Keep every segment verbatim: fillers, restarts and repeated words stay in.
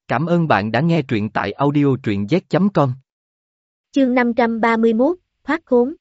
Cảm ơn bạn đã nghe truyện tại audio truyện z chấm com. Chương năm trăm ba mươi mốt, thoát khốn.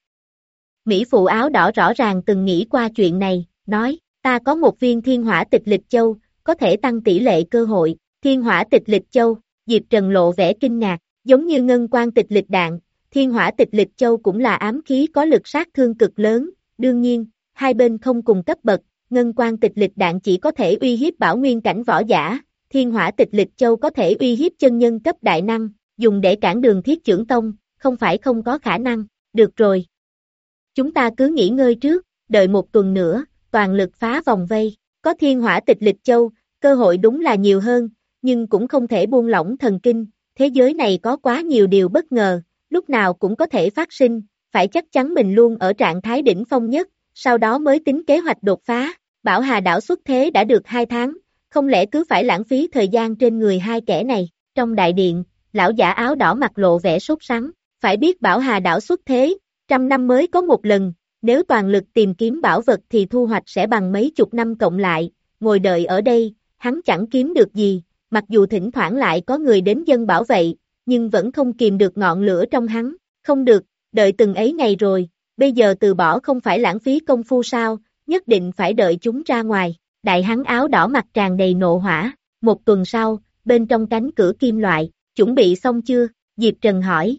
Mỹ phụ áo đỏ rõ ràng từng nghĩ qua chuyện này, nói, ta có một viên thiên hỏa tịch lịch châu, có thể tăng tỷ lệ cơ hội. Thiên hỏa tịch lịch châu, Diệp Trần lộ vẻ kinh ngạc, giống như ngân quan tịch lịch đạn, thiên hỏa tịch lịch châu cũng là ám khí có lực sát thương cực lớn, đương nhiên, hai bên không cùng cấp bậc, ngân quan tịch lịch đạn chỉ có thể uy hiếp bảo nguyên cảnh võ giả, thiên hỏa tịch lịch châu có thể uy hiếp chân nhân cấp đại năng, dùng để cản đường Thiết Chưởng Tông, không phải không có khả năng, được rồi. Chúng ta cứ nghỉ ngơi trước, đợi một tuần nữa, toàn lực phá vòng vây, có thiên hỏa tịch lịch châu, cơ hội đúng là nhiều hơn, nhưng cũng không thể buông lỏng thần kinh, thế giới này có quá nhiều điều bất ngờ, lúc nào cũng có thể phát sinh, phải chắc chắn mình luôn ở trạng thái đỉnh phong nhất, sau đó mới tính kế hoạch đột phá. Bảo Hà đảo xuất thế đã được hai tháng, không lẽ cứ phải lãng phí thời gian trên người hai kẻ này. Trong đại điện, lão giả áo đỏ mặt lộ vẻ sốt sắng, phải biết Bảo Hà đảo xuất thế, trăm năm mới có một lần, nếu toàn lực tìm kiếm bảo vật thì thu hoạch sẽ bằng mấy chục năm cộng lại, ngồi đợi ở đây, hắn chẳng kiếm được gì, mặc dù thỉnh thoảng lại có người đến dân bảo vệ, nhưng vẫn không kìm được ngọn lửa trong hắn, không được, đợi từng ấy ngày rồi, bây giờ từ bỏ không phải lãng phí công phu sao, nhất định phải đợi chúng ra ngoài. Đại hán áo đỏ mặt tràn đầy nộ hỏa, một tuần sau, bên trong cánh cửa kim loại, chuẩn bị xong chưa? Diệp Trần hỏi.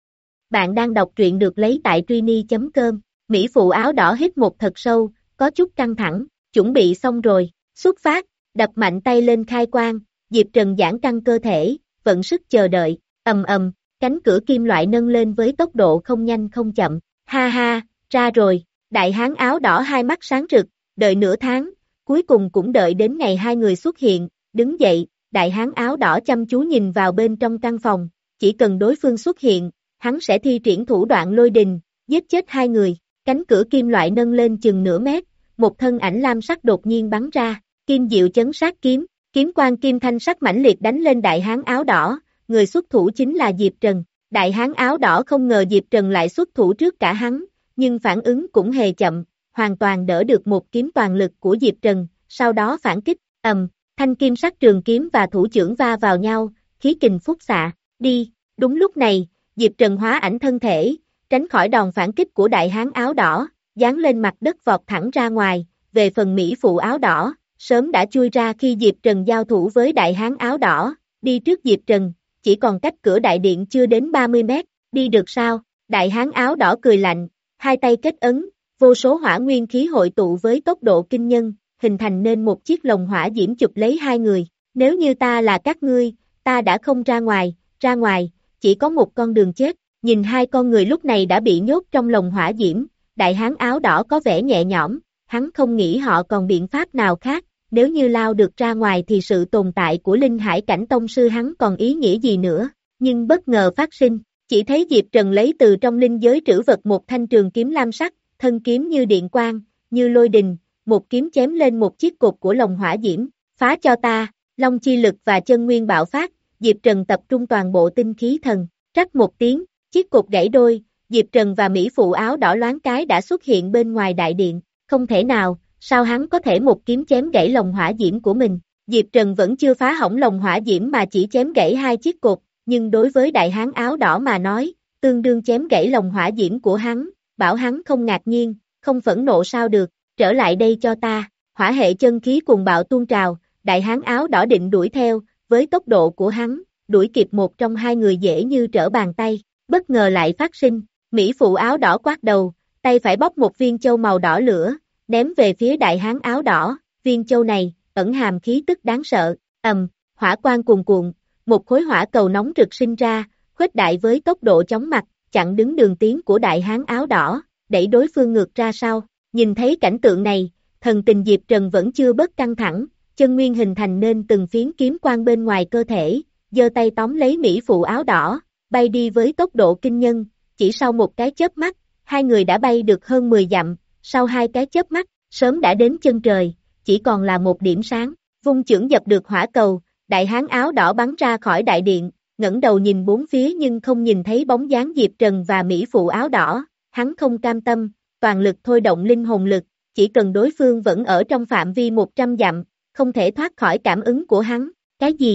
Bạn đang đọc truyện được lấy tại Trini chấm com, Mỹ phụ áo đỏ hít một thật sâu, có chút căng thẳng, chuẩn bị xong rồi, xuất phát, đập mạnh tay lên khai quang, Diệp Trần giãn căng cơ thể, vận sức chờ đợi, ầm ầm, cánh cửa kim loại nâng lên với tốc độ không nhanh không chậm, ha ha, ra rồi, đại hán áo đỏ hai mắt sáng rực, đợi nửa tháng, cuối cùng cũng đợi đến ngày hai người xuất hiện, đứng dậy, đại hán áo đỏ chăm chú nhìn vào bên trong căn phòng, chỉ cần đối phương xuất hiện, hắn sẽ thi triển thủ đoạn lôi đình, giết chết hai người, cánh cửa kim loại nâng lên chừng nửa mét, một thân ảnh lam sắc đột nhiên bắn ra, kim diệu chấn sát kiếm, kiếm quang kim thanh sắc mãnh liệt đánh lên đại hán áo đỏ, người xuất thủ chính là Diệp Trần, đại hán áo đỏ không ngờ Diệp Trần lại xuất thủ trước cả hắn, nhưng phản ứng cũng hề chậm, hoàn toàn đỡ được một kiếm toàn lực của Diệp Trần, sau đó phản kích, ầm, thanh kim sắc trường kiếm và thủ chưởng va vào nhau, khí kình phúc xạ, đi, đúng lúc này, Diệp Trần hóa ảnh thân thể, tránh khỏi đòn phản kích của đại hán áo đỏ, dán lên mặt đất vọt thẳng ra ngoài, về phần Mỹ phụ áo đỏ, sớm đã chui ra khi Diệp Trần giao thủ với đại hán áo đỏ, đi trước Diệp Trần, chỉ còn cách cửa đại điện chưa đến ba mươi mét, đi được sao, đại hán áo đỏ cười lạnh, hai tay kết ấn, vô số hỏa nguyên khí hội tụ với tốc độ kinh nhân, hình thành nên một chiếc lồng hỏa diễm chụp lấy hai người, nếu như ta là các ngươi, ta đã không ra ngoài, ra ngoài, chỉ có một con đường chết, nhìn hai con người lúc này đã bị nhốt trong lồng hỏa diễm, đại hán áo đỏ có vẻ nhẹ nhõm, hắn không nghĩ họ còn biện pháp nào khác, nếu như lao được ra ngoài thì sự tồn tại của Linh Hải cảnh tông sư hắn còn ý nghĩa gì nữa, nhưng bất ngờ phát sinh, chỉ thấy Diệp Trần lấy từ trong linh giới trữ vật một thanh trường kiếm lam sắc, thân kiếm như điện quang, như lôi đình, một kiếm chém lên một chiếc cột của lồng hỏa diễm, phá cho ta, long chi lực và chân nguyên bạo phát, Diệp Trần tập trung toàn bộ tinh khí thần, rắc một tiếng, chiếc cột gãy đôi, Diệp Trần và Mỹ phụ áo đỏ loáng cái đã xuất hiện bên ngoài đại điện, không thể nào, sao hắn có thể một kiếm chém gãy lồng hỏa diễm của mình, Diệp Trần vẫn chưa phá hỏng lồng hỏa diễm mà chỉ chém gãy hai chiếc cột, nhưng đối với đại hán áo đỏ mà nói, tương đương chém gãy lồng hỏa diễm của hắn, bảo hắn không ngạc nhiên, không phẫn nộ sao được, trở lại đây cho ta, hỏa hệ chân khí cuồng bạo tuôn trào, đại hán áo đỏ định đuổi theo, với tốc độ của hắn, đuổi kịp một trong hai người dễ như trở bàn tay, bất ngờ lại phát sinh, Mỹ phụ áo đỏ quát đầu, tay phải bóc một viên châu màu đỏ lửa, ném về phía đại hán áo đỏ, viên châu này, ẩn hàm khí tức đáng sợ, ầm, hỏa quang cuồn cuộn, một khối hỏa cầu nóng rực sinh ra, khuếch đại với tốc độ chóng mặt, chặn đứng đường tiến của đại hán áo đỏ, đẩy đối phương ngược ra sau, nhìn thấy cảnh tượng này, thần tình Diệp Trần vẫn chưa bớt căng thẳng, chân nguyên hình thành nên từng phiến kiếm quang bên ngoài cơ thể, giơ tay tóm lấy Mỹ phụ áo đỏ, bay đi với tốc độ kinh nhân, chỉ sau một cái chớp mắt, hai người đã bay được hơn mười dặm, sau hai cái chớp mắt, sớm đã đến chân trời, chỉ còn là một điểm sáng, vung chưởng dập được hỏa cầu, đại hán áo đỏ bắn ra khỏi đại điện, ngẩng đầu nhìn bốn phía nhưng không nhìn thấy bóng dáng Diệp Trần và Mỹ phụ áo đỏ, hắn không cam tâm, toàn lực thôi động linh hồn lực, chỉ cần đối phương vẫn ở trong phạm vi một trăm dặm, không thể thoát khỏi cảm ứng của hắn, cái gì,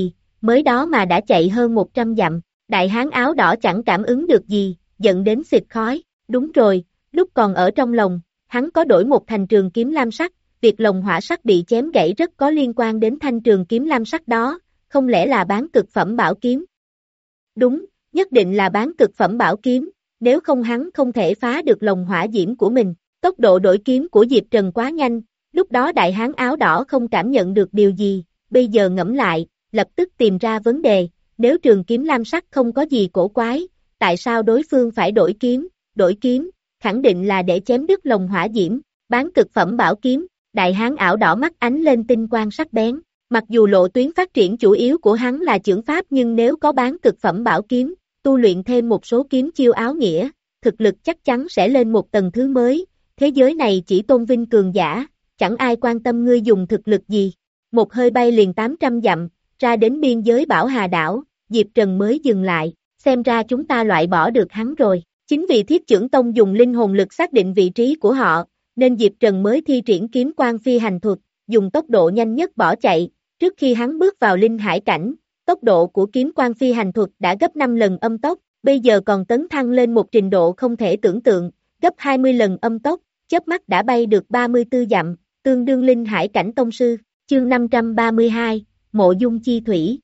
mới đó mà đã chạy hơn một trăm dặm, đại hán áo đỏ chẳng cảm ứng được gì, giận đến xịt khói, đúng rồi, lúc còn ở trong lồng, hắn có đổi một thành trường kiếm lam sắc, việc lồng hỏa sắc bị chém gãy rất có liên quan đến thanh trường kiếm lam sắc đó, không lẽ là bán cực phẩm bảo kiếm? Đúng, nhất định là bán cực phẩm bảo kiếm, nếu không hắn không thể phá được lồng hỏa diễm của mình. Tốc độ đổi kiếm của Diệp Trần quá nhanh, lúc đó đại hán áo đỏ không cảm nhận được điều gì, bây giờ ngẫm lại, lập tức tìm ra vấn đề, nếu trường kiếm lam sắc không có gì cổ quái, tại sao đối phương phải đổi kiếm, đổi kiếm, khẳng định là để chém đứt lồng hỏa diễm, bán cực phẩm bảo kiếm, đại hán ảo đỏ mắt ánh lên tinh quang sắc bén, mặc dù lộ tuyến phát triển chủ yếu của hắn là chưởng pháp nhưng nếu có bán cực phẩm bảo kiếm, tu luyện thêm một số kiếm chiêu áo nghĩa, thực lực chắc chắn sẽ lên một tầng thứ mới. Thế giới này chỉ tôn vinh cường giả, chẳng ai quan tâm ngươi dùng thực lực gì. Một hơi bay liền tám trăm dặm, ra đến biên giới Bảo Hà đảo, Diệp Trần mới dừng lại, xem ra chúng ta loại bỏ được hắn rồi. Chính vì Thiết Chưởng Tông dùng linh hồn lực xác định vị trí của họ, nên Diệp Trần mới thi triển kiếm quang phi hành thuật, dùng tốc độ nhanh nhất bỏ chạy. Trước khi hắn bước vào linh hải cảnh, tốc độ của kiếm quang phi hành thuật đã gấp năm lần âm tốc, bây giờ còn tấn thăng lên một trình độ không thể tưởng tượng, gấp hai mươi lần âm tốc. Chớp mắt đã bay được ba mươi tư dặm, tương đương linh hải cảnh tông sư, chương năm trăm ba mươi hai, Mộ Dung Chi Thủy.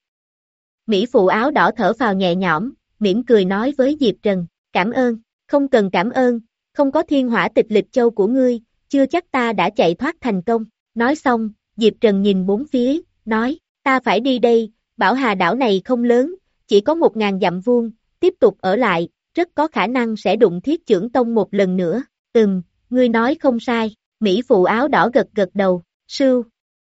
Mỹ phụ áo đỏ thở phào nhẹ nhõm, mỉm cười nói với Diệp Trần, cảm ơn, không cần cảm ơn, không có thiên hỏa tịch lịch châu của ngươi, chưa chắc ta đã chạy thoát thành công. Nói xong, Diệp Trần nhìn bốn phía, nói, ta phải đi đây, Bảo Hà đảo này không lớn, chỉ có một ngàn dặm vuông, tiếp tục ở lại, rất có khả năng sẽ đụng Thiết Chưởng Tông một lần nữa, ừm. Ngươi nói không sai, Mỹ phụ áo đỏ gật gật đầu, sưu,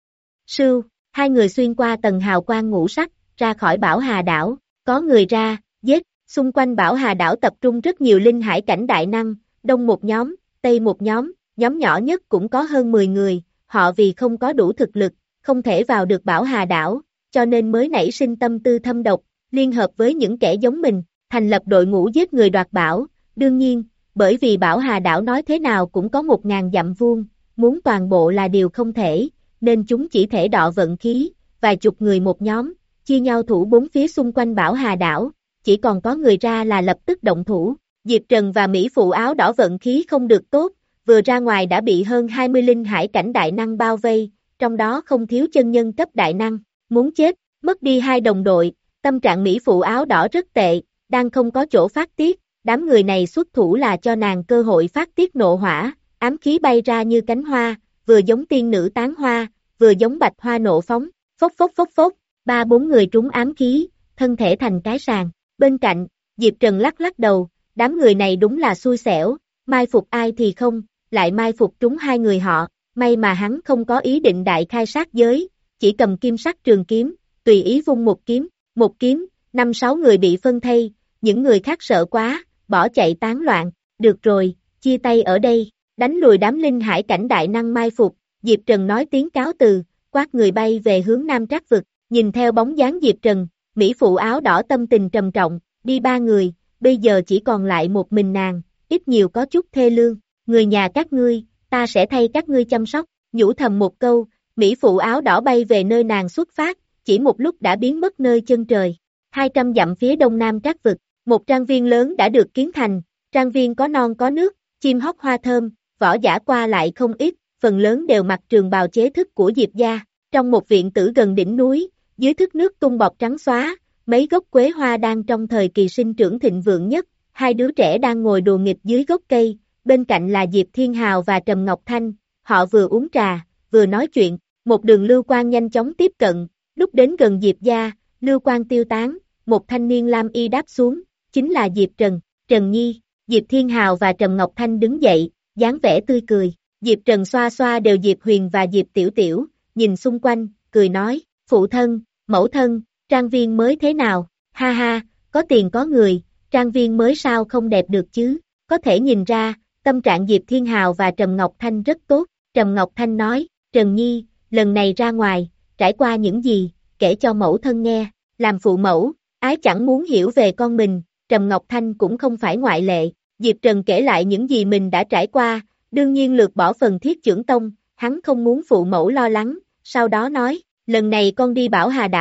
sưu, hai người xuyên qua tầng hào quang ngũ sắc, ra khỏi Bảo Hà đảo, có người ra, giết, xung quanh Bảo Hà đảo tập trung rất nhiều linh hải cảnh đại năng, đông một nhóm, tây một nhóm, nhóm nhỏ nhất cũng có hơn mười người, họ vì không có đủ thực lực, không thể vào được Bảo Hà đảo, cho nên mới nảy sinh tâm tư thâm độc, liên hợp với những kẻ giống mình, thành lập đội ngũ giết người đoạt bảo, đương nhiên, bởi vì Bảo Hà đảo nói thế nào cũng có một ngàn dặm vuông, muốn toàn bộ là điều không thể, nên chúng chỉ thể đọ vận khí, vài chục người một nhóm, chia nhau thủ bốn phía xung quanh Bảo Hà đảo, chỉ còn có người ra là lập tức động thủ. Diệp Trần và Mỹ phụ áo đỏ vận khí không được tốt, vừa ra ngoài đã bị hơn hai mươi linh hải cảnh đại năng bao vây, trong đó không thiếu chân nhân cấp đại năng, muốn chết, mất đi hai đồng đội, tâm trạng Mỹ phụ áo đỏ rất tệ, đang không có chỗ phát tiết. Đám người này xuất thủ là cho nàng cơ hội phát tiết nộ hỏa, ám khí bay ra như cánh hoa, vừa giống tiên nữ tán hoa, vừa giống bạch hoa nộ phóng, phốc phốc phốc phốc, ba bốn người trúng ám khí, thân thể thành cái sàn. Bên cạnh, Diệp Trần lắc lắc đầu, đám người này đúng là xui xẻo, mai phục ai thì không, lại mai phục trúng hai người họ, may mà hắn không có ý định đại khai sát giới, chỉ cầm kim sắc trường kiếm, tùy ý vung một kiếm, một kiếm, năm sáu người bị phân thây, những người khác sợ quá, bỏ chạy tán loạn, được rồi, chia tay ở đây, đánh lùi đám linh hải cảnh đại năng mai phục, Diệp Trần nói tiếng cáo từ, quát người bay về hướng Nam Trác vực, nhìn theo bóng dáng Diệp Trần, Mỹ phụ áo đỏ tâm tình trầm trọng, đi ba người, bây giờ chỉ còn lại một mình nàng, ít nhiều có chút thê lương, người nhà các ngươi, ta sẽ thay các ngươi chăm sóc, nhủ thầm một câu, Mỹ phụ áo đỏ bay về nơi nàng xuất phát, chỉ một lúc đã biến mất nơi chân trời, hai trăm dặm phía đông Nam Trác vực. Một trang viên lớn đã được kiến thành, trang viên có non có nước, chim hót hoa thơm, võ giả qua lại không ít, phần lớn đều mặc trường bào chế thức của Diệp gia. Trong một viện tử gần đỉnh núi, dưới thác nước tung bọt trắng xóa, mấy gốc quế hoa đang trong thời kỳ sinh trưởng thịnh vượng nhất, hai đứa trẻ đang ngồi đùa nghịch dưới gốc cây, bên cạnh là Diệp Thiên Hào và Trầm Ngọc Thanh, họ vừa uống trà, vừa nói chuyện, một đường lưu quang nhanh chóng tiếp cận, lúc đến gần Diệp gia, lưu quang tiêu tán, một thanh niên lam y đáp xuống. Chính là Diệp Trần, Trần Nhi, Diệp Thiên Hào và Trầm Ngọc Thanh đứng dậy, dáng vẻ tươi cười, Diệp Trần xoa xoa đều Diệp Huyền và Diệp Tiểu Tiểu, nhìn xung quanh, cười nói, phụ thân, mẫu thân, trang viên mới thế nào, ha ha, có tiền có người, trang viên mới sao không đẹp được chứ, có thể nhìn ra, tâm trạng Diệp Thiên Hào và Trầm Ngọc Thanh rất tốt, Trầm Ngọc Thanh nói, Trần Nhi, lần này ra ngoài, trải qua những gì, kể cho mẫu thân nghe, làm phụ mẫu, ái chẳng muốn hiểu về con mình. Trầm Ngọc Thanh cũng không phải ngoại lệ, Diệp Trần kể lại những gì mình đã trải qua, đương nhiên lược bỏ phần Thiết Chưởng Tông, hắn không muốn phụ mẫu lo lắng, sau đó nói, lần này con đi Bảo Hà đảo,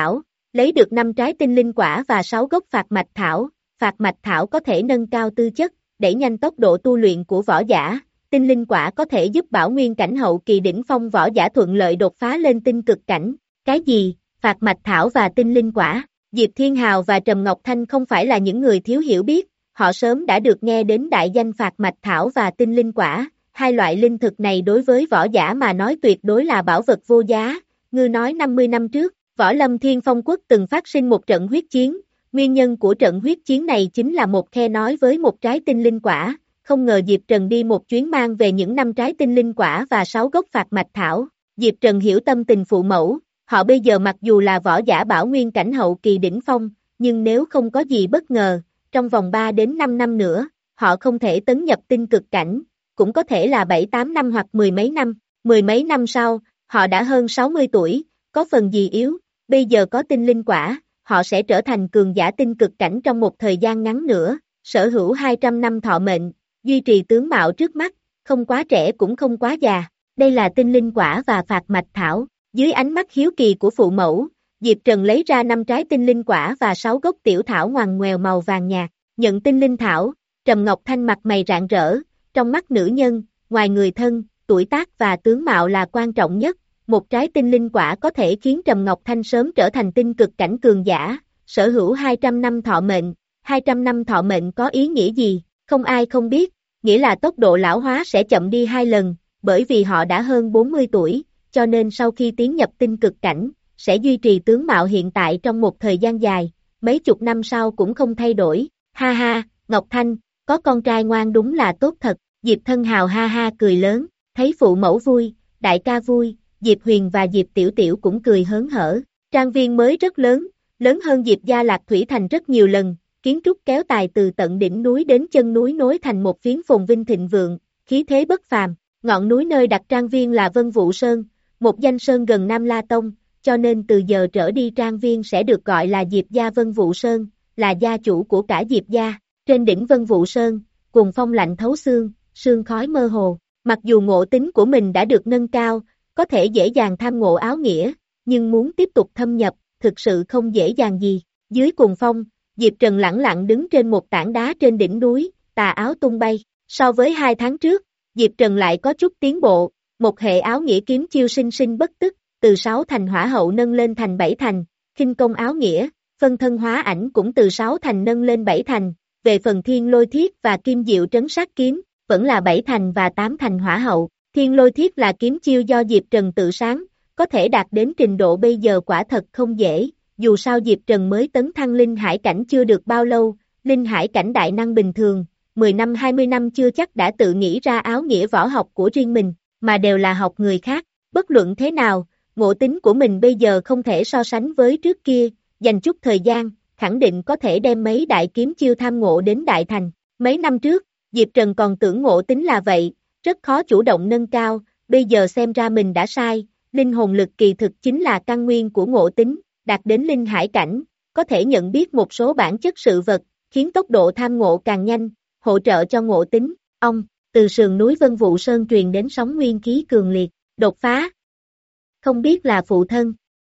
lấy được năm trái tinh linh quả và sáu gốc phạt mạch thảo. Phạt mạch thảo có thể nâng cao tư chất, đẩy nhanh tốc độ tu luyện của võ giả. Tinh linh quả có thể giúp bảo nguyên cảnh hậu kỳ đỉnh phong võ giả thuận lợi đột phá lên tinh cực cảnh. Cái gì? Phạt mạch thảo và tinh linh quả? Diệp Thiên Hào và Trầm Ngọc Thanh không phải là những người thiếu hiểu biết, họ sớm đã được nghe đến đại danh phạt mạch thảo và tinh linh quả. Hai loại linh thực này đối với võ giả mà nói tuyệt đối là bảo vật vô giá. Ngư nói năm mươi năm trước, Võ Lâm Thiên Phong Quốc từng phát sinh một trận huyết chiến. Nguyên nhân của trận huyết chiến này chính là một khe nói với một trái tinh linh quả. Không ngờ Diệp Trần đi một chuyến mang về những năm trái tinh linh quả và sáu gốc phạt mạch thảo. Diệp Trần hiểu tâm tình phụ mẫu, họ bây giờ mặc dù là võ giả bảo nguyên cảnh hậu kỳ đỉnh phong, nhưng nếu không có gì bất ngờ, trong vòng ba đến năm năm nữa, họ không thể tấn nhập tinh cực cảnh, cũng có thể là bảy tám năm hoặc mười mấy năm. Mười mấy năm sau, họ đã hơn sáu mươi tuổi, có phần gì yếu, bây giờ có tinh linh quả, họ sẽ trở thành cường giả tinh cực cảnh trong một thời gian ngắn nữa, sở hữu hai trăm năm thọ mệnh, duy trì tướng mạo trước mắt, không quá trẻ cũng không quá già. Đây là tinh linh quả và phạt mạch thảo. Dưới ánh mắt hiếu kỳ của phụ mẫu, Diệp Trần lấy ra năm trái tinh linh quả và sáu gốc tiểu thảo ngoằn ngoèo màu vàng nhạt. Nhận tinh linh thảo, Trầm Ngọc Thanh mặt mày rạng rỡ, trong mắt nữ nhân, ngoài người thân, tuổi tác và tướng mạo là quan trọng nhất. Một trái tinh linh quả có thể khiến Trầm Ngọc Thanh sớm trở thành tinh cực cảnh cường giả, sở hữu hai trăm năm thọ mệnh. hai trăm năm thọ mệnh có ý nghĩa gì? Không ai không biết, nghĩa là tốc độ lão hóa sẽ chậm đi hai lần, bởi vì họ đã hơn bốn mươi tuổi, cho nên sau khi tiến nhập tinh cực cảnh, sẽ duy trì tướng mạo hiện tại trong một thời gian dài, mấy chục năm sau cũng không thay đổi. Ha ha, Ngọc Thanh, có con trai ngoan đúng là tốt thật. Diệp Thân Hào ha ha cười lớn, thấy phụ mẫu vui, đại ca vui, Diệp Huyền và Diệp Tiểu Tiểu cũng cười hớn hở. Trang viên mới rất lớn, lớn hơn Diệp gia Lạc Thủy Thành rất nhiều lần, kiến trúc kéo dài từ tận đỉnh núi đến chân núi nối thành một phiến phồn vinh thịnh vượng, khí thế bất phàm. Ngọn núi nơi đặt trang viên là Vân Vũ Sơn, một danh sơn gần Nam La Tông, cho nên từ giờ trở đi trang viên sẽ được gọi là Diệp gia Vân Vũ Sơn, là gia chủ của cả Diệp gia. Trên đỉnh Vân Vũ Sơn, cuồng phong lạnh thấu xương, sương khói mơ hồ. Mặc dù ngộ tính của mình đã được nâng cao, có thể dễ dàng tham ngộ áo nghĩa, nhưng muốn tiếp tục thâm nhập, thực sự không dễ dàng gì. Dưới cuồng phong, Diệp Trần lẳng lặng đứng trên một tảng đá trên đỉnh núi, tà áo tung bay. So với hai tháng trước, Diệp Trần lại có chút tiến bộ, một hệ áo nghĩa kiếm chiêu sinh sinh bất tức, từ sáu thành hỏa hậu nâng lên thành bảy thành, khinh công áo nghĩa, phân thân hóa ảnh cũng từ sáu thành nâng lên bảy thành, về phần thiên lôi thiết và kim diệu trấn sát kiếm, vẫn là bảy thành và tám thành hỏa hậu. Thiên lôi thiết là kiếm chiêu do Diệp Trần tự sáng, có thể đạt đến trình độ bây giờ quả thật không dễ, dù sao Diệp Trần mới tấn thăng linh hải cảnh chưa được bao lâu, linh hải cảnh đại năng bình thường, mười năm hai mươi năm chưa chắc đã tự nghĩ ra áo nghĩa võ học của riêng mình, mà đều là học người khác. Bất luận thế nào, ngộ tính của mình bây giờ không thể so sánh với trước kia, dành chút thời gian, khẳng định có thể đem mấy đại kiếm chiêu tham ngộ đến đại thành. Mấy năm trước, Diệp Trần còn tưởng ngộ tính là vậy, rất khó chủ động nâng cao, bây giờ xem ra mình đã sai, linh hồn lực kỳ thực chính là căn nguyên của ngộ tính, đạt đến linh hải cảnh, có thể nhận biết một số bản chất sự vật, khiến tốc độ tham ngộ càng nhanh, hỗ trợ cho ngộ tính. Ông, từ sườn núi Vân Vũ Sơn truyền đến sóng nguyên khí cường liệt, đột phá. Không biết là phụ thân,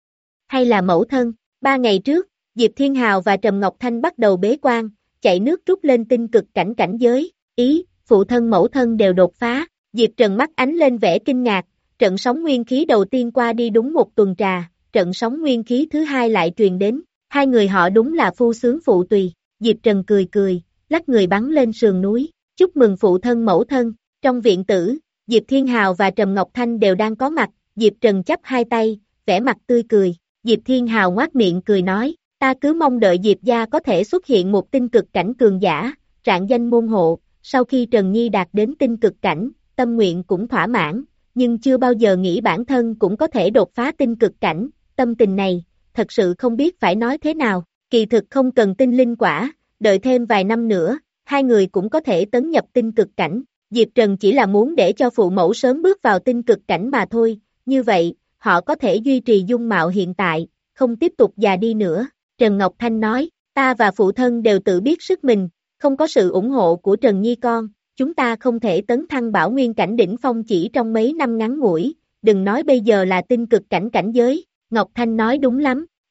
hay là mẫu thân. Ba ngày trước, Diệp Thiên Hào và Trầm Ngọc Thanh bắt đầu bế quan, chạy nước rút lên tinh cực cảnh cảnh giới, ý, phụ thân mẫu thân đều đột phá. Diệp Trần mắt ánh lên vẻ kinh ngạc, trận sóng nguyên khí đầu tiên qua đi đúng một tuần trà, trận sóng nguyên khí thứ hai lại truyền đến, hai người họ đúng là phu sướng phụ tùy. Diệp Trần cười cười, lắc người bắn lên sườn núi, chúc mừng phụ thân mẫu thân. Trong viện tử, Diệp Thiên Hào và Trầm Ngọc Thanh đều đang có mặt, Diệp Trần chắp hai tay, vẻ mặt tươi cười. Diệp Thiên Hào ngoác miệng cười nói, ta cứ mong đợi Diệp gia có thể xuất hiện một tinh cực cảnh cường giả, rạng danh môn hộ. Sau khi Trần Nhi đạt đến tinh cực cảnh, tâm nguyện cũng thỏa mãn, nhưng chưa bao giờ nghĩ bản thân cũng có thể đột phá tinh cực cảnh. Tâm tình này, thật sự không biết phải nói thế nào. Kỳ thực không cần tinh linh quả, đợi thêm vài năm nữa, hai người cũng có thể tấn nhập tinh cực cảnh. Diệp Trần chỉ là muốn để cho phụ mẫu sớm bước vào tinh cực cảnh mà thôi, như vậy, họ có thể duy trì dung mạo hiện tại, không tiếp tục già đi nữa. Trần Ngọc Thanh nói, ta và phụ thân đều tự biết sức mình, không có sự ủng hộ của Trần Nhi con, chúng ta không thể tấn thăng bảo nguyên cảnh đỉnh phong chỉ trong mấy năm ngắn ngủi, đừng nói bây giờ là tinh cực cảnh cảnh giới. Ngọc Thanh nói đúng lắm,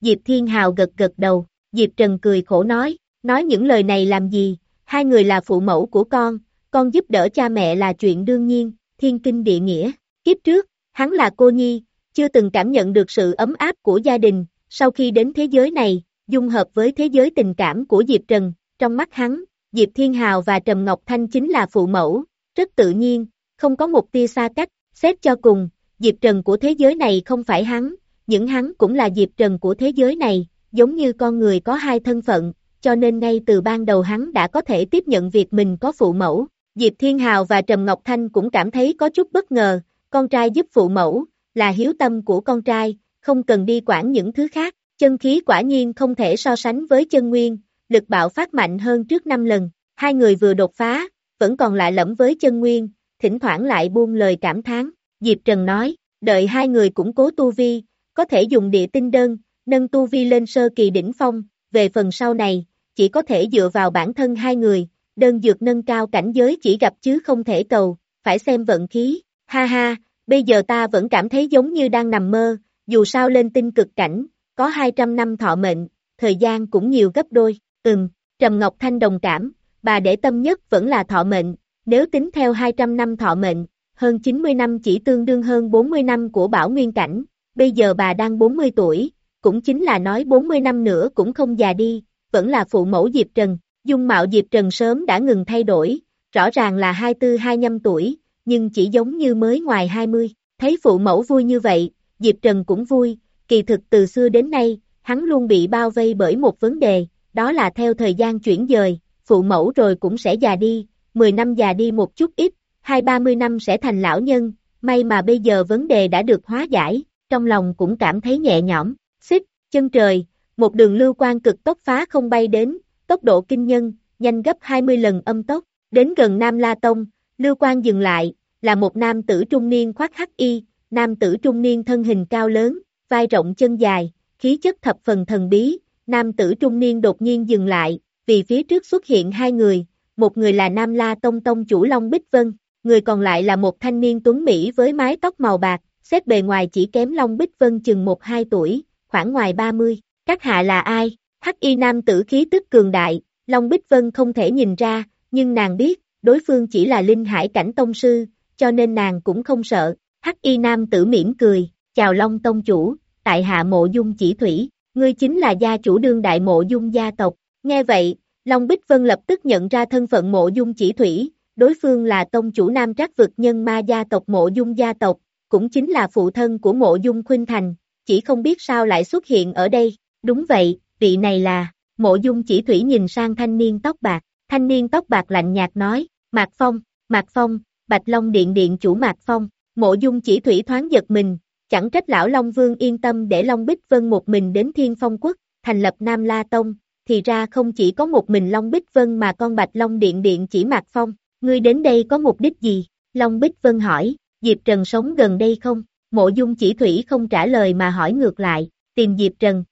Diệp Thiên Hào gật gật đầu, Diệp Trần cười khổ nói, nói những lời này làm gì, hai người là phụ mẫu của con, con giúp đỡ cha mẹ là chuyện đương nhiên, thiên kinh địa nghĩa, kiếp trước, hắn là cô nhi, chưa từng cảm nhận được sự ấm áp của gia đình, sau khi đến thế giới này, dung hợp với thế giới tình cảm của Diệp Trần, trong mắt hắn, Diệp Thiên Hào và Trầm Ngọc Thanh chính là phụ mẫu, rất tự nhiên, không có một tia xa cách, xét cho cùng, Diệp Trần của thế giới này không phải hắn, những hắn cũng là Diệp Trần của thế giới này, giống như con người có hai thân phận, cho nên ngay từ ban đầu hắn đã có thể tiếp nhận việc mình có phụ mẫu. Diệp Thiên Hào và Trầm Ngọc Thanh cũng cảm thấy có chút bất ngờ, con trai giúp phụ mẫu, là hiếu tâm của con trai, không cần đi quản những thứ khác, chân khí quả nhiên không thể so sánh với chân nguyên, lực bạo phát mạnh hơn trước năm lần, hai người vừa đột phá, vẫn còn lạ lẫm với chân nguyên, thỉnh thoảng lại buông lời cảm thán, Diệp Trần nói, đợi hai người củng cố tu vi, có thể dùng địa tinh đơn, nâng tu vi lên sơ kỳ đỉnh phong, về phần sau này, chỉ có thể dựa vào bản thân hai người, đơn dược nâng cao cảnh giới chỉ gặp chứ không thể cầu, phải xem vận khí, ha ha, bây giờ ta vẫn cảm thấy giống như đang nằm mơ, dù sao lên tinh cực cảnh, có hai trăm năm thọ mệnh, thời gian cũng nhiều gấp đôi, ừm, Trầm Ngọc Thanh đồng cảm, bà để tâm nhất vẫn là thọ mệnh, nếu tính theo hai trăm năm thọ mệnh, hơn chín mươi năm chỉ tương đương hơn bốn mươi năm của Bảo Nguyên cảnh, bây giờ bà đang bốn mươi tuổi, cũng chính là nói bốn mươi năm nữa cũng không già đi, vẫn là phụ mẫu Diệp Trần, dung mạo Diệp Trần sớm đã ngừng thay đổi, rõ ràng là hai mươi tư hai mươi lăm tuổi, nhưng chỉ giống như mới ngoài hai mươi, thấy phụ mẫu vui như vậy, Diệp Trần cũng vui, kỳ thực từ xưa đến nay, hắn luôn bị bao vây bởi một vấn đề, đó là theo thời gian chuyển dời, phụ mẫu rồi cũng sẽ già đi, mười năm già đi một chút ít, hai ba mươi năm sẽ thành lão nhân, may mà bây giờ vấn đề đã được hóa giải, trong lòng cũng cảm thấy nhẹ nhõm, xích, chân trời, một đường lưu quang cực tốc phá không bay đến, tốc độ kinh nhân, nhanh gấp hai mươi lần âm tốc, đến gần Nam La Tông, lưu quang dừng lại, là một nam tử trung niên khoác hắc y, nam tử trung niên thân hình cao lớn, vai rộng chân dài, khí chất thập phần thần bí, nam tử trung niên đột nhiên dừng lại, vì phía trước xuất hiện hai người, một người là Nam La Tông tông chủ Long Bích Vân, người còn lại là một thanh niên tuấn Mỹ với mái tóc màu bạc, xét bề ngoài chỉ kém Long Bích Vân chừng một hai tuổi, khoảng ngoài ba mươi, các hạ là ai? Hắc y nam tử khí tức cường đại, Long Bích Vân không thể nhìn ra, nhưng nàng biết, đối phương chỉ là linh hải cảnh tông sư, cho nên nàng cũng không sợ, Hắc y nam tử mỉm cười, chào Long tông chủ, tại hạ Mộ Dung Chỉ Thủy, ngươi chính là gia chủ đương đại Mộ Dung gia tộc, nghe vậy, Long Bích Vân lập tức nhận ra thân phận Mộ Dung Chỉ Thủy, đối phương là tông chủ Nam Trác vực nhân ma gia tộc Mộ Dung gia tộc, cũng chính là phụ thân của Mộ Dung Khuynh Thành, chỉ không biết sao lại xuất hiện ở đây, đúng vậy, vị này là, Mộ Dung Chỉ Thủy nhìn sang thanh niên tóc bạc, thanh niên tóc bạc lạnh nhạt nói, Mạc Phong, Mạc Phong, Bạch Long Điện điện chủ Mạc Phong, Mộ Dung Chỉ Thủy thoáng giật mình, chẳng trách lão Long Vương yên tâm để Long Bích Vân một mình đến Thiên Phong Quốc, thành lập Nam La Tông, thì ra không chỉ có một mình Long Bích Vân mà con Bạch Long Điện điện chỉ Mạc Phong, ngươi đến đây có mục đích gì? Long Bích Vân hỏi, Diệp Trần sống gần đây không? Mộ Dung Chỉ Thủy không trả lời mà hỏi ngược lại, tìm Diệp Trần.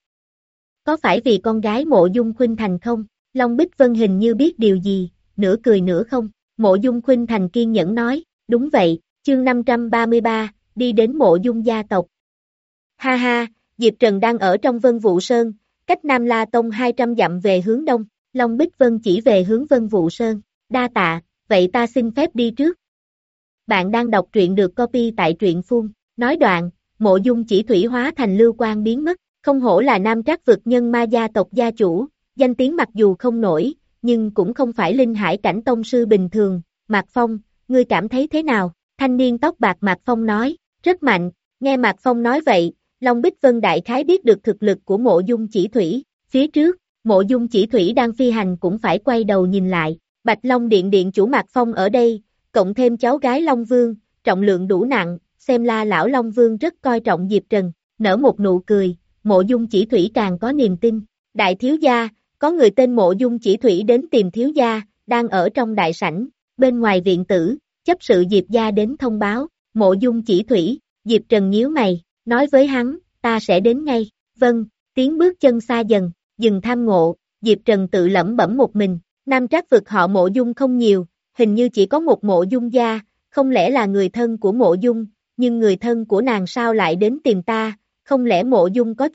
Có phải vì con gái Mộ Dung Khuynh Thành không? Long Bích Vân hình như biết điều gì, nửa cười nửa không. Mộ Dung Khuynh Thành kiên nhẫn nói, đúng vậy, chương năm trăm ba mươi ba, đi đến Mộ Dung gia tộc. Ha ha, Diệp Trần đang ở trong Vân Vũ Sơn, cách Nam La Tông hai trăm dặm về hướng đông, Long Bích Vân chỉ về hướng Vân Vũ Sơn, đa tạ, vậy ta xin phép đi trước. Bạn đang đọc truyện được copy tại truyện phun, nói đoạn, Mộ Dung Chỉ Thủy hóa thành lưu quang biến mất, không hổ là Nam Trác vực nhân ma gia tộc gia chủ, danh tiếng mặc dù không nổi, nhưng cũng không phải linh hải cảnh tông sư bình thường, Mạc Phong, ngươi cảm thấy thế nào? Thanh niên tóc bạc Mạc Phong nói, rất mạnh, nghe Mạc Phong nói vậy, Long Bích Vân đại khái biết được thực lực của Mộ Dung Chỉ Thủy, phía trước, Mộ Dung Chỉ Thủy đang phi hành cũng phải quay đầu nhìn lại, Bạch Long Điện điện chủ Mạc Phong ở đây, cộng thêm cháu gái Long Vương, trọng lượng đủ nặng, xem la lão Long Vương rất coi trọng Diệp Trần, nở một nụ cười, Mộ Dung Chỉ Thủy càng có niềm tin, đại thiếu gia, có người tên Mộ Dung Chỉ Thủy đến tìm thiếu gia, đang ở trong đại sảnh, bên ngoài viện tử, chấp sự Diệp gia đến thông báo, Mộ Dung Chỉ Thủy, Diệp Trần nhíu mày, nói với hắn, ta sẽ đến ngay, vâng, tiếng bước chân xa dần, dừng tham ngộ, Diệp Trần tự lẩm bẩm một mình, Nam Trác vực họ Mộ Dung không nhiều, hình như chỉ có một Mộ Dung gia, không lẽ là người thân của Mộ Dung, nhưng người thân của nàng sao lại đến tìm ta, không lẽ Mộ Dung có chuyện,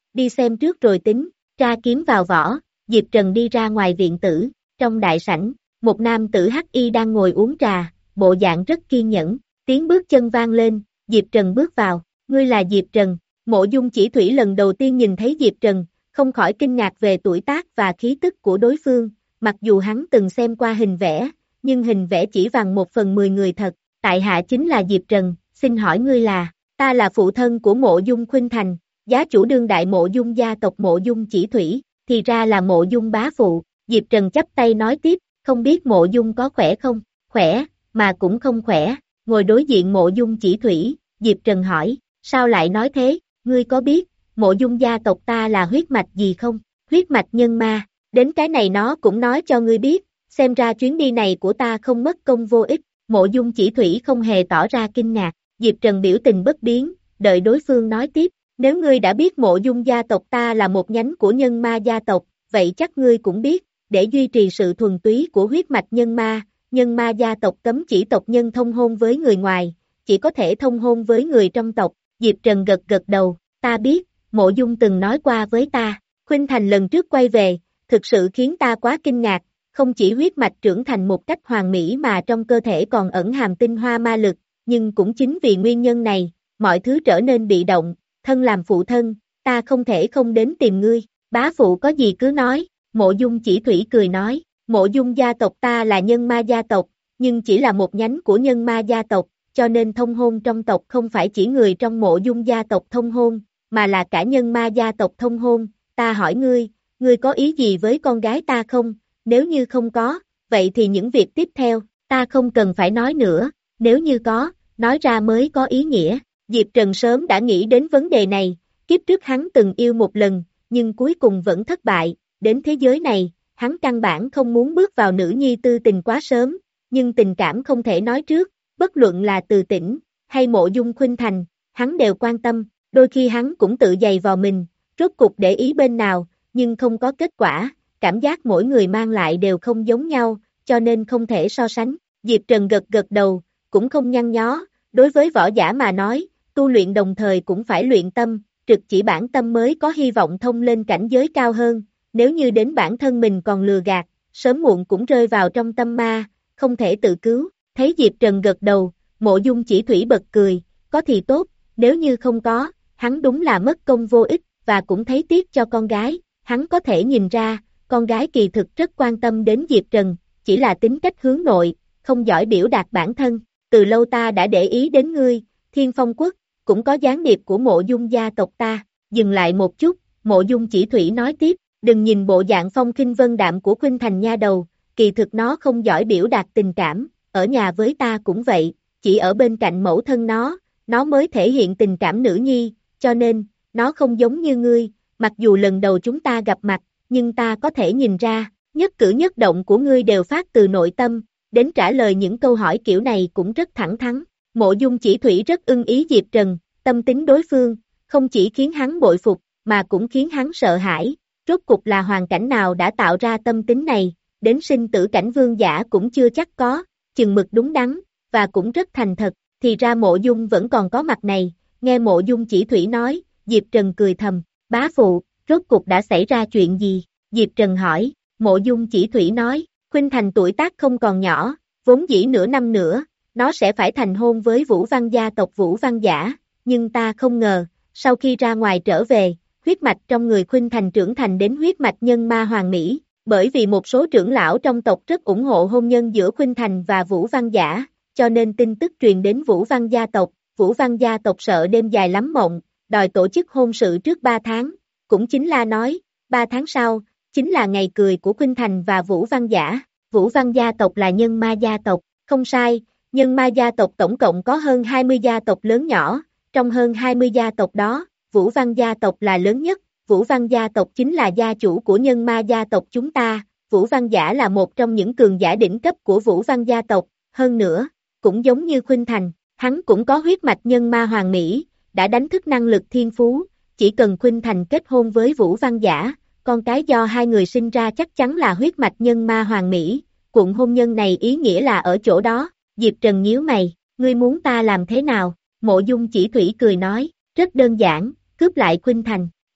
đi xem trước rồi tính, tra kiếm vào vỏ, Diệp Trần đi ra ngoài viện tử, trong đại sảnh, một nam tử hắc y đang ngồi uống trà, bộ dạng rất kiên nhẫn, tiếng bước chân vang lên, Diệp Trần bước vào, ngươi là Diệp Trần, Mộ Dung Chỉ Thủy lần đầu tiên nhìn thấy Diệp Trần, không khỏi kinh ngạc về tuổi tác và khí tức của đối phương, mặc dù hắn từng xem qua hình vẽ, nhưng hình vẽ chỉ bằng một phần mười người thật, tại hạ chính là Diệp Trần, xin hỏi ngươi là, ta là phụ thân của Mộ Dung Khuynh Thành, giá chủ đương đại Mộ Dung gia tộc Mộ Dung Chỉ Thủy, thì ra là Mộ Dung bá phụ, Diệp Trần chắp tay nói tiếp, không biết Mộ Dung có khỏe không, khỏe, mà cũng không khỏe, ngồi đối diện Mộ Dung Chỉ Thủy, Diệp Trần hỏi, sao lại nói thế, ngươi có biết, Mộ Dung gia tộc ta là huyết mạch gì không, huyết mạch nhân ma, đến cái này nó cũng nói cho ngươi biết, xem ra chuyến đi này của ta không mất công vô ích, Mộ Dung Chỉ Thủy không hề tỏ ra kinh ngạc, Diệp Trần biểu tình bất biến, đợi đối phương nói tiếp, nếu ngươi đã biết Mộ Dung gia tộc ta là một nhánh của nhân ma gia tộc, vậy chắc ngươi cũng biết, để duy trì sự thuần túy của huyết mạch nhân ma, nhân ma gia tộc cấm chỉ tộc nhân thông hôn với người ngoài, chỉ có thể thông hôn với người trong tộc, Diệp Trần gật gật đầu, ta biết, Mộ Dung từng nói qua với ta, Khuynh Thành lần trước quay về, thực sự khiến ta quá kinh ngạc, không chỉ huyết mạch trưởng thành một cách hoàn mỹ mà trong cơ thể còn ẩn hàm tinh hoa ma lực, nhưng cũng chính vì nguyên nhân này, mọi thứ trở nên bị động, thân làm phụ thân, ta không thể không đến tìm ngươi, bá phụ có gì cứ nói, Mộ Dung Chỉ Thủy cười nói, Mộ Dung gia tộc ta là nhân ma gia tộc, nhưng chỉ là một nhánh của nhân ma gia tộc, cho nên thông hôn trong tộc không phải chỉ người trong Mộ Dung gia tộc thông hôn, mà là cả nhân ma gia tộc thông hôn, ta hỏi ngươi, ngươi có ý gì với con gái ta không, nếu như không có, vậy thì những việc tiếp theo, ta không cần phải nói nữa, nếu như có, nói ra mới có ý nghĩa, Diệp Trần sớm đã nghĩ đến vấn đề này, kiếp trước hắn từng yêu một lần, nhưng cuối cùng vẫn thất bại, đến thế giới này, hắn căn bản không muốn bước vào nữ nhi tư tình quá sớm, nhưng tình cảm không thể nói trước, bất luận là Từ Tĩnh, hay Mộ Dung Khuynh Thành, hắn đều quan tâm, đôi khi hắn cũng tự giày vò mình, rốt cục để ý bên nào, nhưng không có kết quả, cảm giác mỗi người mang lại đều không giống nhau, cho nên không thể so sánh, Diệp Trần gật gật đầu, cũng không nhăn nhó, đối với võ giả mà nói, tu luyện đồng thời cũng phải luyện tâm, trực chỉ bản tâm mới có hy vọng thông lên cảnh giới cao hơn, nếu như đến bản thân mình còn lừa gạt, sớm muộn cũng rơi vào trong tâm ma, không thể tự cứu, thấy Diệp Trần gật đầu, Mộ Dung Chỉ Thủy bật cười, có thì tốt, nếu như không có, hắn đúng là mất công vô ích, và cũng thấy tiếc cho con gái, hắn có thể nhìn ra, con gái kỳ thực rất quan tâm đến Diệp Trần, chỉ là tính cách hướng nội, không giỏi biểu đạt bản thân, từ lâu ta đã để ý đến ngươi, Thiên Phong Quốc, cũng có gián điệp của Mộ Dung gia tộc ta, dừng lại một chút, Mộ Dung Chỉ Thủy nói tiếp, đừng nhìn bộ dạng phong khinh vân đạm của Khuynh Thành nha đầu, kỳ thực nó không giỏi biểu đạt tình cảm, ở nhà với ta cũng vậy, chỉ ở bên cạnh mẫu thân nó, nó mới thể hiện tình cảm nữ nhi, cho nên, nó không giống như ngươi, mặc dù lần đầu chúng ta gặp mặt, nhưng ta có thể nhìn ra, nhất cử nhất động của ngươi đều phát từ nội tâm, đến trả lời những câu hỏi kiểu này cũng rất thẳng thắn. Mộ Dung Chỉ Thủy rất ưng ý Diệp Trần, tâm tính đối phương, không chỉ khiến hắn bội phục, mà cũng khiến hắn sợ hãi, rốt cục là hoàn cảnh nào đã tạo ra tâm tính này, đến sinh tử cảnh vương giả cũng chưa chắc có, chừng mực đúng đắn, và cũng rất thành thật, thì ra Mộ Dung vẫn còn có mặt này, nghe Mộ Dung Chỉ Thủy nói, Diệp Trần cười thầm, bá phụ, rốt cục đã xảy ra chuyện gì, Diệp Trần hỏi, Mộ Dung Chỉ Thủy nói, Khuynh Thành tuổi tác không còn nhỏ, vốn dĩ nửa năm nữa, nó sẽ phải thành hôn với Vũ Văn gia tộc Vũ Văn Giả, nhưng ta không ngờ, sau khi ra ngoài trở về, huyết mạch trong người Khuynh Thành trưởng thành đến huyết mạch nhân ma hoàng mỹ, bởi vì một số trưởng lão trong tộc rất ủng hộ hôn nhân giữa Khuynh Thành và Vũ Văn Giả, cho nên tin tức truyền đến Vũ Văn gia tộc, Vũ Văn gia tộc sợ đêm dài lắm mộng, đòi tổ chức hôn sự trước ba tháng, cũng chính là nói, ba tháng sau, chính là ngày cười của Khuynh Thành và Vũ Văn Giả, Vũ Văn gia tộc là nhân ma gia tộc, không sai, nhân ma gia tộc tổng cộng có hơn hai mươi gia tộc lớn nhỏ, trong hơn hai mươi gia tộc đó, Vũ Văn gia tộc là lớn nhất, Vũ Văn gia tộc chính là gia chủ của nhân ma gia tộc chúng ta, Vũ Văn Giả là một trong những cường giả đỉnh cấp của Vũ Văn gia tộc, hơn nữa, cũng giống như Khuynh Thành, hắn cũng có huyết mạch nhân ma hoàng mỹ, đã đánh thức năng lực thiên phú, chỉ cần Khuynh Thành kết hôn với Vũ Văn Giả, con cái do hai người sinh ra chắc chắn là huyết mạch nhân ma hoàng mỹ, cuộc hôn nhân này ý nghĩa là ở chỗ đó, Diệp Trần nhíu mày, ngươi muốn ta làm thế nào, Mộ Dung Chỉ Thủy cười nói, rất đơn giản, cướp lại Khuynh Thành,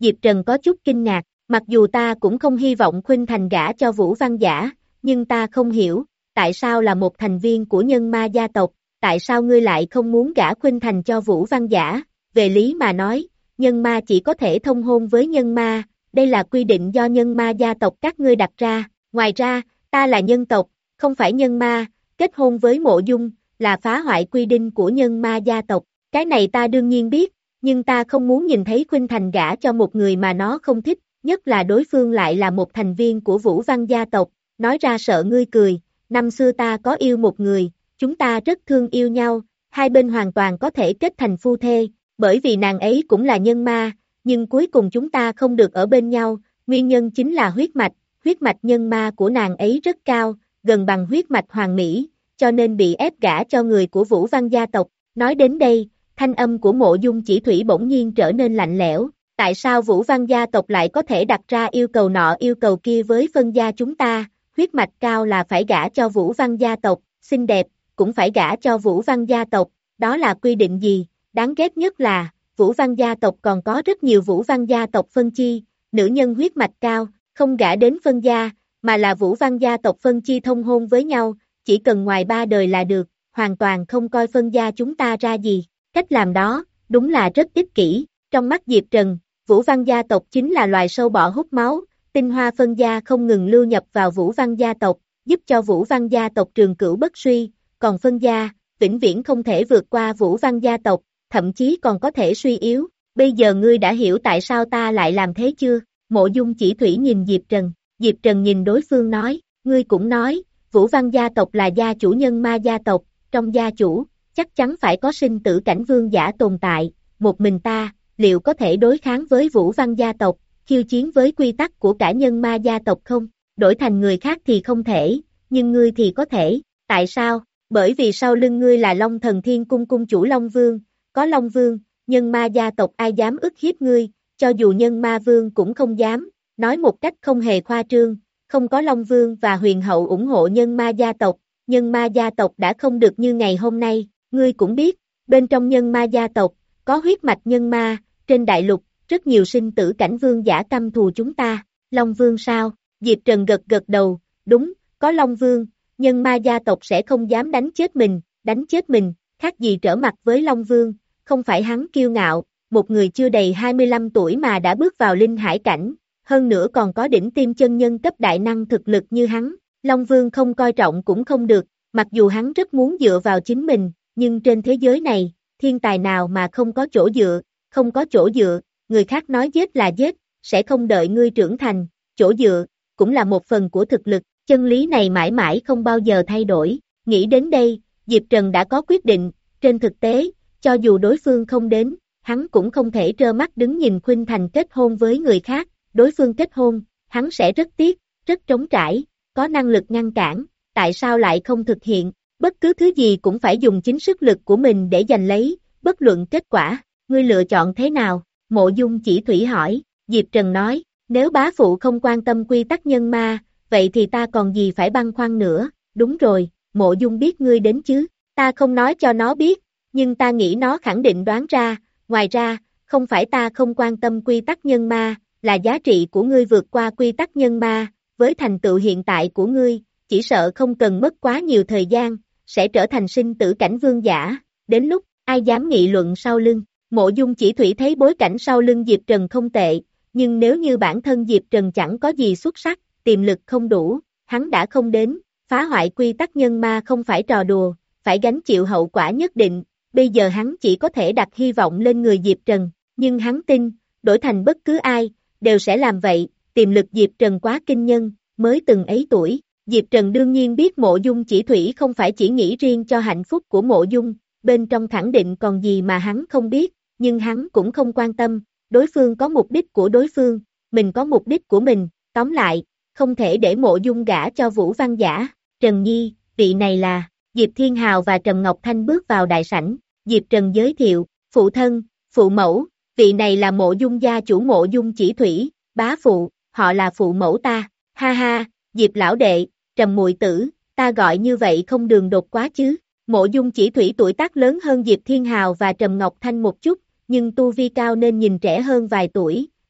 Diệp Trần có chút kinh ngạc, mặc dù ta cũng không hy vọng Khuynh Thành gả cho Vũ Văn Giả, nhưng ta không hiểu, tại sao là một thành viên của Nhân Ma gia tộc, tại sao ngươi lại không muốn gả Khuynh Thành cho Vũ Văn Giả, về lý mà nói, Nhân Ma chỉ có thể thông hôn với Nhân Ma, đây là quy định do Nhân Ma gia tộc các ngươi đặt ra, ngoài ra, ta là nhân tộc, không phải Nhân Ma, kết hôn với Mộ Dung, là phá hoại quy định của Nhân Ma gia tộc, cái này ta đương nhiên biết, nhưng ta không muốn nhìn thấy Khuynh Thành gả cho một người mà nó không thích, nhất là đối phương lại là một thành viên của Vũ Văn gia tộc, nói ra sợ ngươi cười, năm xưa ta có yêu một người, chúng ta rất thương yêu nhau, hai bên hoàn toàn có thể kết thành phu thê, bởi vì nàng ấy cũng là nhân ma, nhưng cuối cùng chúng ta không được ở bên nhau, nguyên nhân chính là huyết mạch, huyết mạch nhân ma của nàng ấy rất cao, gần bằng huyết mạch hoàng mỹ, cho nên bị ép gả cho người của Vũ Văn gia tộc, nói đến đây, thanh âm của Mộ Dung Chỉ Thủy bỗng nhiên trở nên lạnh lẽo, tại sao Vũ Văn gia tộc lại có thể đặt ra yêu cầu nọ yêu cầu kia với phân gia chúng ta, huyết mạch cao là phải gả cho Vũ Văn gia tộc, xinh đẹp, cũng phải gả cho Vũ Văn gia tộc, đó là quy định gì, đáng ghét nhất là, Vũ Văn gia tộc còn có rất nhiều Vũ Văn gia tộc phân chi, nữ nhân huyết mạch cao, không gả đến phân gia, mà là Vũ Văn gia tộc phân chi thông hôn với nhau, chỉ cần ngoài ba đời là được, hoàn toàn không coi phân gia chúng ta ra gì, cách làm đó, đúng là rất ích kỷ, trong mắt Diệp Trần, Vũ Văn gia tộc chính là loài sâu bọ hút máu, tinh hoa phân gia không ngừng lưu nhập vào Vũ Văn gia tộc, giúp cho Vũ Văn gia tộc trường cửu bất suy, còn phân gia, vĩnh viễn không thể vượt qua Vũ Văn gia tộc, thậm chí còn có thể suy yếu, bây giờ ngươi đã hiểu tại sao ta lại làm thế chưa? Mộ Dung Chỉ Thủy nhìn Diệp Trần, Diệp Trần nhìn đối phương nói, ngươi cũng nói, Vũ Văn gia tộc là gia chủ Nhân Ma gia tộc, trong gia chủ, chắc chắn phải có sinh tử cảnh vương giả tồn tại, một mình ta, liệu có thể đối kháng với Vũ Văn gia tộc, khiêu chiến với quy tắc của cả Nhân Ma gia tộc không? Đổi thành người khác thì không thể, nhưng ngươi thì có thể, tại sao? Bởi vì sau lưng ngươi là Long Thần Thiên Cung cung chủ Long Vương, có Long Vương, Nhân Ma gia tộc ai dám ức hiếp ngươi, cho dù Nhân Ma Vương cũng không dám, nói một cách không hề khoa trương, không có Long Vương và Huyền Hậu ủng hộ Nhân Ma gia tộc, Nhân Ma gia tộc đã không được như ngày hôm nay, ngươi cũng biết, bên trong Nhân Ma gia tộc, có huyết mạch Nhân Ma, trên đại lục, rất nhiều sinh tử cảnh vương giả căm thù chúng ta, Long Vương sao? Diệp Trần gật gật đầu, đúng, có Long Vương, Nhân Ma gia tộc sẽ không dám đánh chết mình, đánh chết mình, khác gì trở mặt với Long Vương, không phải hắn kiêu ngạo, một người chưa đầy hai mươi lăm tuổi mà đã bước vào linh hải cảnh, hơn nữa còn có đỉnh tiêm chân nhân cấp đại năng thực lực như hắn, Long Vương không coi trọng cũng không được, mặc dù hắn rất muốn dựa vào chính mình, nhưng trên thế giới này, thiên tài nào mà không có chỗ dựa, không có chỗ dựa, người khác nói giết là giết, sẽ không đợi ngươi trưởng thành, chỗ dựa, cũng là một phần của thực lực, chân lý này mãi mãi không bao giờ thay đổi, nghĩ đến đây, Diệp Trần đã có quyết định, trên thực tế, cho dù đối phương không đến, hắn cũng không thể trơ mắt đứng nhìn Khuynh Thành kết hôn với người khác, đối phương kết hôn, hắn sẽ rất tiếc, rất trống trải, có năng lực ngăn cản, tại sao lại không thực hiện, bất cứ thứ gì cũng phải dùng chính sức lực của mình để giành lấy, bất luận kết quả, ngươi lựa chọn thế nào, Mộ Dung Chỉ Thủy hỏi, Diệp Trần nói, nếu bá phụ không quan tâm quy tắc nhân ma, vậy thì ta còn gì phải băn khoăn nữa, đúng rồi, Mộ Dung biết ngươi đến chứ, ta không nói cho nó biết, nhưng ta nghĩ nó khẳng định đoán ra, ngoài ra, không phải ta không quan tâm quy tắc nhân ma, là giá trị của ngươi vượt qua quy tắc nhân ma, với thành tựu hiện tại của ngươi, chỉ sợ không cần mất quá nhiều thời gian, sẽ trở thành sinh tử cảnh vương giả, đến lúc, ai dám nghị luận sau lưng, Mộ Dung Chỉ Thủy thấy bối cảnh sau lưng Diệp Trần không tệ, nhưng nếu như bản thân Diệp Trần chẳng có gì xuất sắc, tiềm lực không đủ, hắn đã không đến, phá hoại quy tắc nhân ma không phải trò đùa, phải gánh chịu hậu quả nhất định, bây giờ hắn chỉ có thể đặt hy vọng lên người Diệp Trần, nhưng hắn tin, đổi thành bất cứ ai, đều sẽ làm vậy, tiềm lực Diệp Trần quá kinh nhân, mới từng ấy tuổi, Diệp Trần đương nhiên biết Mộ Dung Chỉ Thủy không phải chỉ nghĩ riêng cho hạnh phúc của Mộ Dung, bên trong khẳng định còn gì mà hắn không biết, nhưng hắn cũng không quan tâm, đối phương có mục đích của đối phương, mình có mục đích của mình, tóm lại, không thể để Mộ Dung gả cho Vũ Văn Giả, Trần Nhi, vị này là, Diệp Thiên Hào và Trầm Ngọc Thanh bước vào đại sảnh, Diệp Trần giới thiệu, phụ thân, phụ mẫu, vị này là Mộ Dung gia chủ Mộ Dung Chỉ Thủy, bá phụ, họ là phụ mẫu ta, ha ha, Diệp lão đệ, Trầm muội tử, ta gọi như vậy không đường đột quá chứ, Mộ Dung Chỉ Thủy tuổi tác lớn hơn Diệp Thiên Hào và Trầm Ngọc Thanh một chút, nhưng tu vi cao nên nhìn trẻ hơn vài tuổi,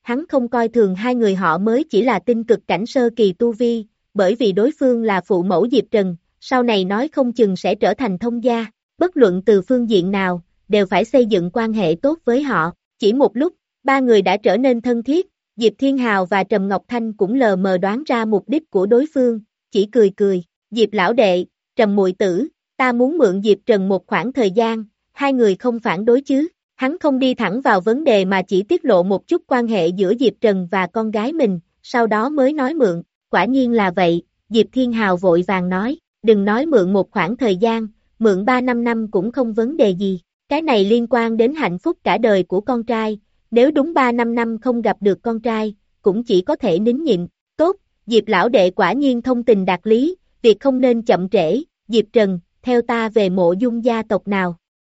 hắn không coi thường hai người họ mới chỉ là tinh cực cảnh sơ kỳ tu vi, bởi vì đối phương là phụ mẫu Diệp Trần, sau này nói không chừng sẽ trở thành thông gia, bất luận từ phương diện nào, đều phải xây dựng quan hệ tốt với họ. Chỉ một lúc, ba người đã trở nên thân thiết, Diệp Thiên Hào và Trầm Ngọc Thanh cũng lờ mờ đoán ra mục đích của đối phương, chỉ cười cười, Diệp lão đệ, Trầm muội tử, ta muốn mượn Diệp Trần một khoảng thời gian, hai người không phản đối chứ? Hắn không đi thẳng vào vấn đề mà chỉ tiết lộ một chút quan hệ giữa Diệp Trần và con gái mình, sau đó mới nói mượn, quả nhiên là vậy, Diệp Thiên Hào vội vàng nói, đừng nói mượn một khoảng thời gian, mượn ba năm năm cũng không vấn đề gì, cái này liên quan đến hạnh phúc cả đời của con trai, nếu đúng ba năm năm không gặp được con trai, cũng chỉ có thể nín nhịn, tốt, Diệp lão đệ quả nhiên thông tình đạt lý, việc không nên chậm trễ, Diệp Trần, theo ta về Mộ Dung gia tộc nào.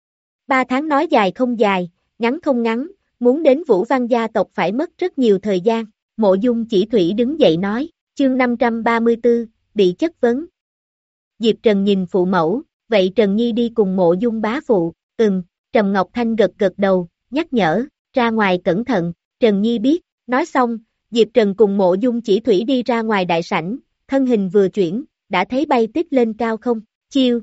Ba tháng nói dài không dài, ngắn không ngắn, muốn đến Vũ Văn gia tộc phải mất rất nhiều thời gian, Mộ Dung Chỉ Thủy đứng dậy nói, chương năm trăm ba mươi tư, bị chất vấn. Diệp Trần nhìn phụ mẫu, vậy Trần Nhi đi cùng Mộ Dung bá phụ, ừm, Trầm Ngọc Thanh gật gật đầu, nhắc nhở, ra ngoài cẩn thận, Trần Nhi biết, nói xong, Diệp Trần cùng Mộ Dung Chỉ Thủy đi ra ngoài đại sảnh, thân hình vừa chuyển, đã thấy bay tích lên cao không, chiêu,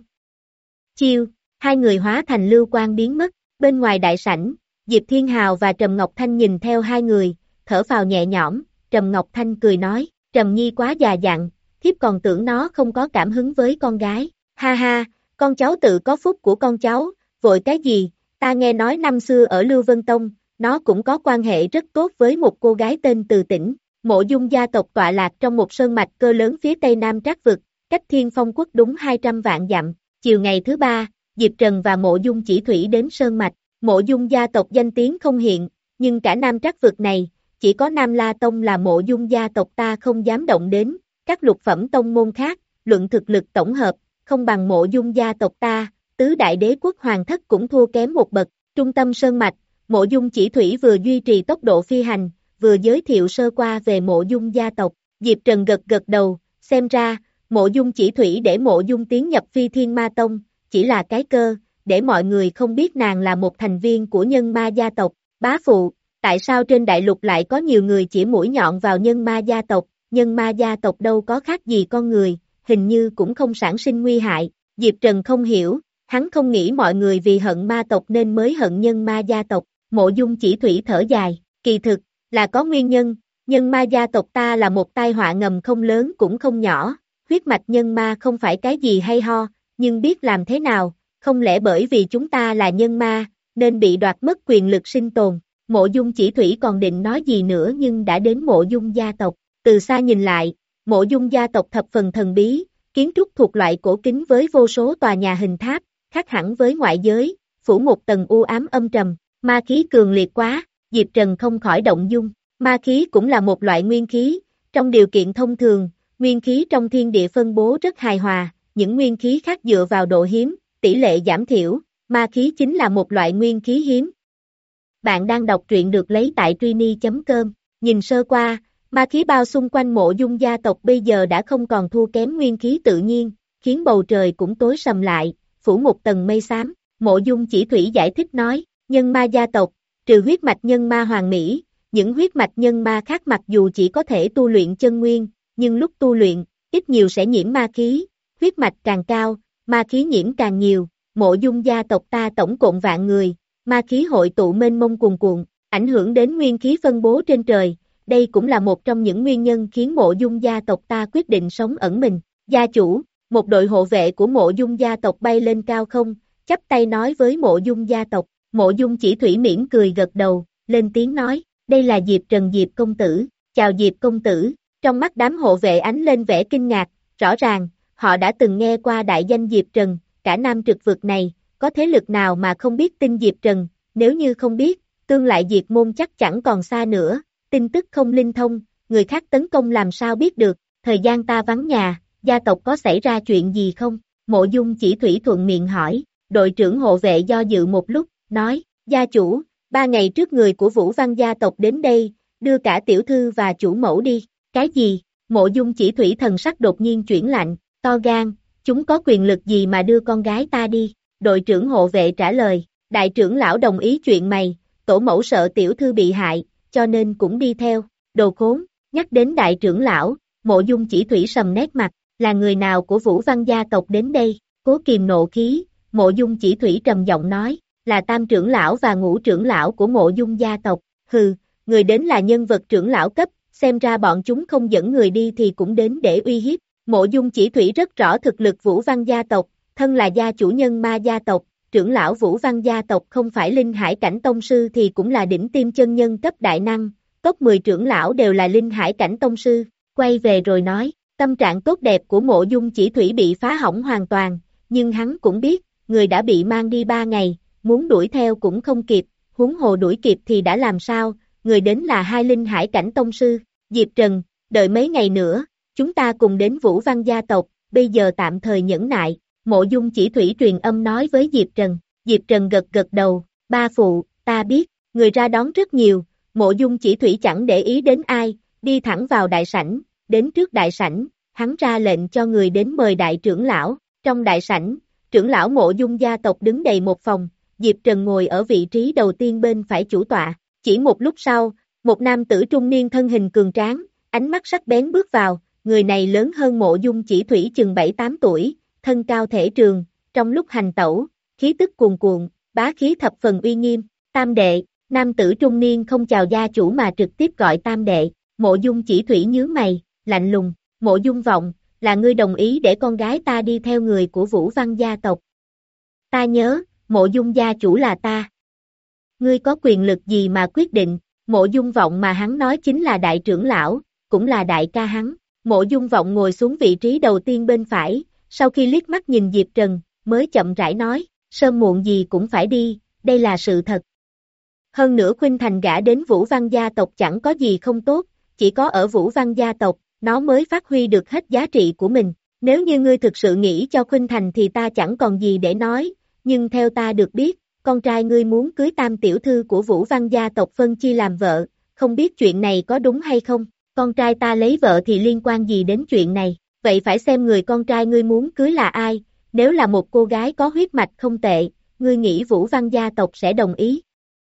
chiêu, hai người hóa thành lưu quang biến mất, bên ngoài đại sảnh, Diệp Thiên Hào và Trầm Ngọc Thanh nhìn theo hai người, thở phào nhẹ nhõm, Trầm Ngọc Thanh cười nói, Trầm Nhi quá già dặn, thiếp còn tưởng nó không có cảm hứng với con gái, ha ha, con cháu tự có phúc của con cháu, vội cái gì, ta nghe nói năm xưa ở Lưu Vân Tông, nó cũng có quan hệ rất tốt với một cô gái tên Từ Tĩnh, Mộ Dung gia tộc tọa lạc trong một sơn mạch cơ lớn phía tây nam Trác vực, cách Thiên Phong quốc đúng hai trăm vạn dặm, chiều ngày thứ ba, Diệp Trần và Mộ Dung Chỉ Thủy đến sơn mạch, Mộ Dung gia tộc danh tiếng không hiện, nhưng cả nam Trác vực này, chỉ có Nam La Tông là Mộ Dung gia tộc ta không dám động đến, các lục phẩm tông môn khác, luận thực lực tổng hợp, không bằng Mộ Dung gia tộc ta, tứ đại đế quốc hoàng thất cũng thua kém một bậc, trung tâm sơn mạch, Mộ Dung Chỉ Thủy vừa duy trì tốc độ phi hành, vừa giới thiệu sơ qua về Mộ Dung gia tộc, Diệp Trần gật gật đầu, xem ra, Mộ Dung Chỉ Thủy để Mộ Dung tiến nhập Phi Thiên Ma Tông, chỉ là cái cơ, để mọi người không biết nàng là một thành viên của Nhân Ma gia tộc, bá phụ, tại sao trên đại lục lại có nhiều người chỉ mũi nhọn vào Nhân Ma gia tộc, Nhân Ma gia tộc đâu có khác gì con người, hình như cũng không sản sinh nguy hại, Diệp Trần không hiểu, hắn không nghĩ mọi người vì hận ma tộc nên mới hận Nhân Ma gia tộc, Mộ Dung Chỉ Thủy thở dài, kỳ thực, là có nguyên nhân, Nhân Ma gia tộc ta là một tai họa ngầm không lớn cũng không nhỏ, huyết mạch Nhân Ma không phải cái gì hay ho, nhưng biết làm thế nào, không lẽ bởi vì chúng ta là Nhân Ma, nên bị đoạt mất quyền lực sinh tồn, Mộ Dung Chỉ Thủy còn định nói gì nữa nhưng đã đến Mộ Dung gia tộc, từ xa nhìn lại, Mộ Dung gia tộc thập phần thần bí, kiến trúc thuộc loại cổ kính với vô số tòa nhà hình tháp, khác hẳn với ngoại giới, phủ một tầng u ám âm trầm, ma khí cường liệt quá, Diệp Trần không khỏi động dung, ma khí cũng là một loại nguyên khí, trong điều kiện thông thường, nguyên khí trong thiên địa phân bố rất hài hòa, những nguyên khí khác dựa vào độ hiếm, tỷ lệ giảm thiểu, ma khí chính là một loại nguyên khí hiếm. Bạn đang đọc truyện được lấy tại truy chấm com, nhìn sơ qua, ma khí bao xung quanh Mộ Dung gia tộc bây giờ đã không còn thua kém nguyên khí tự nhiên, khiến bầu trời cũng tối sầm lại, phủ một tầng mây xám, Mộ Dung Chỉ Thủy giải thích nói, Nhân Ma gia tộc, trừ huyết mạch Nhân Ma hoàng mỹ, những huyết mạch Nhân Ma khác mặc dù chỉ có thể tu luyện chân nguyên, nhưng lúc tu luyện, ít nhiều sẽ nhiễm ma khí, huyết mạch càng cao, ma khí nhiễm càng nhiều, Mộ Dung gia tộc ta tổng cộng vạn người, ma khí hội tụ mênh mông cuồn cuộn, ảnh hưởng đến nguyên khí phân bố trên trời, đây cũng là một trong những nguyên nhân khiến Mộ Dung gia tộc ta quyết định sống ẩn mình, gia chủ, một đội hộ vệ của Mộ Dung gia tộc bay lên cao không, chắp tay nói với Mộ Dung gia tộc, Mộ Dung Chỉ Thủy mỉm cười gật đầu, lên tiếng nói, đây là Diệp Trần Diệp công tử, chào Diệp công tử, trong mắt đám hộ vệ ánh lên vẻ kinh ngạc, rõ ràng, họ đã từng nghe qua đại danh Diệp Trần, cả Nam Trực vực này, có thế lực nào mà không biết tin Diệp Trần, nếu như không biết, tương lại diệt môn chắc chẳng còn xa nữa, tin tức không linh thông, người khác tấn công làm sao biết được, thời gian ta vắng nhà, gia tộc có xảy ra chuyện gì không? Mộ Dung Chỉ Thủy thuận miệng hỏi, đội trưởng hộ vệ do dự một lúc, nói, gia chủ, ba ngày trước người của Vũ Văn gia tộc đến đây, đưa cả tiểu thư và chủ mẫu đi, cái gì? Mộ Dung Chỉ Thủy thần sắc đột nhiên chuyển lạnh, to gan, chúng có quyền lực gì mà đưa con gái ta đi? Đội trưởng hộ vệ trả lời, đại trưởng lão đồng ý chuyện mày, tổ mẫu sợ tiểu thư bị hại, cho nên cũng đi theo, đồ khốn, nhắc đến đại trưởng lão, Mộ Dung Chỉ Thủy sầm nét mặt, là người nào của Vũ Văn gia tộc đến đây, cố kìm nộ khí, Mộ Dung Chỉ Thủy trầm giọng nói, là tam trưởng lão và ngũ trưởng lão của Mộ Dung gia tộc, hừ, người đến là nhân vật trưởng lão cấp, xem ra bọn chúng không dẫn người đi thì cũng đến để uy hiếp, Mộ Dung Chỉ Thủy rất rõ thực lực Vũ Văn gia tộc, thân là gia chủ nhân ma gia tộc, trưởng lão Vũ Văn gia tộc không phải linh hải cảnh tông sư thì cũng là đỉnh tiêm chân nhân cấp đại năng, top mười trưởng lão đều là linh hải cảnh tông sư, quay về rồi nói, tâm trạng tốt đẹp của Mộ Dung Chỉ Thủy bị phá hỏng hoàn toàn, nhưng hắn cũng biết, người đã bị mang đi ba ngày, muốn đuổi theo cũng không kịp, huống hồ đuổi kịp thì đã làm sao, người đến là hai linh hải cảnh tông sư, Diệp Trần, đợi mấy ngày nữa, chúng ta cùng đến Vũ Văn gia tộc, bây giờ tạm thời nhẫn nại, Mộ Dung Chỉ Thủy truyền âm nói với Diệp Trần, Diệp Trần gật gật đầu, ba phụ, ta biết, người ra đón rất nhiều, Mộ Dung Chỉ Thủy chẳng để ý đến ai, đi thẳng vào đại sảnh, đến trước đại sảnh, hắn ra lệnh cho người đến mời đại trưởng lão, trong đại sảnh, trưởng lão Mộ Dung gia tộc đứng đầy một phòng, Diệp Trần ngồi ở vị trí đầu tiên bên phải chủ tọa, chỉ một lúc sau, một nam tử trung niên thân hình cường tráng, ánh mắt sắc bén bước vào, người này lớn hơn Mộ Dung Chỉ Thủy chừng bảy tám tuổi, thân cao thể trường, trong lúc hành tẩu, khí tức cuồn cuộn, bá khí thập phần uy nghiêm, tam đệ, nam tử trung niên không chào gia chủ mà trực tiếp gọi tam đệ, Mộ Dung Chỉ Thủy nhướng mày, lạnh lùng, Mộ Dung Vọng, là ngươi đồng ý để con gái ta đi theo người của Vũ Văn gia tộc. Ta nhớ, Mộ Dung gia chủ là ta. Ngươi có quyền lực gì mà quyết định, Mộ Dung Vọng mà hắn nói chính là đại trưởng lão, cũng là đại ca hắn. Mộ Dung Vọng ngồi xuống vị trí đầu tiên bên phải, sau khi liếc mắt nhìn Diệp Trần, mới chậm rãi nói, sớm muộn gì cũng phải đi, đây là sự thật. Hơn nữa Khuynh Thành gả đến Vũ Văn gia tộc chẳng có gì không tốt, chỉ có ở Vũ Văn gia tộc, nó mới phát huy được hết giá trị của mình. Nếu như ngươi thực sự nghĩ cho Khuynh Thành thì ta chẳng còn gì để nói, nhưng theo ta được biết, con trai ngươi muốn cưới tam tiểu thư của Vũ Văn gia tộc phân chia làm vợ, không biết chuyện này có đúng hay không? Con trai ta lấy vợ thì liên quan gì đến chuyện này? Vậy phải xem người con trai ngươi muốn cưới là ai, nếu là một cô gái có huyết mạch không tệ, ngươi nghĩ Vũ Văn gia tộc sẽ đồng ý?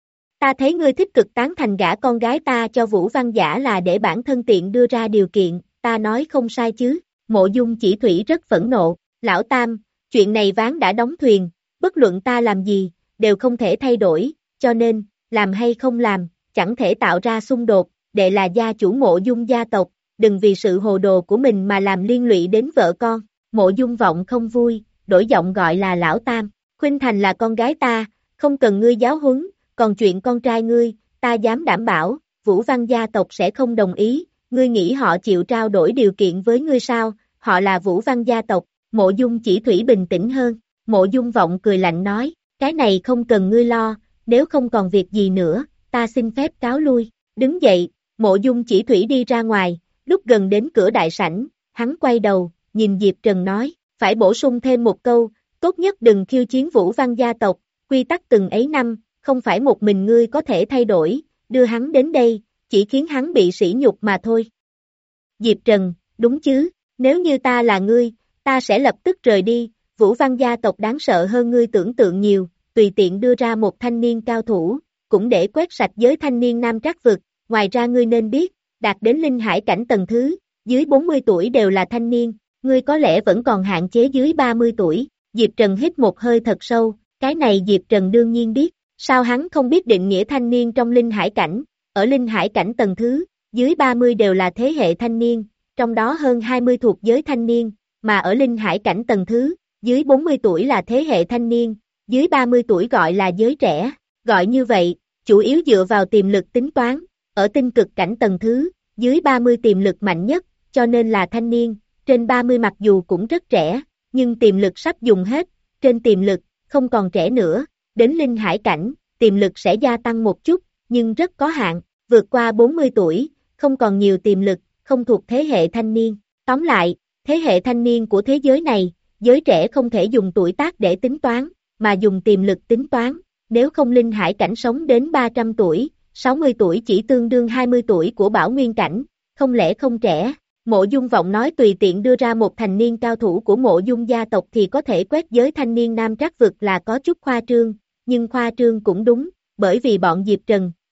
Ta thấy ngươi thích cực tán thành gả con gái ta cho Vũ Văn giả là để bản thân tiện đưa ra điều kiện, ta nói không sai chứ? Mộ Dung Chỉ Thủy rất phẫn nộ, lão tam, chuyện này ván đã đóng thuyền, bất luận ta làm gì, đều không thể thay đổi, cho nên, làm hay không làm, chẳng thể tạo ra xung đột, đệ là gia chủ Mộ Dung gia tộc, đừng vì sự hồ đồ của mình mà làm liên lụy đến vợ con. Mộ Dung Vọng không vui, đổi giọng gọi là lão tam, Khuynh Thành là con gái ta, không cần ngươi giáo huấn, còn chuyện con trai ngươi, ta dám đảm bảo, Vũ Văn gia tộc sẽ không đồng ý, ngươi nghĩ họ chịu trao đổi điều kiện với ngươi sao, họ là Vũ Văn gia tộc. Mộ Dung Chỉ Thủy bình tĩnh hơn, Mộ Dung Vọng cười lạnh nói, cái này không cần ngươi lo, nếu không còn việc gì nữa, ta xin phép cáo lui, đứng dậy, Mộ Dung Chỉ Thủy đi ra ngoài, lúc gần đến cửa đại sảnh, hắn quay đầu, nhìn Diệp Trần nói, phải bổ sung thêm một câu, tốt nhất đừng khiêu chiến Vũ Văn gia tộc, quy tắc từng ấy năm, không phải một mình ngươi có thể thay đổi, đưa hắn đến đây, chỉ khiến hắn bị sỉ nhục mà thôi. Diệp Trần, đúng chứ, nếu như ta là ngươi, ta sẽ lập tức rời đi, Vũ Văn gia tộc đáng sợ hơn ngươi tưởng tượng nhiều, tùy tiện đưa ra một thanh niên cao thủ, cũng để quét sạch giới thanh niên nam trắc vực, ngoài ra ngươi nên biết, đạt đến linh hải cảnh tầng thứ, dưới bốn mươi tuổi đều là thanh niên, ngươi có lẽ vẫn còn hạn chế dưới ba mươi tuổi, Diệp Trần hít một hơi thật sâu, cái này Diệp Trần đương nhiên biết, sao hắn không biết định nghĩa thanh niên trong linh hải cảnh, ở linh hải cảnh tầng thứ, dưới ba mươi đều là thế hệ thanh niên, trong đó hơn hai mươi thuộc giới thanh niên, mà ở linh hải cảnh tầng thứ, dưới bốn mươi tuổi là thế hệ thanh niên, dưới ba mươi tuổi gọi là giới trẻ, gọi như vậy, chủ yếu dựa vào tiềm lực tính toán, ở tinh cực cảnh tầng thứ, dưới ba mươi tiềm lực mạnh nhất, cho nên là thanh niên, trên ba mươi mặc dù cũng rất trẻ, nhưng tiềm lực sắp dùng hết, trên tiềm lực, không còn trẻ nữa, đến linh hải cảnh, tiềm lực sẽ gia tăng một chút, nhưng rất có hạn, vượt qua bốn mươi tuổi, không còn nhiều tiềm lực, không thuộc thế hệ thanh niên. Tóm lại, thế hệ thanh niên của thế giới này, giới trẻ không thể dùng tuổi tác để tính toán, mà dùng tiềm lực tính toán, nếu không linh hải cảnh sống đến ba trăm tuổi, sáu mươi tuổi chỉ tương đương hai mươi tuổi của Bảo Nguyên cảnh, không lẽ không trẻ? Mộ Dung Vọng nói tùy tiện đưa ra một thành niên cao thủ của Mộ Dung gia tộc thì có thể quét giới thanh niên nam trắc vực là có chút khoa trương, nhưng khoa trương cũng đúng, bởi vì bọn Diệp Trần,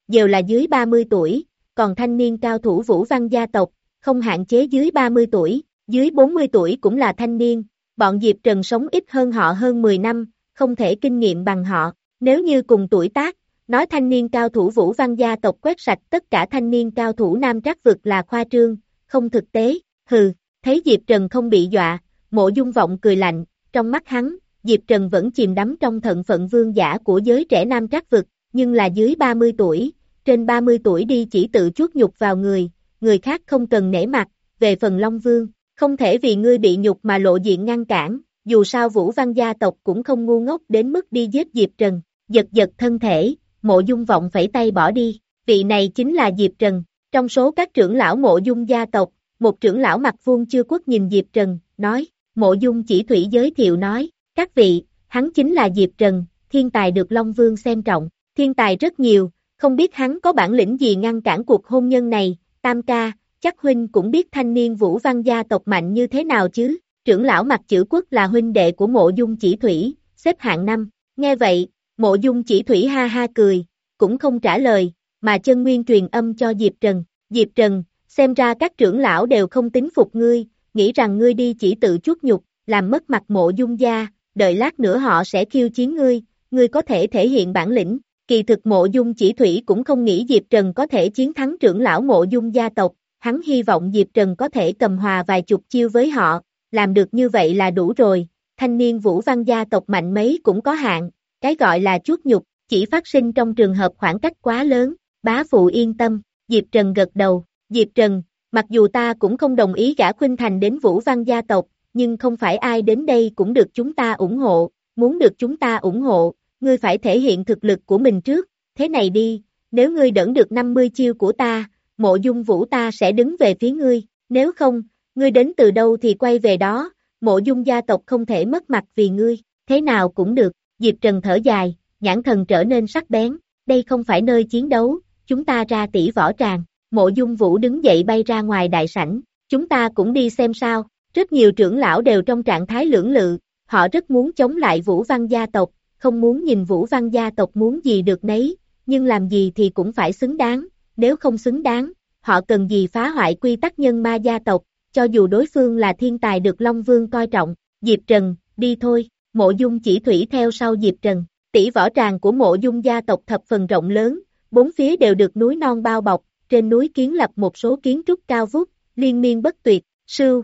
đều là dưới ba mươi tuổi, còn thanh niên cao thủ Vũ Văn gia tộc, không hạn chế dưới ba mươi tuổi, dưới bốn mươi tuổi cũng là thanh niên, bọn Diệp Trần sống ít hơn họ hơn mười năm, không thể kinh nghiệm bằng họ, nếu như cùng tuổi tác, nói thanh niên cao thủ Vũ Văn gia tộc quét sạch tất cả thanh niên cao thủ Nam Trác vực là khoa trương, không thực tế, hừ, thấy Diệp Trần không bị dọa, Mộ Dung Vọng cười lạnh, trong mắt hắn, Diệp Trần vẫn chìm đắm trong thân phận vương giả của giới trẻ Nam Trác vực, nhưng là dưới ba mươi tuổi, trên ba mươi tuổi đi chỉ tự chuốt nhục vào người, người khác không cần nể mặt, về phần Long Vương, không thể vì ngươi bị nhục mà lộ diện ngăn cản, dù sao Vũ Văn gia tộc cũng không ngu ngốc đến mức đi giết Diệp Trần, giật giật thân thể, Mộ Dung Vọng phẩy tay bỏ đi, vị này chính là Diệp Trần, trong số các trưởng lão Mộ Dung gia tộc, một trưởng lão mặt vuông chưa quất nhìn Diệp Trần, nói, Mộ Dung Chỉ Thủy giới thiệu nói, các vị, hắn chính là Diệp Trần, thiên tài được Long Vương xem trọng, thiên tài rất nhiều, không biết hắn có bản lĩnh gì ngăn cản cuộc hôn nhân này, Tam ca, chắc huynh cũng biết thanh niên Vũ Văn gia tộc mạnh như thế nào chứ, trưởng lão mặt chữ quốc là huynh đệ của Mộ Dung Chỉ Thủy, xếp hạng năm, nghe vậy, Mộ Dung Chỉ Thủy ha ha cười, cũng không trả lời, mà chân nguyên truyền âm cho Diệp Trần, Diệp Trần, xem ra các trưởng lão đều không tín phục ngươi, nghĩ rằng ngươi đi chỉ tự chuốt nhục, làm mất mặt Mộ Dung gia, đợi lát nữa họ sẽ khiêu chiến ngươi, ngươi có thể thể hiện bản lĩnh. Kỳ thực Mộ Dung Chỉ Thủy cũng không nghĩ Diệp Trần có thể chiến thắng trưởng lão Mộ Dung gia tộc, hắn hy vọng Diệp Trần có thể cầm hòa vài chục chiêu với họ, làm được như vậy là đủ rồi, thanh niên Vũ Văn gia tộc mạnh mấy cũng có hạn, cái gọi là chuốt nhục, chỉ phát sinh trong trường hợp khoảng cách quá lớn, bá phụ yên tâm, Diệp Trần gật đầu, Diệp Trần, mặc dù ta cũng không đồng ý gả Khuynh Thành đến Vũ Văn gia tộc, nhưng không phải ai đến đây cũng được chúng ta ủng hộ, muốn được chúng ta ủng hộ, ngươi phải thể hiện thực lực của mình trước, thế này đi, nếu ngươi đỡ được năm mươi chiêu của ta, Mộ Dung Vũ ta sẽ đứng về phía ngươi, nếu không, ngươi đến từ đâu thì quay về đó, Mộ Dung gia tộc không thể mất mặt vì ngươi, thế nào cũng được, Diệp Trần thở dài, nhãn thần trở nên sắc bén, đây không phải nơi chiến đấu, chúng ta ra tỷ võ tràng, Mộ Dung Vũ đứng dậy bay ra ngoài đại sảnh, chúng ta cũng đi xem sao, rất nhiều trưởng lão đều trong trạng thái lưỡng lự, họ rất muốn chống lại Vũ Văn gia tộc, không muốn nhìn Vũ Văn gia tộc muốn gì được nấy, nhưng làm gì thì cũng phải xứng đáng, nếu không xứng đáng, họ cần gì phá hoại quy tắc nhân ma gia tộc, cho dù đối phương là thiên tài được Long Vương coi trọng, Diệp Trần, đi thôi, Mộ Dung Chỉ Thủy theo sau Diệp Trần, tỷ võ tràng của Mộ Dung gia tộc thập phần rộng lớn, bốn phía đều được núi non bao bọc, trên núi kiến lập một số kiến trúc cao vút, liên miên bất tuyệt, sưu,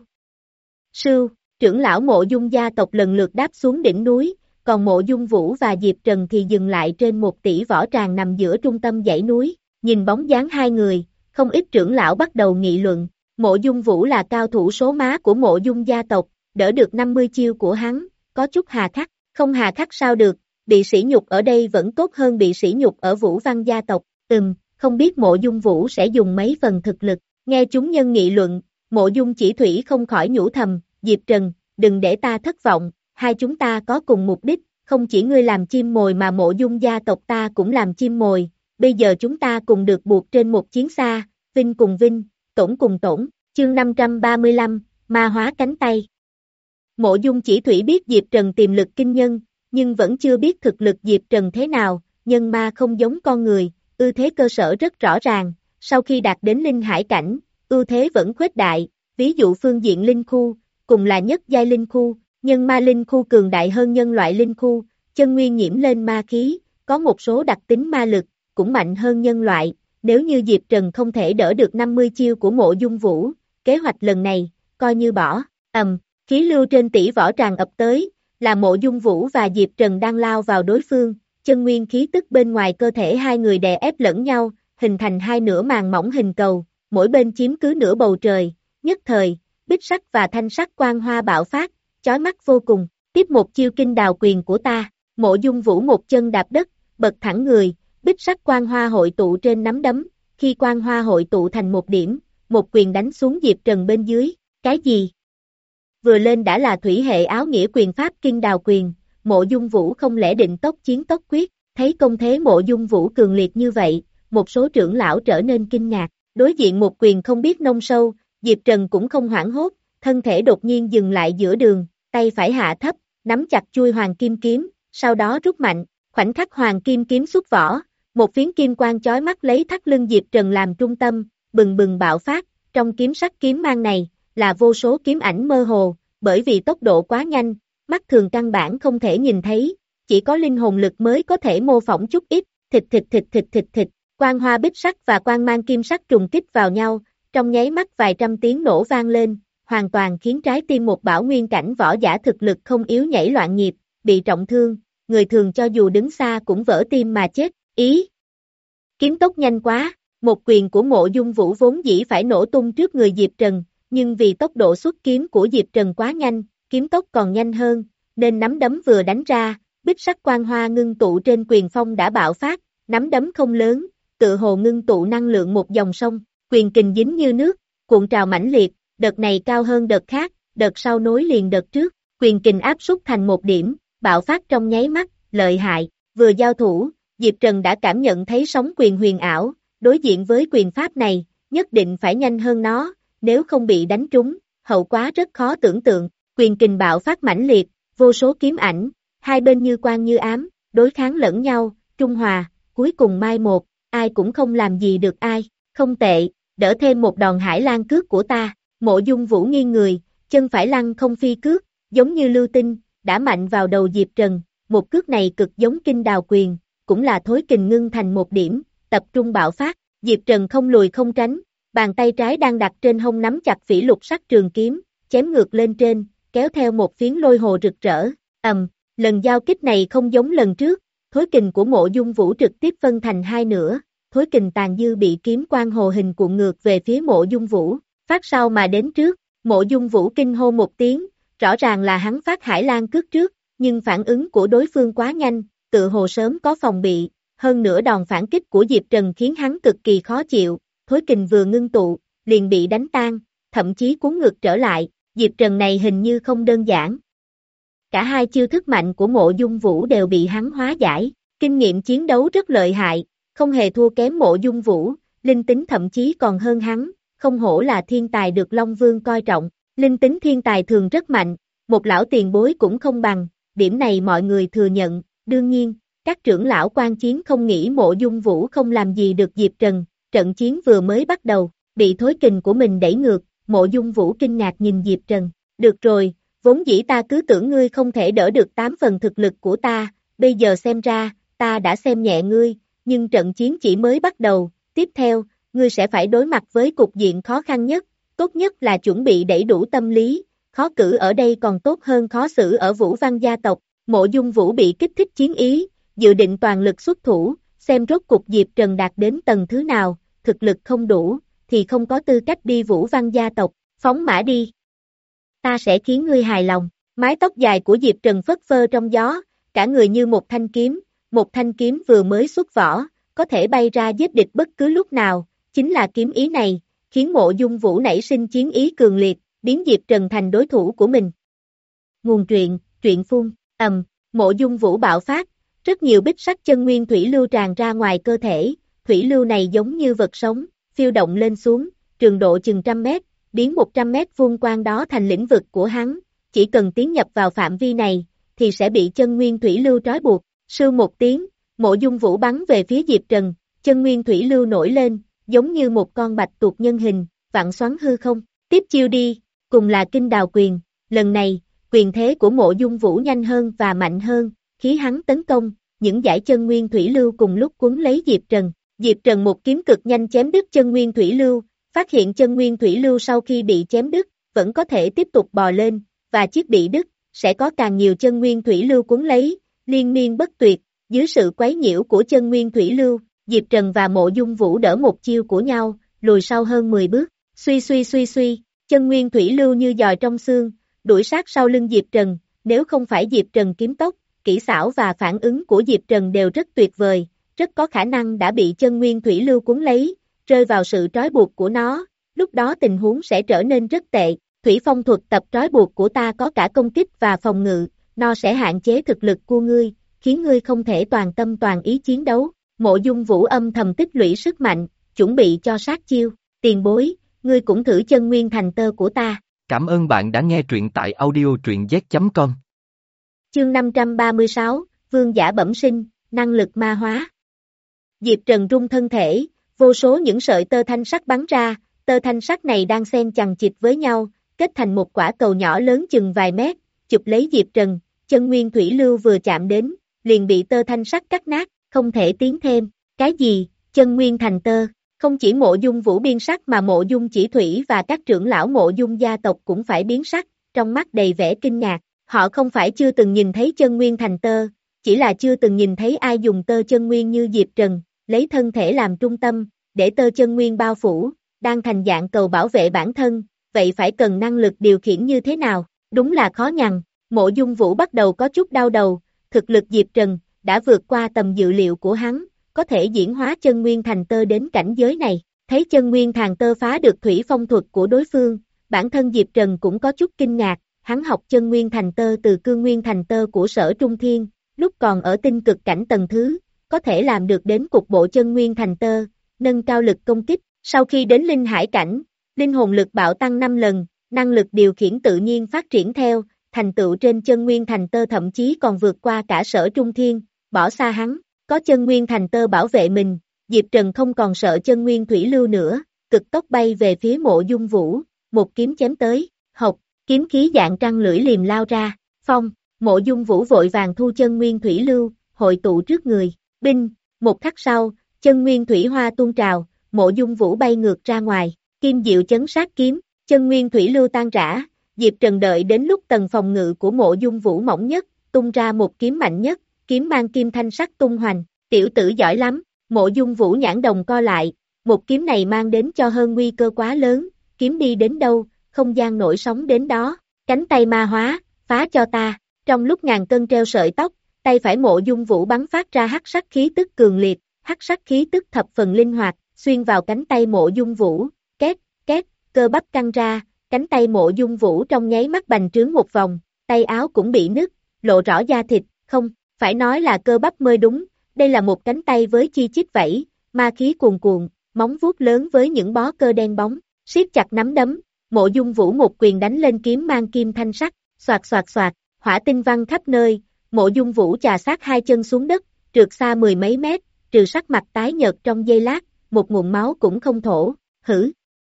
sưu, trưởng lão Mộ Dung gia tộc lần lượt đáp xuống đỉnh núi, còn Mộ Dung Vũ và Diệp Trần thì dừng lại trên một tỷ võ tràng nằm giữa trung tâm dãy núi, nhìn bóng dáng hai người, không ít trưởng lão bắt đầu nghị luận, Mộ Dung Vũ là cao thủ số má của Mộ Dung gia tộc, đỡ được năm mươi chiêu của hắn, có chút hà khắc, không hà khắc sao được, bị sỉ nhục ở đây vẫn tốt hơn bị sỉ nhục ở Vũ Văn gia tộc, ừm, không biết Mộ Dung Vũ sẽ dùng mấy phần thực lực, nghe chúng nhân nghị luận, Mộ Dung Chỉ Thủy không khỏi nhủ thầm, Diệp Trần, đừng để ta thất vọng, hai chúng ta có cùng mục đích, không chỉ ngươi làm chim mồi mà Mộ Dung gia tộc ta cũng làm chim mồi, bây giờ chúng ta cùng được buộc trên một chiến xa, vinh cùng vinh, tổn cùng tổn, chương năm trăm ba mươi lăm, ma hóa cánh tay. Mộ Dung Chỉ Thủy biết Diệp Trần tiềm lực kinh nhân, nhưng vẫn chưa biết thực lực Diệp Trần thế nào, nhân ma không giống con người, ưu thế cơ sở rất rõ ràng, sau khi đạt đến linh hải cảnh, ưu thế vẫn khuếch đại, ví dụ phương diện linh khu, cùng là nhất giai linh khu, nhân ma linh khu cường đại hơn nhân loại linh khu, chân nguyên nhiễm lên ma khí, có một số đặc tính ma lực, cũng mạnh hơn nhân loại, nếu như Diệp Trần không thể đỡ được năm mươi chiêu của Mộ Dung Vũ, kế hoạch lần này, coi như bỏ, ầm, khí lưu trên tỷ võ tràng ập tới, là Mộ Dung Vũ và Diệp Trần đang lao vào đối phương, chân nguyên khí tức bên ngoài cơ thể hai người đè ép lẫn nhau, hình thành hai nửa màn mỏng hình cầu, mỗi bên chiếm cứ nửa bầu trời, nhất thời, bích sắc và thanh sắc quang hoa bạo phát, chói mắt vô cùng, tiếp một chiêu kinh đào quyền của ta, Mộ Dung Vũ một chân đạp đất, bật thẳng người, bích sắc quang hoa hội tụ trên nắm đấm, khi quang hoa hội tụ thành một điểm, một quyền đánh xuống Diệp Trần bên dưới, cái gì? Vừa lên đã là thủy hệ áo nghĩa quyền pháp kinh đào quyền, Mộ Dung Vũ không lẽ định tốc chiến tốc quyết, thấy công thế Mộ Dung Vũ cường liệt như vậy, một số trưởng lão trở nên kinh ngạc, đối diện một quyền không biết nông sâu, Diệp Trần cũng không hoảng hốt, thân thể đột nhiên dừng lại giữa đường, tay phải hạ thấp, nắm chặt chuôi hoàng kim kiếm, sau đó rút mạnh, khoảnh khắc hoàng kim kiếm xuất vỏ, Một phiến kim quang chói mắt lấy thắt lưng Diệp Trần làm trung tâm, bừng bừng bạo phát, trong kiếm sắc kiếm mang này, là vô số kiếm ảnh mơ hồ, bởi vì tốc độ quá nhanh, mắt thường căn bản không thể nhìn thấy, chỉ có linh hồn lực mới có thể mô phỏng chút ít, thịt thịt thịt thịt thịt thịt, quang hoa bích sắc và quang mang kim sắc trùng kích vào nhau, trong nháy mắt vài trăm tiếng nổ vang lên, hoàn toàn khiến trái tim một bảo nguyên cảnh võ giả thực lực không yếu nhảy loạn nhịp, bị trọng thương, người thường cho dù đứng xa cũng vỡ tim mà chết, ý. Kiếm tốc nhanh quá, một quyền của Mộ Dung Vũ vốn dĩ phải nổ tung trước người Diệp Trần, nhưng vì tốc độ xuất kiếm của Diệp Trần quá nhanh, kiếm tốc còn nhanh hơn, nên nắm đấm vừa đánh ra, bích sắc quang hoa ngưng tụ trên quyền phong đã bạo phát, nắm đấm không lớn, tự hồ ngưng tụ năng lượng một dòng sông, quyền kình dính như nước, cuộn trào mãnh liệt, đợt này cao hơn đợt khác, đợt sau nối liền đợt trước, quyền kình áp súc thành một điểm, bạo phát trong nháy mắt, lợi hại, vừa giao thủ, Diệp Trần đã cảm nhận thấy sóng quyền huyền ảo, đối diện với quyền pháp này, nhất định phải nhanh hơn nó, nếu không bị đánh trúng, hậu quả rất khó tưởng tượng, quyền kình bạo phát mãnh liệt, vô số kiếm ảnh, hai bên như quang như ám, đối kháng lẫn nhau, trung hòa, cuối cùng mai một, ai cũng không làm gì được ai, không tệ, đỡ thêm một đòn hải lan cước của ta, Mộ Dung Vũ nghiêng người, chân phải lăn không phi cước, giống như lưu tinh, đã mạnh vào đầu Diệp Trần, một cước này cực giống kinh đào quyền, cũng là thối kình ngưng thành một điểm, tập trung bạo phát, Diệp Trần không lùi không tránh, bàn tay trái đang đặt trên hông nắm chặt phỉ lục sắc trường kiếm, chém ngược lên trên, kéo theo một phiến lôi hồ rực rỡ, ầm, lần giao kích này không giống lần trước, thối kình của Mộ Dung Vũ trực tiếp phân thành hai nửa, thối kình tàn dư bị kiếm quang hồ hình cuộn ngược về phía Mộ Dung Vũ, phát sau mà đến trước, Mộ Dung Vũ kinh hô một tiếng, rõ ràng là hắn phát hải lan cước trước, nhưng phản ứng của đối phương quá nhanh, tự hồ sớm có phòng bị, hơn nữa đòn phản kích của Diệp Trần khiến hắn cực kỳ khó chịu, thối kình vừa ngưng tụ, liền bị đánh tan, thậm chí cuốn ngược trở lại, Diệp Trần này hình như không đơn giản. Cả hai chiêu thức mạnh của Mộ Dung Vũ đều bị hắn hóa giải, kinh nghiệm chiến đấu rất lợi hại, không hề thua kém Mộ Dung Vũ, linh tính thậm chí còn hơn hắn, không hổ là thiên tài được Long Vương coi trọng, linh tính thiên tài thường rất mạnh, một lão tiền bối cũng không bằng, điểm này mọi người thừa nhận, đương nhiên, các trưởng lão quan chiến không nghĩ Mộ Dung Vũ không làm gì được Diệp Trần, trận chiến vừa mới bắt đầu, bị thối kình của mình đẩy ngược, Mộ Dung Vũ kinh ngạc nhìn Diệp Trần, được rồi, vốn dĩ ta cứ tưởng ngươi không thể đỡ được tám phần thực lực của ta, bây giờ xem ra, ta đã xem nhẹ ngươi, nhưng trận chiến chỉ mới bắt đầu, tiếp theo, ngươi sẽ phải đối mặt với cục diện khó khăn nhất, tốt nhất là chuẩn bị đầy đủ tâm lý, khó cử ở đây còn tốt hơn khó xử ở Vũ Văn gia tộc, Mộ Dung Vũ bị kích thích chiến ý, dự định toàn lực xuất thủ, xem rốt cục Diệp Trần đạt đến tầng thứ nào, thực lực không đủ, thì không có tư cách đi Vũ Văn gia tộc, phóng mã đi. Ta sẽ khiến ngươi hài lòng, mái tóc dài của Diệp Trần phất phơ trong gió, cả người như một thanh kiếm, một thanh kiếm vừa mới xuất vỏ, có thể bay ra giết địch bất cứ lúc nào, chính là kiếm ý này, khiến Mộ Dung Vũ nảy sinh chiến ý cường liệt, biến Diệp Trần thành đối thủ của mình. Nguồn truyện, truyện phun, ầm, Mộ Dung Vũ bạo phát, rất nhiều bích sắc chân nguyên thủy lưu tràn ra ngoài cơ thể, thủy lưu này giống như vật sống, phiêu động lên xuống, trường độ chừng trăm mét, biến một trăm mét vuông quang đó thành lĩnh vực của hắn, chỉ cần tiến nhập vào phạm vi này, thì sẽ bị chân nguyên thủy lưu trói buộc, sưu một tiếng, Mộ Dung Vũ bắn về phía Diệp Trần, chân nguyên thủy lưu nổi lên, giống như một con bạch tuộc nhân hình, vặn xoắn hư không, tiếp chiêu đi, cùng là kinh đào quyền, lần này, quyền thế của Mộ Dung Vũ nhanh hơn và mạnh hơn, khí hắn tấn công, những dải chân nguyên thủy lưu cùng lúc cuốn lấy Diệp Trần, Diệp Trần một kiếm cực nhanh chém đứt chân nguyên thủy lưu, phát hiện chân nguyên thủy lưu sau khi bị chém đứt, vẫn có thể tiếp tục bò lên, và chiếc bị đứt, sẽ có càng nhiều chân nguyên thủy lưu cuốn lấy, liên miên bất tuyệt, dưới sự quấy nhiễu của chân nguyên thủy lưu, Diệp Trần và Mộ Dung Vũ đỡ một chiêu của nhau, lùi sau hơn mười bước, suy suy suy suy, chân nguyên thủy lưu như giòi trong xương, đuổi sát sau lưng Diệp Trần, nếu không phải Diệp Trần kiếm tốc, kỹ xảo và phản ứng của Diệp Trần đều rất tuyệt vời, rất có khả năng đã bị chân nguyên thủy lưu cuốn lấy, rơi vào sự trói buộc của nó, lúc đó tình huống sẽ trở nên rất tệ, thủy phong thuật tập trói buộc của ta có cả công kích và phòng ngự, nó sẽ hạn chế thực lực của ngươi, khiến ngươi không thể toàn tâm toàn ý chiến đấu, Mộ Dung Vũ âm thầm tích lũy sức mạnh, chuẩn bị cho sát chiêu, tiền bối, ngươi cũng thử chân nguyên thành tơ của ta. Cảm ơn bạn đã nghe truyện tại audio truyện z chấm com. Chương năm trăm ba mươi sáu, Vương giả bẩm sinh, năng lực ma hóa. Diệp Trần rung thân thể, vô số những sợi tơ thanh sắc bắn ra, tơ thanh sắc này đang xen chằng chịt với nhau, kết thành một quả cầu nhỏ lớn chừng vài mét, chụp lấy Diệp Trần, chân nguyên thủy lưu vừa chạm đến, liền bị tơ thanh sắc cắt nát, không thể tiến thêm. Cái gì? Chân nguyên thành tơ? Không chỉ Mộ Dung Vũ biến sắc mà Mộ Dung Chỉ Thủy và các trưởng lão Mộ Dung gia tộc cũng phải biến sắc, trong mắt đầy vẻ kinh ngạc. Họ không phải chưa từng nhìn thấy chân nguyên thành tơ, chỉ là chưa từng nhìn thấy ai dùng tơ chân nguyên như Diệp Trần, lấy thân thể làm trung tâm, để tơ chân nguyên bao phủ, đang thành dạng cầu bảo vệ bản thân, vậy phải cần năng lực điều khiển như thế nào? Đúng là khó nhằn. Mộ Dung Vũ bắt đầu có chút đau đầu, thực lực Diệp Trần đã vượt qua tầm dự liệu của hắn, có thể diễn hóa chân nguyên thành tơ đến cảnh giới này. Thấy chân nguyên thành tơ phá được thủy phong thuật của đối phương, bản thân Diệp Trần cũng có chút kinh ngạc, hắn học chân nguyên thành tơ từ cương nguyên thành tơ của Sở Trung Thiên, lúc còn ở tinh cực cảnh tầng thứ, có thể làm được đến cục bộ chân nguyên thành tơ, nâng cao lực công kích. Sau khi đến linh hải cảnh, linh hồn lực bạo tăng năm lần, năng lực điều khiển tự nhiên phát triển theo, thành tựu trên chân nguyên thành tơ thậm chí còn vượt qua cả Sở Trung Thiên, bỏ xa hắn, có chân nguyên thành tơ bảo vệ mình, Diệp Trần không còn sợ chân nguyên thủy lưu nữa, cực tốc bay về phía Mộ Dung Vũ, một kiếm chém tới, hộc, kiếm khí dạng trăng lưỡi liềm lao ra, phong, Mộ Dung Vũ vội vàng thu chân nguyên thủy lưu, hội tụ trước người, binh, một khắc sau, chân nguyên thủy hoa tuôn trào, Mộ Dung Vũ bay ngược ra ngoài, kim diệu chấn sát kiếm, chân nguyên thủy lưu tan rã, Diệp Trần đợi đến lúc tầng phòng ngự của Mộ Dung Vũ mỏng nhất, tung ra một kiếm mạnh nhất, kiếm mang kim thanh sắc tung hoành, tiểu tử giỏi lắm, Mộ Dung Vũ nhãn đồng co lại, một kiếm này mang đến cho hơn nguy cơ quá lớn, kiếm đi đến đâu, không gian nổi sóng đến đó, cánh tay ma hóa, phá cho ta, trong lúc ngàn cân treo sợi tóc, tay phải Mộ Dung Vũ bắn phát ra hắc sắc khí tức cường liệt, hắc sắc khí tức thập phần linh hoạt, xuyên vào cánh tay Mộ Dung Vũ, két, két, cơ bắp căng ra, cánh tay Mộ Dung Vũ trong nháy mắt bành trướng một vòng, tay áo cũng bị nứt, lộ rõ da thịt, không, phải nói là cơ bắp mới đúng, đây là một cánh tay với chi chít vảy, ma khí cuồn cuộn, móng vuốt lớn với những bó cơ đen bóng, siết chặt nắm đấm, Mộ Dung Vũ một quyền đánh lên kiếm mang kim thanh sắc, xoạt xoạt xoạt, hỏa tinh văng khắp nơi, Mộ Dung Vũ chà sát hai chân xuống đất, trượt xa mười mấy mét, trừ sắc mặt tái nhợt trong giây lát, một nguồn máu cũng không thổ, hử.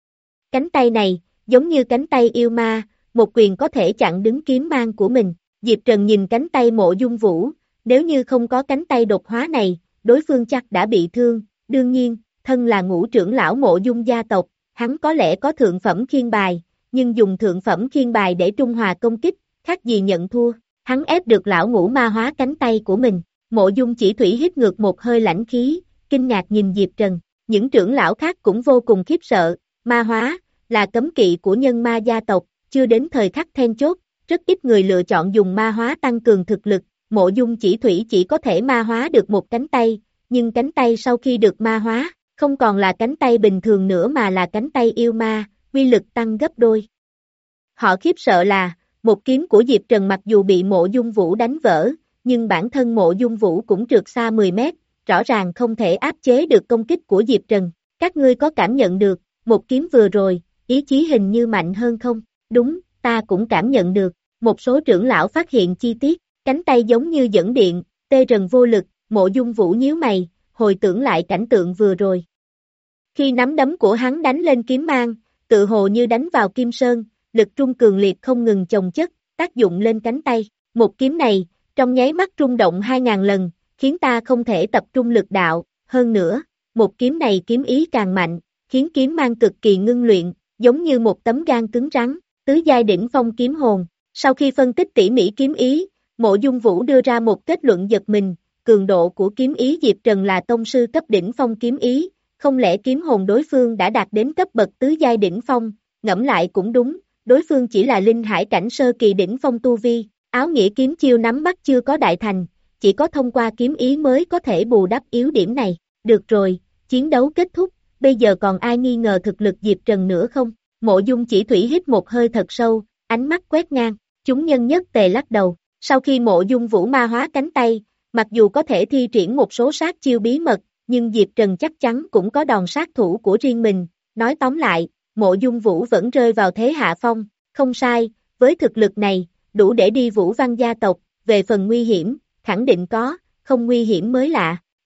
Cánh tay này, giống như cánh tay yêu ma, một quyền có thể chặn đứng kiếm mang của mình, Diệp Trần nhìn cánh tay Mộ Dung Vũ, nếu như không có cánh tay đột hóa này, đối phương chắc đã bị thương, đương nhiên, thân là ngũ trưởng lão Mộ Dung gia tộc, hắn có lẽ có thượng phẩm khiên bài, nhưng dùng thượng phẩm khiên bài để trung hòa công kích, khác gì nhận thua, hắn ép được lão ngũ ma hóa cánh tay của mình, Mộ Dung Chỉ Thủy hít ngược một hơi lãnh khí, kinh ngạc nhìn Diệp Trần, những trưởng lão khác cũng vô cùng khiếp sợ, ma hóa, là cấm kỵ của nhân ma gia tộc, chưa đến thời khắc then chốt, rất ít người lựa chọn dùng ma hóa tăng cường thực lực, Mộ Dung Chỉ Thủy chỉ có thể ma hóa được một cánh tay, nhưng cánh tay sau khi được ma hóa, không còn là cánh tay bình thường nữa mà là cánh tay yêu ma, uy lực tăng gấp đôi. Họ khiếp sợ là, một kiếm của Diệp Trần mặc dù bị Mộ Dung Vũ đánh vỡ, nhưng bản thân Mộ Dung Vũ cũng trượt xa mười mét, rõ ràng không thể áp chế được công kích của Diệp Trần. Các ngươi có cảm nhận được, một kiếm vừa rồi, ý chí hình như mạnh hơn không? Đúng, ta cũng cảm nhận được. Một số trưởng lão phát hiện chi tiết, cánh tay giống như dẫn điện, tê rần vô lực, Mộ Dung Vũ nhíu mày, hồi tưởng lại cảnh tượng vừa rồi. Khi nắm đấm của hắn đánh lên kiếm mang, tự hồ như đánh vào kim sơn, lực trung cường liệt không ngừng chồng chất, tác dụng lên cánh tay. Một kiếm này, trong nháy mắt rung động hai ngàn lần, khiến ta không thể tập trung lực đạo, hơn nữa, một kiếm này kiếm ý càng mạnh, khiến kiếm mang cực kỳ ngưng luyện, giống như một tấm gan cứng rắn, tứ giai đỉnh phong kiếm hồn. Sau khi phân tích tỉ mỉ kiếm ý, Mộ Dung Vũ đưa ra một kết luận giật mình, cường độ của kiếm ý Diệp Trần là tông sư cấp đỉnh phong kiếm ý, không lẽ kiếm hồn đối phương đã đạt đến cấp bậc tứ giai đỉnh phong, ngẫm lại cũng đúng, đối phương chỉ là linh hải cảnh sơ kỳ đỉnh phong tu vi, áo nghĩa kiếm chiêu nắm bắt chưa có đại thành, chỉ có thông qua kiếm ý mới có thể bù đắp yếu điểm này. Được rồi, chiến đấu kết thúc, bây giờ còn ai nghi ngờ thực lực Diệp Trần nữa không? Mộ Dung Chỉ Thủy hít một hơi thật sâu, ánh mắt quét ngang, chúng nhân nhất tề lắc đầu. Sau khi Mộ Dung Vũ ma hóa cánh tay, mặc dù có thể thi triển một số sát chiêu bí mật, nhưng Diệp Trần chắc chắn cũng có đòn sát thủ của riêng mình. Nói tóm lại, Mộ Dung Vũ vẫn rơi vào thế hạ phong, không sai, với thực lực này, đủ để đi Vũ Văn gia tộc, về phần nguy hiểm, khẳng định có, không nguy hiểm mới lạ.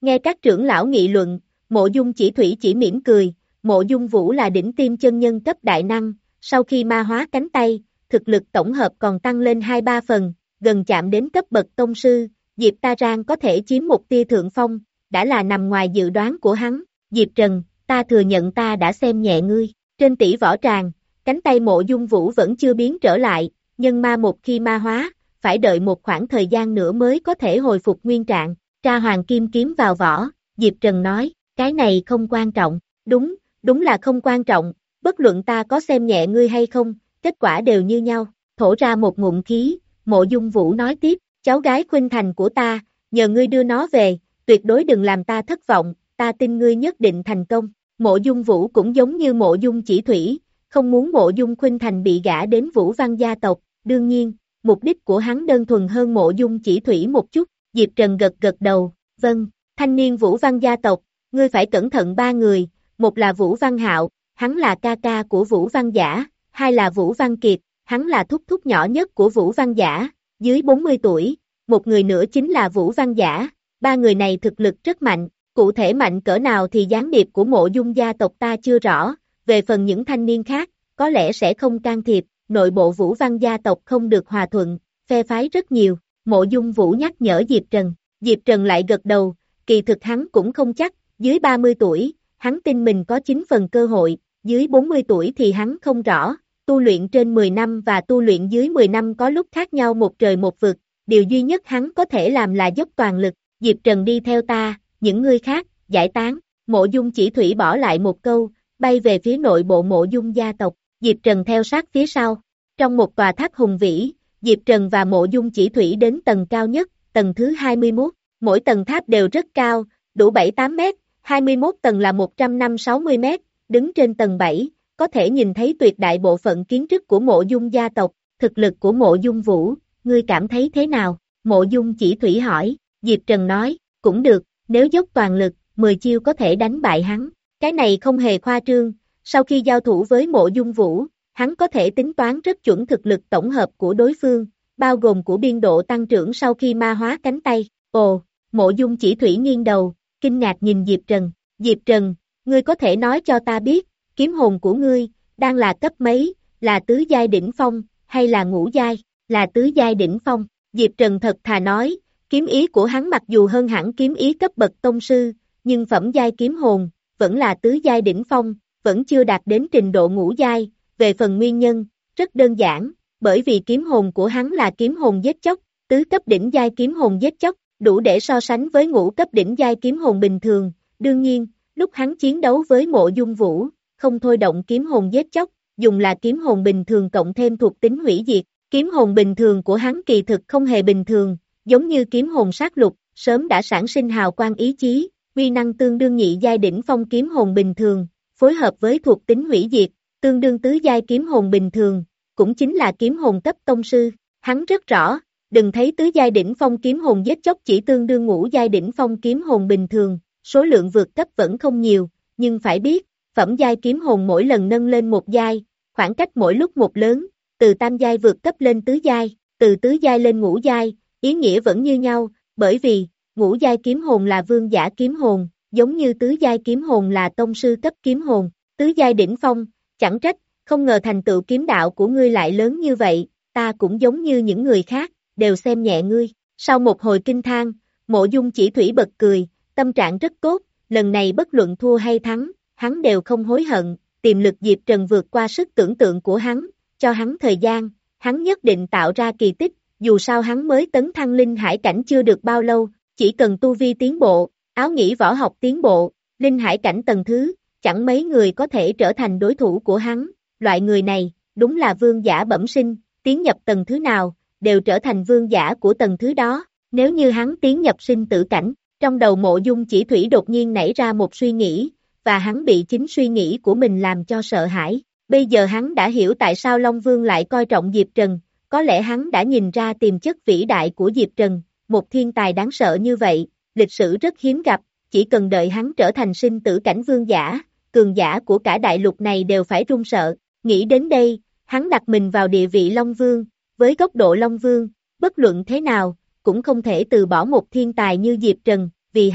Nghe các trưởng lão nghị luận, Mộ Dung Chỉ Thủy chỉ mỉm cười, Mộ Dung Vũ là đỉnh tiêm chân nhân cấp đại năng, sau khi ma hóa cánh tay, thực lực tổng hợp còn tăng lên hai ba phần, gần chạm đến cấp bậc tông sư, Diệp Ta Rang có thể chiếm một tia thượng phong, đã là nằm ngoài dự đoán của hắn. Diệp Trần, ta thừa nhận ta đã xem nhẹ ngươi. Trên tỷ võ tràng, cánh tay Mộ Dung Vũ vẫn chưa biến trở lại, nhưng ma một khi ma hóa, phải đợi một khoảng thời gian nữa mới có thể hồi phục nguyên trạng. Tra hoàng kim kiếm vào vỏ, Diệp Trần nói, cái này không quan trọng. Đúng, đúng là không quan trọng, bất luận ta có xem nhẹ ngươi hay không, kết quả đều như nhau. Thổ ra một ngụm khí, Mộ Dung Vũ nói tiếp, cháu gái khuynh thành của ta, nhờ ngươi đưa nó về, tuyệt đối đừng làm ta thất vọng, ta tin ngươi nhất định thành công. Mộ Dung Vũ cũng giống như Mộ Dung Chỉ Thủy, không muốn Mộ Dung khuynh thành bị gả đến Vũ Văn gia tộc, đương nhiên, mục đích của hắn đơn thuần hơn Mộ Dung Chỉ Thủy một chút. Diệp Trần gật gật đầu, vâng, thanh niên Vũ Văn gia tộc, ngươi phải cẩn thận ba người, một là Vũ Văn Hạo, hắn là ca ca của Vũ Văn Giả, hai là Vũ Văn Kiệt, hắn là thúc thúc nhỏ nhất của Vũ Văn Giả, dưới bốn mươi tuổi, một người nữa chính là Vũ Văn Giả, ba người này thực lực rất mạnh, cụ thể mạnh cỡ nào thì gián điệp của Mộ Dung gia tộc ta chưa rõ, về phần những thanh niên khác, có lẽ sẽ không can thiệp, nội bộ Vũ Văn gia tộc không được hòa thuận, phe phái rất nhiều. Mộ Dung Vũ nhắc nhở Diệp Trần, Diệp Trần lại gật đầu, kỳ thực hắn cũng không chắc, dưới ba mươi tuổi, hắn tin mình có chín phần cơ hội, dưới bốn mươi tuổi thì hắn không rõ, tu luyện trên mười năm và tu luyện dưới mười năm có lúc khác nhau một trời một vực, điều duy nhất hắn có thể làm là dốc toàn lực. Diệp Trần đi theo ta, những người khác, giải tán. Mộ Dung Chỉ Thủy bỏ lại một câu, bay về phía nội bộ Mộ Dung gia tộc, Diệp Trần theo sát phía sau. Trong một tòa tháp hùng vĩ, Diệp Trần và Mộ Dung Chỉ Thủy đến tầng cao nhất, tầng thứ hai mươi mốt, mỗi tầng tháp đều rất cao, đủ bảy tám mét, hai mươi mốt tầng là một trăm năm mươi sáu mươi mét, đứng trên tầng bảy, có thể nhìn thấy tuyệt đại bộ phận kiến trúc của Mộ Dung gia tộc, thực lực của Mộ Dung Vũ, ngươi cảm thấy thế nào? Mộ Dung Chỉ Thủy hỏi, Diệp Trần nói, cũng được, nếu dốc toàn lực, mười chiêu có thể đánh bại hắn, cái này không hề khoa trương, sau khi giao thủ với Mộ Dung Vũ, hắn có thể tính toán rất chuẩn thực lực tổng hợp của đối phương, bao gồm của biên độ tăng trưởng sau khi ma hóa cánh tay. Ồ, Mộ Dung Chỉ Thủy nghiêng đầu, kinh ngạc nhìn Diệp Trần. Diệp Trần, ngươi có thể nói cho ta biết, kiếm hồn của ngươi, đang là cấp mấy, là tứ giai đỉnh phong, hay là ngũ giai, là tứ giai đỉnh phong. Diệp Trần thật thà nói, kiếm ý của hắn mặc dù hơn hẳn kiếm ý cấp bậc tông sư, nhưng phẩm giai kiếm hồn, vẫn là tứ giai đỉnh phong, vẫn chưa đạt đến trình độ ngũ giai. Về phần nguyên nhân, rất đơn giản, bởi vì kiếm hồn của hắn là kiếm hồn giết chóc, tứ cấp đỉnh giai kiếm hồn giết chóc, đủ để so sánh với ngũ cấp đỉnh giai kiếm hồn bình thường. Đương nhiên, lúc hắn chiến đấu với Mộ Dung Vũ, không thôi động kiếm hồn giết chóc, dùng là kiếm hồn bình thường cộng thêm thuộc tính hủy diệt. Kiếm hồn bình thường của hắn kỳ thực không hề bình thường, giống như kiếm hồn sát lục, sớm đã sản sinh hào quang ý chí, uy năng tương đương nhị giai đỉnh phong kiếm hồn bình thường, phối hợp với thuộc tính hủy diệt, tương đương tứ giai kiếm hồn bình thường, cũng chính là kiếm hồn cấp tông sư. Hắn rất rõ, đừng thấy tứ giai đỉnh phong kiếm hồn giết chóc chỉ tương đương ngũ giai đỉnh phong kiếm hồn bình thường, số lượng vượt cấp vẫn không nhiều, nhưng phải biết, phẩm giai kiếm hồn mỗi lần nâng lên một giai, khoảng cách mỗi lúc một lớn, từ tam giai vượt cấp lên tứ giai, từ tứ giai lên ngũ giai, ý nghĩa vẫn như nhau, bởi vì, ngũ giai kiếm hồn là vương giả kiếm hồn, giống như tứ giai kiếm hồn là tông sư cấp kiếm hồn, tứ giai đỉnh phong, chẳng trách, không ngờ thành tựu kiếm đạo của ngươi lại lớn như vậy, ta cũng giống như những người khác, đều xem nhẹ ngươi. Sau một hồi kinh than, Mộ Dung Chỉ Thủy bật cười, tâm trạng rất tốt, lần này bất luận thua hay thắng, hắn đều không hối hận, tiềm lực Diệp Trần vượt qua sức tưởng tượng của hắn, cho hắn thời gian, hắn nhất định tạo ra kỳ tích, dù sao hắn mới tấn thăng linh hải cảnh chưa được bao lâu, chỉ cần tu vi tiến bộ, áo nghĩ võ học tiến bộ, linh hải cảnh tầng thứ, chẳng mấy người có thể trở thành đối thủ của hắn, loại người này, đúng là vương giả bẩm sinh, tiến nhập tầng thứ nào, đều trở thành vương giả của tầng thứ đó, nếu như hắn tiến nhập sinh tử cảnh, trong đầu Mộ Dung Chỉ Thủy đột nhiên nảy ra một suy nghĩ, và hắn bị chính suy nghĩ của mình làm cho sợ hãi, bây giờ hắn đã hiểu tại sao Long Vương lại coi trọng Diệp Trần, có lẽ hắn đã nhìn ra tiềm chất vĩ đại của Diệp Trần, một thiên tài đáng sợ như vậy, lịch sử rất hiếm gặp, chỉ cần đợi hắn trở thành sinh tử cảnh vương giả, cường giả của cả đại lục này đều phải run sợ. Nghĩ đến đây, hắn đặt mình vào địa vị Long Vương, với góc độ Long Vương, bất luận thế nào, cũng không thể từ bỏ một thiên tài như Diệp Trần, vì hắn,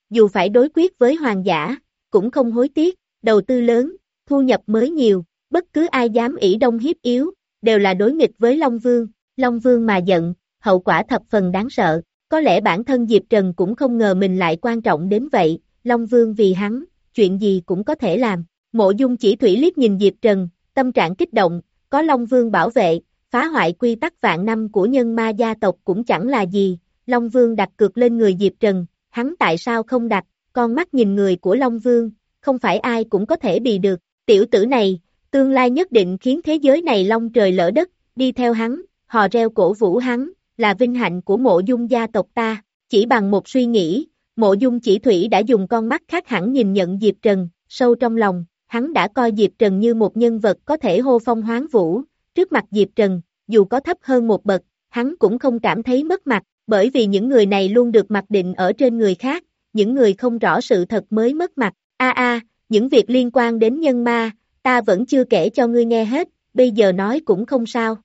dù phải đối quyết với hoàng giả, cũng không hối tiếc, đầu tư lớn, thu nhập mới nhiều, bất cứ ai dám ỷ đông hiếp yếu, đều là đối nghịch với Long Vương, Long Vương mà giận, hậu quả thập phần đáng sợ, có lẽ bản thân Diệp Trần cũng không ngờ mình lại quan trọng đến vậy, Long Vương vì hắn, chuyện gì cũng có thể làm, Mộ Dung Chỉ Thủy liếc nhìn Diệp Trần, tâm trạng kích động, có Long Vương bảo vệ, phá hoại quy tắc vạn năm của nhân ma gia tộc cũng chẳng là gì, Long Vương đặt cược lên người Diệp Trần, hắn tại sao không đặt, con mắt nhìn người của Long Vương, không phải ai cũng có thể bị được, tiểu tử này, tương lai nhất định khiến thế giới này long trời lỡ đất, đi theo hắn, hò reo cổ vũ hắn, là vinh hạnh của Mộ Dung gia tộc ta, chỉ bằng một suy nghĩ, Mộ Dung Chỉ Thủy đã dùng con mắt khác hẳn nhìn nhận Diệp Trần, sâu trong lòng, hắn đã coi Diệp Trần như một nhân vật có thể hô phong hoán vũ, trước mặt Diệp Trần, dù có thấp hơn một bậc, hắn cũng không cảm thấy mất mặt, bởi vì những người này luôn được mặc định ở trên người khác, những người không rõ sự thật mới mất mặt, a a, những việc liên quan đến nhân ma, ta vẫn chưa kể cho ngươi nghe hết, bây giờ nói cũng không sao.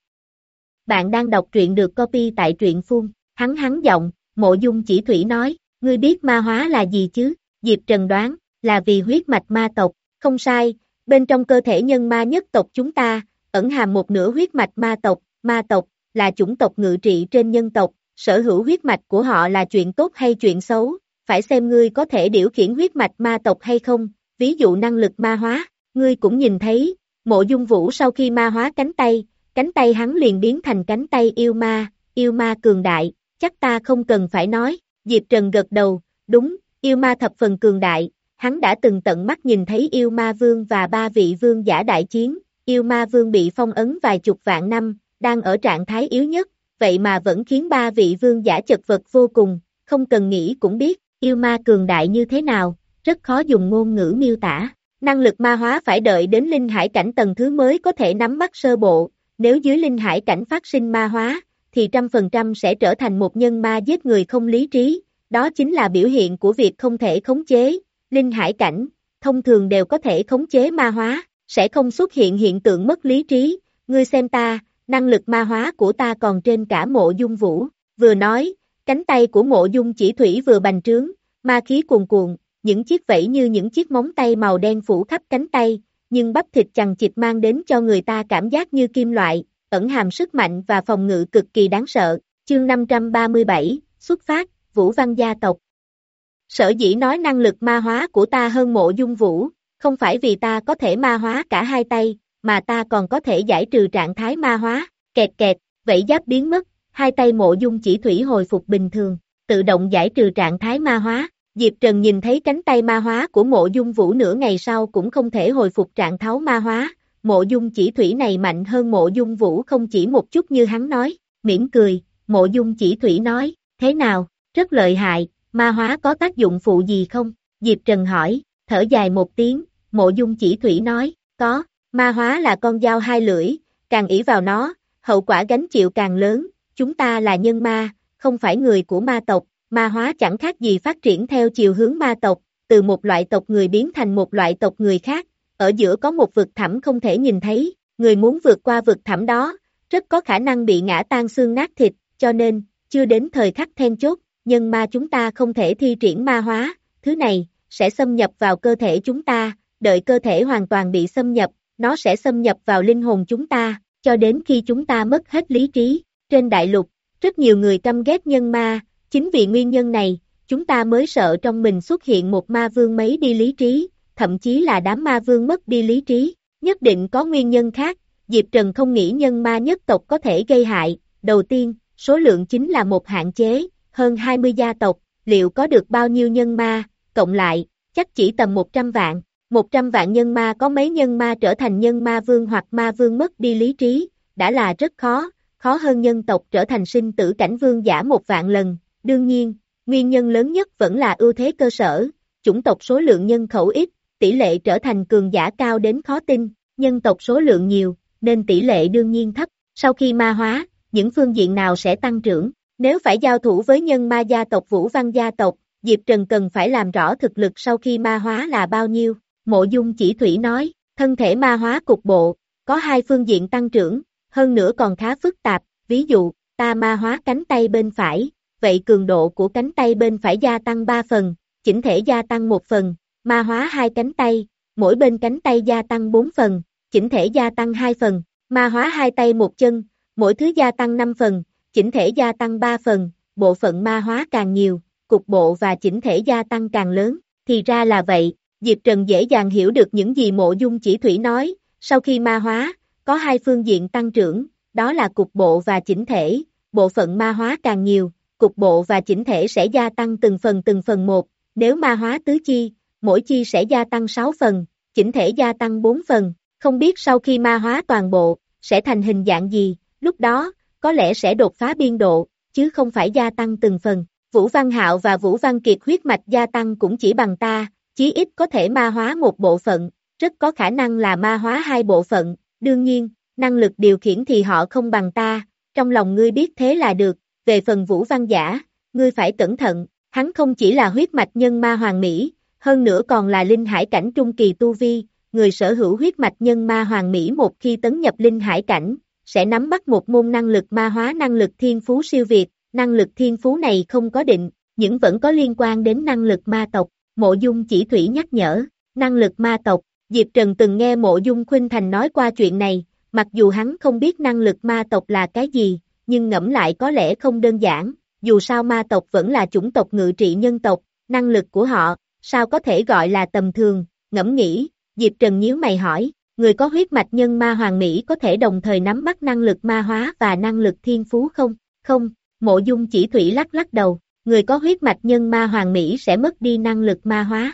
Bạn đang đọc truyện được copy tại truyện phun, hắn hắn giọng, Mộ Dung Chỉ Thủy nói, ngươi biết ma hóa là gì chứ, Diệp Trần đoán, là vì huyết mạch ma tộc, không sai, bên trong cơ thể nhân ma nhất tộc chúng ta, ẩn hàm một nửa huyết mạch ma tộc, ma tộc, là chủng tộc ngự trị trên nhân tộc, sở hữu huyết mạch của họ là chuyện tốt hay chuyện xấu, phải xem ngươi có thể điều khiển huyết mạch ma tộc hay không, ví dụ năng lực ma hóa, ngươi cũng nhìn thấy, Mộ Dung Vũ sau khi ma hóa cánh tay, cánh tay hắn liền biến thành cánh tay yêu ma, yêu ma cường đại, chắc ta không cần phải nói, Diệp Trần gật đầu, đúng, yêu ma thập phần cường đại, hắn đã từng tận mắt nhìn thấy yêu ma vương và ba vị vương giả đại chiến, yêu ma vương bị phong ấn vài chục vạn năm, đang ở trạng thái yếu nhất, vậy mà vẫn khiến ba vị vương giả chật vật vô cùng, không cần nghĩ cũng biết, yêu ma cường đại như thế nào, rất khó dùng ngôn ngữ miêu tả. Năng lực ma hóa phải đợi đến linh hải cảnh tầng thứ mới có thể nắm bắt sơ bộ, nếu dưới linh hải cảnh phát sinh ma hóa, thì trăm phần trăm sẽ trở thành một nhân ma giết người không lý trí, đó chính là biểu hiện của việc không thể khống chế, linh hải cảnh, thông thường đều có thể khống chế ma hóa, sẽ không xuất hiện hiện tượng mất lý trí, ngươi xem ta, năng lực ma hóa của ta còn trên cả Mộ Dung Vũ, vừa nói, cánh tay của Mộ Dung Chỉ Thủy vừa bành trướng, ma khí cuồn cuộn, những chiếc vẫy như những chiếc móng tay màu đen phủ khắp cánh tay, nhưng bắp thịt chằng chịt mang đến cho người ta cảm giác như kim loại, ẩn hàm sức mạnh và phòng ngự cực kỳ đáng sợ. Chương năm trăm ba mươi bảy, xuất phát, Vũ Văn gia tộc. Sở dĩ nói năng lực ma hóa của ta hơn Mộ Dung Vũ, không phải vì ta có thể ma hóa cả hai tay, mà ta còn có thể giải trừ trạng thái ma hóa, kẹt kẹt, vẫy giáp biến mất, hai tay Mộ Dung Chỉ Thủy hồi phục bình thường, tự động giải trừ trạng thái ma hóa. Diệp Trần nhìn thấy cánh tay ma hóa của Mộ Dung Vũ nửa ngày sau cũng không thể hồi phục trạng thái ma hóa, Mộ Dung Chỉ Thủy này mạnh hơn Mộ Dung Vũ không chỉ một chút như hắn nói, mỉm cười, Mộ Dung Chỉ Thủy nói, thế nào, rất lợi hại, ma hóa có tác dụng phụ gì không? Diệp Trần hỏi, thở dài một tiếng, Mộ Dung Chỉ Thủy nói, có, ma hóa là con dao hai lưỡi, càng ỷ vào nó, hậu quả gánh chịu càng lớn, chúng ta là nhân ma, không phải người của ma tộc. Ma hóa chẳng khác gì phát triển theo chiều hướng ma tộc, từ một loại tộc người biến thành một loại tộc người khác, ở giữa có một vực thẳm không thể nhìn thấy, người muốn vượt qua vực thẳm đó, rất có khả năng bị ngã tan xương nát thịt, cho nên, chưa đến thời khắc then chốt, nhân ma chúng ta không thể thi triển ma hóa, thứ này, sẽ xâm nhập vào cơ thể chúng ta, đợi cơ thể hoàn toàn bị xâm nhập, nó sẽ xâm nhập vào linh hồn chúng ta, cho đến khi chúng ta mất hết lý trí. Trên đại lục, rất nhiều người căm ghét nhân ma, chính vì nguyên nhân này, chúng ta mới sợ trong mình xuất hiện một ma vương mấy đi lý trí, thậm chí là đám ma vương mất đi lý trí, nhất định có nguyên nhân khác, Diệp Trần không nghĩ nhân ma nhất tộc có thể gây hại, đầu tiên, số lượng chính là một hạn chế, hơn hai mươi gia tộc, liệu có được bao nhiêu nhân ma, cộng lại, chắc chỉ tầm một trăm vạn, một trăm vạn nhân ma có mấy nhân ma trở thành nhân ma vương hoặc ma vương mất đi lý trí, đã là rất khó, khó hơn nhân tộc trở thành sinh tử cảnh vương giả một vạn lần. Đương nhiên, nguyên nhân lớn nhất vẫn là ưu thế cơ sở, chủng tộc số lượng nhân khẩu ít, tỷ lệ trở thành cường giả cao đến khó tin, nhân tộc số lượng nhiều, nên tỷ lệ đương nhiên thấp. Sau khi ma hóa, những phương diện nào sẽ tăng trưởng? Nếu phải giao thủ với nhân ma gia tộc Vũ Văn gia tộc, Diệp Trần cần phải làm rõ thực lực sau khi ma hóa là bao nhiêu. Mộ Dung Chỉ Thủy nói, thân thể ma hóa cục bộ, có hai phương diện tăng trưởng, hơn nữa còn khá phức tạp, ví dụ, ta ma hóa cánh tay bên phải, vậy cường độ của cánh tay bên phải gia tăng ba phần, chỉnh thể gia tăng một phần, ma hóa hai cánh tay, mỗi bên cánh tay gia tăng bốn phần, chỉnh thể gia tăng hai phần, ma hóa hai tay một chân, mỗi thứ gia tăng năm phần, chỉnh thể gia tăng ba phần, bộ phận ma hóa càng nhiều, cục bộ và chỉnh thể gia tăng càng lớn, thì ra là vậy, Diệp Trần dễ dàng hiểu được những gì Mộ Dung Chỉ Thủy nói, sau khi ma hóa, có hai phương diện tăng trưởng, đó là cục bộ và chỉnh thể, bộ phận ma hóa càng nhiều, cục bộ và chỉnh thể sẽ gia tăng từng phần từng phần một, nếu ma hóa tứ chi, mỗi chi sẽ gia tăng sáu phần, chỉnh thể gia tăng bốn phần, không biết sau khi ma hóa toàn bộ, sẽ thành hình dạng gì, lúc đó, có lẽ sẽ đột phá biên độ, chứ không phải gia tăng từng phần. Vũ Văn Hạo và Vũ Văn Kiệt huyết mạch gia tăng cũng chỉ bằng ta, chí ít có thể ma hóa một bộ phận, rất có khả năng là ma hóa hai bộ phận, đương nhiên, năng lực điều khiển thì họ không bằng ta, trong lòng ngươi biết thế là được, về phần Vũ Văn Giả, ngươi phải cẩn thận, hắn không chỉ là huyết mạch nhân ma hoàng mỹ, hơn nữa còn là linh hải cảnh trung kỳ tu vi, người sở hữu huyết mạch nhân ma hoàng mỹ một khi tấn nhập linh hải cảnh, sẽ nắm bắt một môn năng lực ma hóa năng lực thiên phú siêu việt, năng lực thiên phú này không có định, nhưng vẫn có liên quan đến năng lực ma tộc, Mộ Dung Chỉ Thủy nhắc nhở, năng lực ma tộc, Diệp Trần từng nghe Mộ Dung Khuynh Thành nói qua chuyện này, mặc dù hắn không biết năng lực ma tộc là cái gì, nhưng ngẫm lại có lẽ không đơn giản, dù sao ma tộc vẫn là chủng tộc ngự trị nhân tộc, năng lực của họ, sao có thể gọi là tầm thường, ngẫm nghĩ, Diệp Trần nhíu mày hỏi, người có huyết mạch nhân ma hoàng mỹ có thể đồng thời nắm bắt năng lực ma hóa và năng lực thiên phú không? Không, Mộ Dung Chỉ Thủy lắc lắc đầu, người có huyết mạch nhân ma hoàng mỹ sẽ mất đi năng lực ma hóa.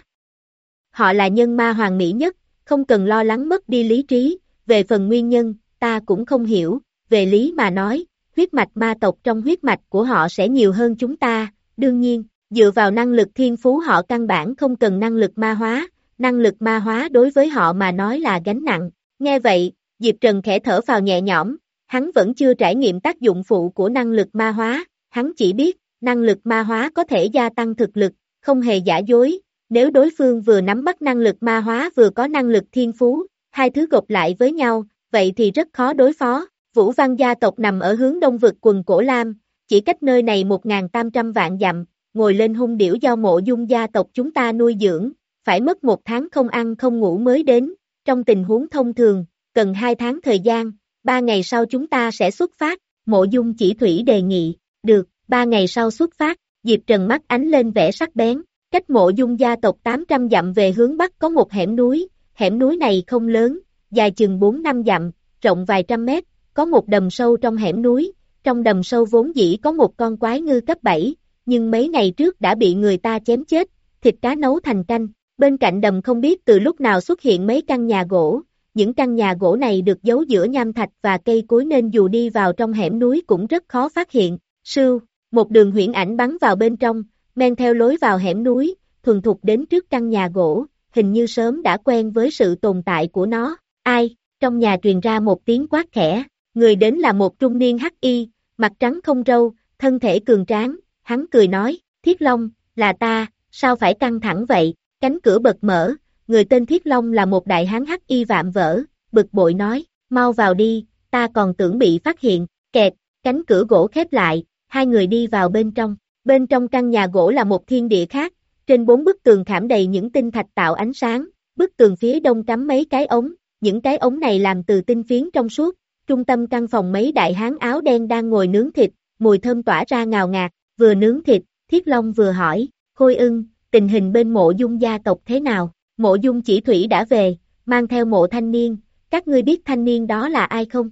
Họ là nhân ma hoàng mỹ nhất, không cần lo lắng mất đi lý trí, về phần nguyên nhân, ta cũng không hiểu, về lý mà nói, huyết mạch ma tộc trong huyết mạch của họ sẽ nhiều hơn chúng ta, đương nhiên, dựa vào năng lực thiên phú họ căn bản không cần năng lực ma hóa, năng lực ma hóa đối với họ mà nói là gánh nặng, nghe vậy, Diệp Trần khẽ thở phào nhẹ nhõm, hắn vẫn chưa trải nghiệm tác dụng phụ của năng lực ma hóa, hắn chỉ biết, năng lực ma hóa có thể gia tăng thực lực, không hề giả dối, nếu đối phương vừa nắm bắt năng lực ma hóa vừa có năng lực thiên phú, hai thứ gộp lại với nhau, vậy thì rất khó đối phó. Vũ Văn gia tộc nằm ở hướng đông vực quần Cổ Lam, chỉ cách nơi này một nghìn tám trăm vạn dặm, ngồi lên hung điểu do Mộ Dung gia tộc chúng ta nuôi dưỡng, phải mất một tháng không ăn không ngủ mới đến, trong tình huống thông thường, cần hai tháng thời gian, ba ngày sau chúng ta sẽ xuất phát, Mộ Dung Chỉ Thủy đề nghị, được, ba ngày sau xuất phát, Diệp Trần mắt ánh lên vẻ sắc bén, cách Mộ Dung gia tộc tám trăm dặm về hướng bắc có một hẻm núi, hẻm núi này không lớn, dài chừng bốn năm dặm, rộng vài trăm mét, có một đầm sâu trong hẻm núi, trong đầm sâu vốn dĩ có một con quái ngư cấp bảy, nhưng mấy ngày trước đã bị người ta chém chết, thịt cá nấu thành canh, bên cạnh đầm không biết từ lúc nào xuất hiện mấy căn nhà gỗ, những căn nhà gỗ này được giấu giữa nham thạch và cây cối nên dù đi vào trong hẻm núi cũng rất khó phát hiện, sưu, một đường huyễn ảnh bắn vào bên trong, men theo lối vào hẻm núi, thuần thục đến trước căn nhà gỗ, hình như sớm đã quen với sự tồn tại của nó, ai, trong nhà truyền ra một tiếng quát khẽ, người đến là một trung niên hắc y, mặt trắng không râu, thân thể cường tráng, hắn cười nói, Thiết Long, là ta, sao phải căng thẳng vậy, cánh cửa bật mở, người tên Thiết Long là một đại hán hắc y vạm vỡ, bực bội nói, mau vào đi, ta còn tưởng bị phát hiện, kẹt, cánh cửa gỗ khép lại, hai người đi vào bên trong, bên trong căn nhà gỗ là một thiên địa khác, trên bốn bức tường khảm đầy những tinh thạch tạo ánh sáng, bức tường phía đông cắm mấy cái ống, những cái ống này làm từ tinh phiến trong suốt, trung tâm căn phòng mấy đại hán áo đen đang ngồi nướng thịt, mùi thơm tỏa ra ngào ngạt, vừa nướng thịt, Thiết Long vừa hỏi, Khôi Ưng, tình hình bên Mộ Dung gia tộc thế nào, Mộ Dung Chỉ Thủy đã về, mang theo Mộ thanh niên, các ngươi biết thanh niên đó là ai không?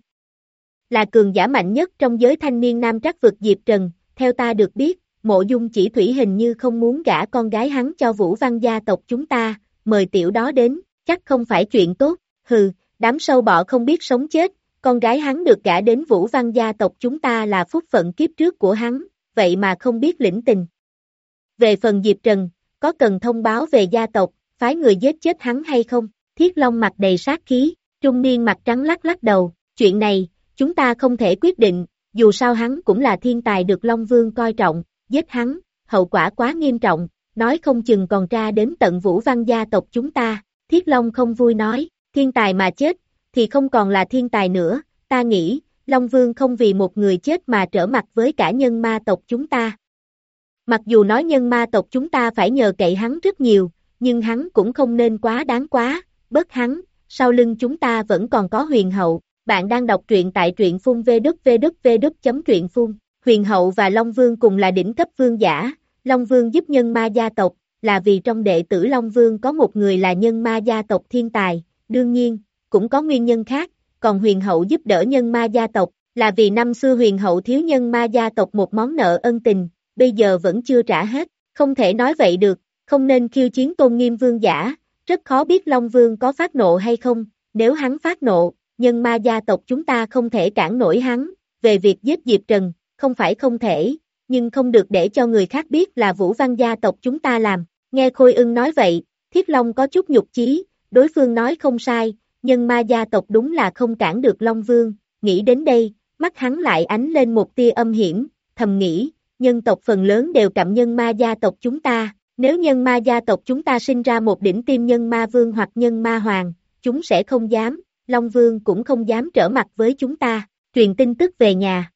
Là cường giả mạnh nhất trong giới thanh niên nam trắc vực Diệp Trần, theo ta được biết, Mộ Dung Chỉ Thủy hình như không muốn gả con gái hắn cho Vũ Văn gia tộc chúng ta, mời tiểu đó đến, chắc không phải chuyện tốt, hừ, đám sâu bọ không biết sống chết, con gái hắn được gả đến Vũ Văn gia tộc chúng ta là phúc phận kiếp trước của hắn, vậy mà không biết lĩnh tình. Về phần Diệp Trần, có cần thông báo về gia tộc, phái người giết chết hắn hay không? Thiết Long mặt đầy sát khí, trung niên mặt trắng lắc lắc đầu, chuyện này, chúng ta không thể quyết định, dù sao hắn cũng là thiên tài được Long Vương coi trọng, giết hắn, hậu quả quá nghiêm trọng, nói không chừng còn tra đến tận Vũ Văn gia tộc chúng ta, Thiết Long không vui nói, thiên tài mà chết, thì không còn là thiên tài nữa, ta nghĩ, Long Vương không vì một người chết mà trở mặt với cả nhân ma tộc chúng ta. Mặc dù nói nhân ma tộc chúng ta phải nhờ cậy hắn rất nhiều, nhưng hắn cũng không nên quá đáng quá, bớt hắn, sau lưng chúng ta vẫn còn có huyền hậu. Bạn đang đọc truyện tại truyện phun vê kép vê kép vê kép chấm truyện phun. Huyền hậu và Long Vương cùng là đỉnh cấp vương giả, Long Vương giúp nhân ma gia tộc, là vì trong đệ tử Long Vương có một người là nhân ma gia tộc thiên tài, đương nhiên, cũng có nguyên nhân khác, còn huyền hậu giúp đỡ nhân ma gia tộc, là vì năm xưa huyền hậu thiếu nhân ma gia tộc một món nợ ân tình, bây giờ vẫn chưa trả hết, không thể nói vậy được, không nên khiêu chiến tôn nghiêm vương giả, rất khó biết Long Vương có phát nộ hay không, nếu hắn phát nộ, nhân ma gia tộc chúng ta không thể cản nổi hắn, về việc giết Diệp Trần, không phải không thể, nhưng không được để cho người khác biết là Vũ Văn gia tộc chúng ta làm, nghe Khôi Ưng nói vậy, Thiết Long có chút nhục chí, đối phương nói không sai, nhân ma gia tộc đúng là không cản được Long Vương, nghĩ đến đây, mắt hắn lại ánh lên một tia âm hiểm, thầm nghĩ, nhân tộc phần lớn đều cặm nhân ma gia tộc chúng ta, nếu nhân ma gia tộc chúng ta sinh ra một đỉnh tim nhân ma vương hoặc nhân ma hoàng, chúng sẽ không dám, Long Vương cũng không dám trở mặt với chúng ta, truyền tin tức về nhà.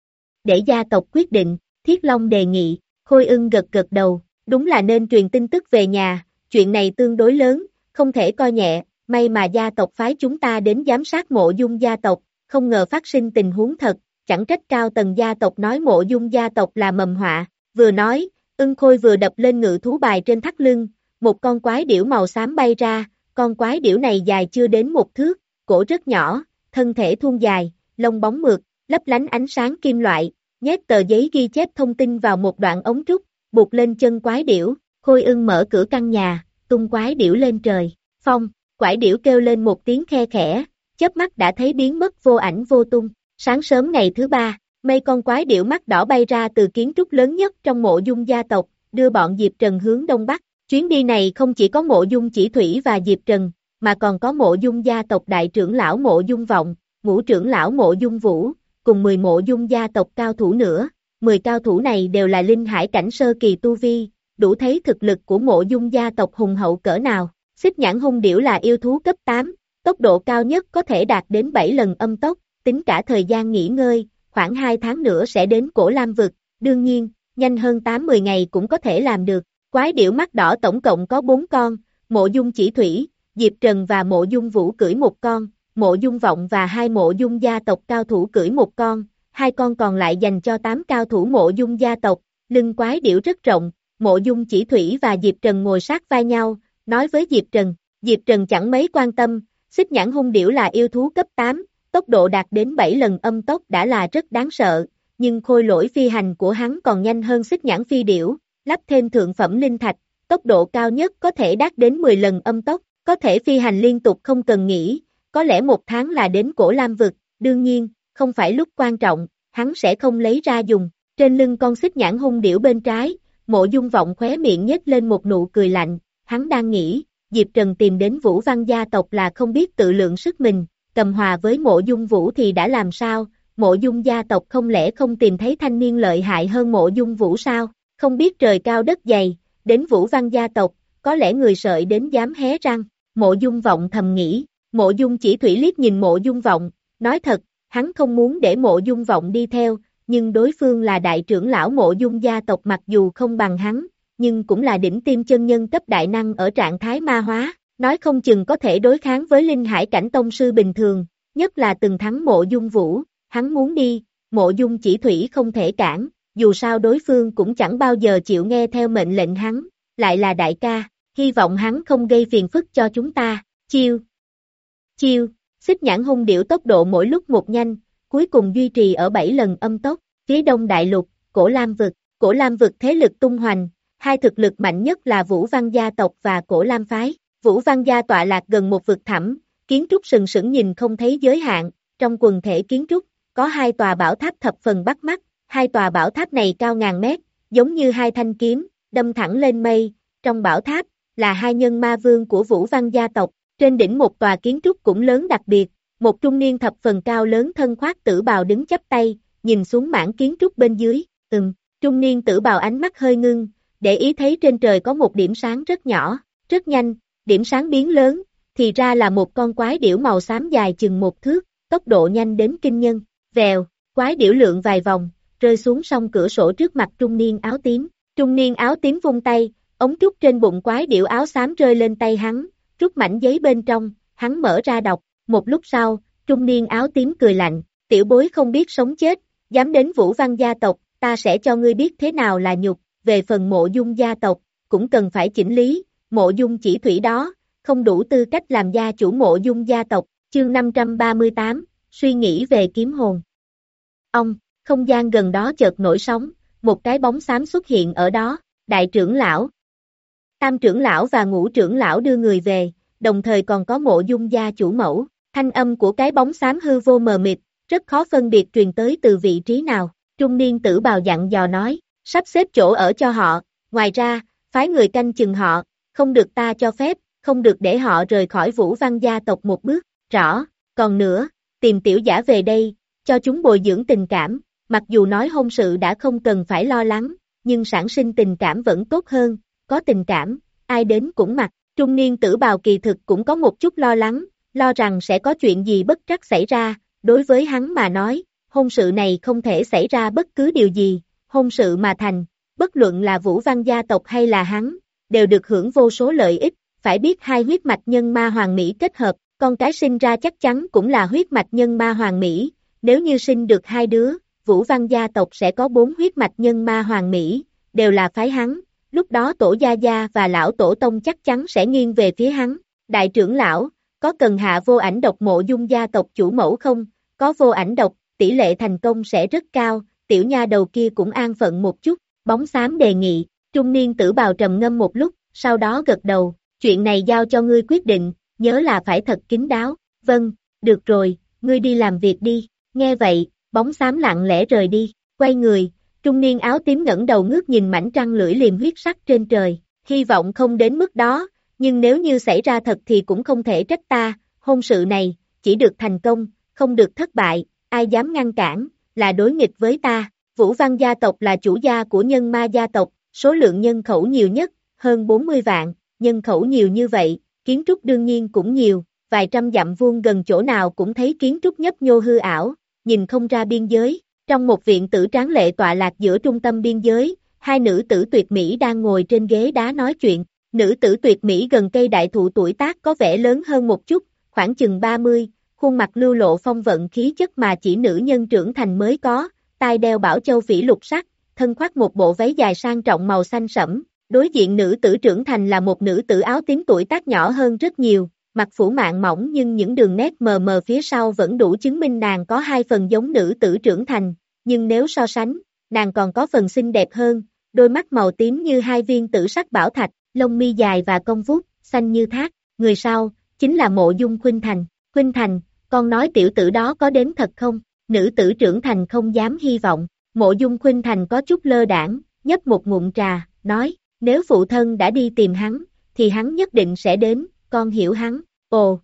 Để gia tộc quyết định, Thiết Long đề nghị, Khôi Ưng gật gật đầu, đúng là nên truyền tin tức về nhà, chuyện này tương đối lớn, không thể coi nhẹ, may mà gia tộc phái chúng ta đến giám sát Mộ Dung gia tộc, không ngờ phát sinh tình huống thật, chẳng trách cao tầng gia tộc nói Mộ Dung gia tộc là mầm họa, vừa nói, Ưng Khôi vừa đập lên ngự thú bài trên thắt lưng, một con quái điểu màu xám bay ra, con quái điểu này dài chưa đến một thước, cổ rất nhỏ, thân thể thuôn dài, lông bóng mượt, lấp lánh ánh sáng kim loại, nhét tờ giấy ghi chép thông tin vào một đoạn ống trúc, buộc lên chân quái điểu, Khôi Ưng mở cửa căn nhà, tung quái điểu lên trời, phong, quái điểu kêu lên một tiếng khe khẽ, chớp mắt đã thấy biến mất vô ảnh vô tung, sáng sớm ngày thứ ba, mấy con quái điểu mắt đỏ bay ra từ kiến trúc lớn nhất trong Mộ Dung gia tộc, đưa bọn Diệp Trần hướng đông bắc, chuyến đi này không chỉ có Mộ Dung Chỉ Thủy và Diệp Trần, mà còn có Mộ Dung gia tộc đại trưởng lão Mộ Dung Vọng, ngũ trưởng lão Mộ Dung Vũ, cùng mười Mộ Dung gia tộc cao thủ nữa, mười cao thủ này đều là linh hải cảnh sơ kỳ tu vi, đủ thấy thực lực của Mộ Dung gia tộc hùng hậu cỡ nào. Xích nhãn hung điểu là yêu thú cấp tám, tốc độ cao nhất có thể đạt đến bảy lần âm tốc, tính cả thời gian nghỉ ngơi, khoảng hai tháng nữa sẽ đến Cổ Lam vực, đương nhiên, nhanh hơn tám mươi ngày cũng có thể làm được. Quái điểu mắt đỏ tổng cộng có bốn con, Mộ Dung Chỉ Thủy, Diệp Trần và Mộ Dung Vũ cưỡi một con, Mộ Dung Vọng và hai Mộ Dung gia tộc cao thủ cưỡi một con, hai con còn lại dành cho tám cao thủ Mộ Dung gia tộc, lưng quái điểu rất rộng, Mộ Dung Chỉ Thủy và Diệp Trần ngồi sát vai nhau, nói với Diệp Trần, Diệp Trần chẳng mấy quan tâm, xích nhãn hung điểu là yêu thú cấp tám, tốc độ đạt đến bảy lần âm tốc đã là rất đáng sợ, nhưng khôi lỗi phi hành của hắn còn nhanh hơn xích nhãn phi điểu, lắp thêm thượng phẩm linh thạch, tốc độ cao nhất có thể đạt đến mười lần âm tốc, có thể phi hành liên tục không cần nghỉ, có lẽ một tháng là đến Cổ Lam vực, đương nhiên, không phải lúc quan trọng, hắn sẽ không lấy ra dùng, trên lưng con xích nhãn hung điểu bên trái, Mộ Dung Vọng khóe miệng nhếch lên một nụ cười lạnh, hắn đang nghĩ, Diệp Trần tìm đến Vũ Văn gia tộc là không biết tự lượng sức mình, cầm hòa với Mộ Dung Vũ thì đã làm sao, Mộ Dung gia tộc không lẽ không tìm thấy thanh niên lợi hại hơn Mộ Dung Vũ sao, không biết trời cao đất dày, đến Vũ Văn gia tộc, có lẽ người sợi đến dám hé răng, Mộ Dung Vọng thầm nghĩ, Mộ Dung Chỉ Thủy liếc nhìn Mộ Dung Vọng, nói thật, hắn không muốn để Mộ Dung Vọng đi theo, nhưng đối phương là đại trưởng lão Mộ Dung gia tộc mặc dù không bằng hắn, nhưng cũng là đỉnh tiêm chân nhân cấp đại năng ở trạng thái ma hóa, nói không chừng có thể đối kháng với linh hải cảnh tông sư bình thường, nhất là từng thắng Mộ Dung Vũ, hắn muốn đi, Mộ Dung Chỉ Thủy không thể cản, dù sao đối phương cũng chẳng bao giờ chịu nghe theo mệnh lệnh hắn, lại là đại ca, hy vọng hắn không gây phiền phức cho chúng ta, chiêu, chiêu, xích nhãn hung điểu tốc độ mỗi lúc một nhanh, cuối cùng duy trì ở bảy lần âm tốc, phía đông đại lục, Cổ Lam vực, Cổ Lam vực thế lực tung hoành, hai thực lực mạnh nhất là Vũ Văn gia tộc và Cổ Lam phái, Vũ Văn gia tọa lạc gần một vực thẳm, kiến trúc sừng sững nhìn không thấy giới hạn, trong quần thể kiến trúc, có hai tòa bảo tháp thập phần bắt mắt, hai tòa bảo tháp này cao ngàn mét, giống như hai thanh kiếm, đâm thẳng lên mây, trong bảo tháp, là hai nhân ma vương của Vũ Văn gia tộc, trên đỉnh một tòa kiến trúc cũng lớn đặc biệt, một trung niên thập phần cao lớn thân khoác tử bào đứng chắp tay, nhìn xuống mảng kiến trúc bên dưới, ừm, trung niên tử bào ánh mắt hơi ngưng, để ý thấy trên trời có một điểm sáng rất nhỏ, rất nhanh, điểm sáng biến lớn, thì ra là một con quái điểu màu xám dài chừng một thước, tốc độ nhanh đến kinh nhân, vèo, quái điểu lượn vài vòng, rơi xuống song cửa sổ trước mặt trung niên áo tím, Trung niên áo tím vung tay, ống trúc trên bụng quái điểu áo xám rơi lên tay hắn, trút mảnh giấy bên trong, hắn mở ra đọc, một lúc sau, trung niên áo tím cười lạnh, tiểu bối không biết sống chết, dám đến Vũ Văn gia tộc, ta sẽ cho ngươi biết thế nào là nhục, về phần Mộ Dung gia tộc, cũng cần phải chỉnh lý, Mộ Dung chỉ thủy đó, không đủ tư cách làm gia chủ Mộ Dung gia tộc, chương năm trăm ba mươi tám, suy nghĩ về kiếm hồn. Ông, không gian gần đó chợt nổi sóng, một cái bóng xám xuất hiện ở đó, đại trưởng lão. Tam trưởng lão và ngũ trưởng lão đưa người về, đồng thời còn có Mộ Dung gia chủ mẫu, thanh âm của cái bóng xám hư vô mờ mịt, rất khó phân biệt truyền tới từ vị trí nào, trung niên tử bào dặn dò nói, sắp xếp chỗ ở cho họ, ngoài ra, phái người canh chừng họ, không được ta cho phép, không được để họ rời khỏi Vũ Văn gia tộc một bước, rõ, còn nữa, tìm tiểu giả về đây, cho chúng bồi dưỡng tình cảm, mặc dù nói hôn sự đã không cần phải lo lắng, nhưng sản sinh tình cảm vẫn tốt hơn, có tình cảm, ai đến cũng mặc, trung niên tử bào kỳ thực cũng có một chút lo lắng, lo rằng sẽ có chuyện gì bất trắc xảy ra, đối với hắn mà nói, hôn sự này không thể xảy ra bất cứ điều gì, hôn sự mà thành, bất luận là Vũ Văn gia tộc hay là hắn, đều được hưởng vô số lợi ích, phải biết hai huyết mạch nhân ma hoàng mỹ kết hợp, con cái sinh ra chắc chắn cũng là huyết mạch nhân ma hoàng mỹ, nếu như sinh được hai đứa, Vũ Văn gia tộc sẽ có bốn huyết mạch nhân ma hoàng mỹ, đều là phái hắn, lúc đó tổ gia gia và lão tổ tông chắc chắn sẽ nghiêng về phía hắn, đại trưởng lão, có cần hạ vô ảnh độc Mộ Dung gia tộc chủ mẫu không, có vô ảnh độc, tỷ lệ thành công sẽ rất cao, tiểu nha đầu kia cũng an phận một chút, bóng xám đề nghị, trung niên tử bào trầm ngâm một lúc, sau đó gật đầu, chuyện này giao cho ngươi quyết định, nhớ là phải thật kín đáo, vâng, được rồi, ngươi đi làm việc đi, nghe vậy, bóng xám lặng lẽ rời đi, quay người, trung niên áo tím ngẩng đầu ngước nhìn mảnh trăng lưỡi liềm huyết sắc trên trời, hy vọng không đến mức đó, nhưng nếu như xảy ra thật thì cũng không thể trách ta, hôn sự này, chỉ được thành công, không được thất bại, ai dám ngăn cản, là đối nghịch với ta, Vũ Văn gia tộc là chủ gia của nhân ma gia tộc, số lượng nhân khẩu nhiều nhất, hơn bốn mươi vạn, nhân khẩu nhiều như vậy, kiến trúc đương nhiên cũng nhiều, vài trăm dặm vuông gần chỗ nào cũng thấy kiến trúc nhấp nhô hư ảo, nhìn không ra biên giới, trong một viện tử tráng lệ tọa lạc giữa trung tâm biên giới, hai nữ tử tuyệt mỹ đang ngồi trên ghế đá nói chuyện, nữ tử tuyệt mỹ gần cây đại thụ tuổi tác có vẻ lớn hơn một chút, khoảng chừng ba mươi, khuôn mặt lưu lộ phong vận khí chất mà chỉ nữ nhân trưởng thành mới có, tai đeo bảo châu phỉ lục sắc, thân khoác một bộ váy dài sang trọng màu xanh sẫm, đối diện nữ tử trưởng thành là một nữ tử áo tím tuổi tác nhỏ hơn rất nhiều, mặt phủ mạn mỏng nhưng những đường nét mờ mờ phía sau vẫn đủ chứng minh nàng có hai phần giống nữ tử trưởng thành, nhưng nếu so sánh, nàng còn có phần xinh đẹp hơn, đôi mắt màu tím như hai viên tử sắc bảo thạch, lông mi dài và cong vút, xanh như thác, người sau, chính là Mộ Dung Khuynh Thành, Khuynh Thành, con nói tiểu tử đó có đến thật không? Nữ tử trưởng thành không dám hy vọng, Mộ Dung Khuynh Thành có chút lơ đãng, nhấp một ngụm trà, nói, nếu phụ thân đã đi tìm hắn, thì hắn nhất định sẽ đến, con hiểu hắn, ồ.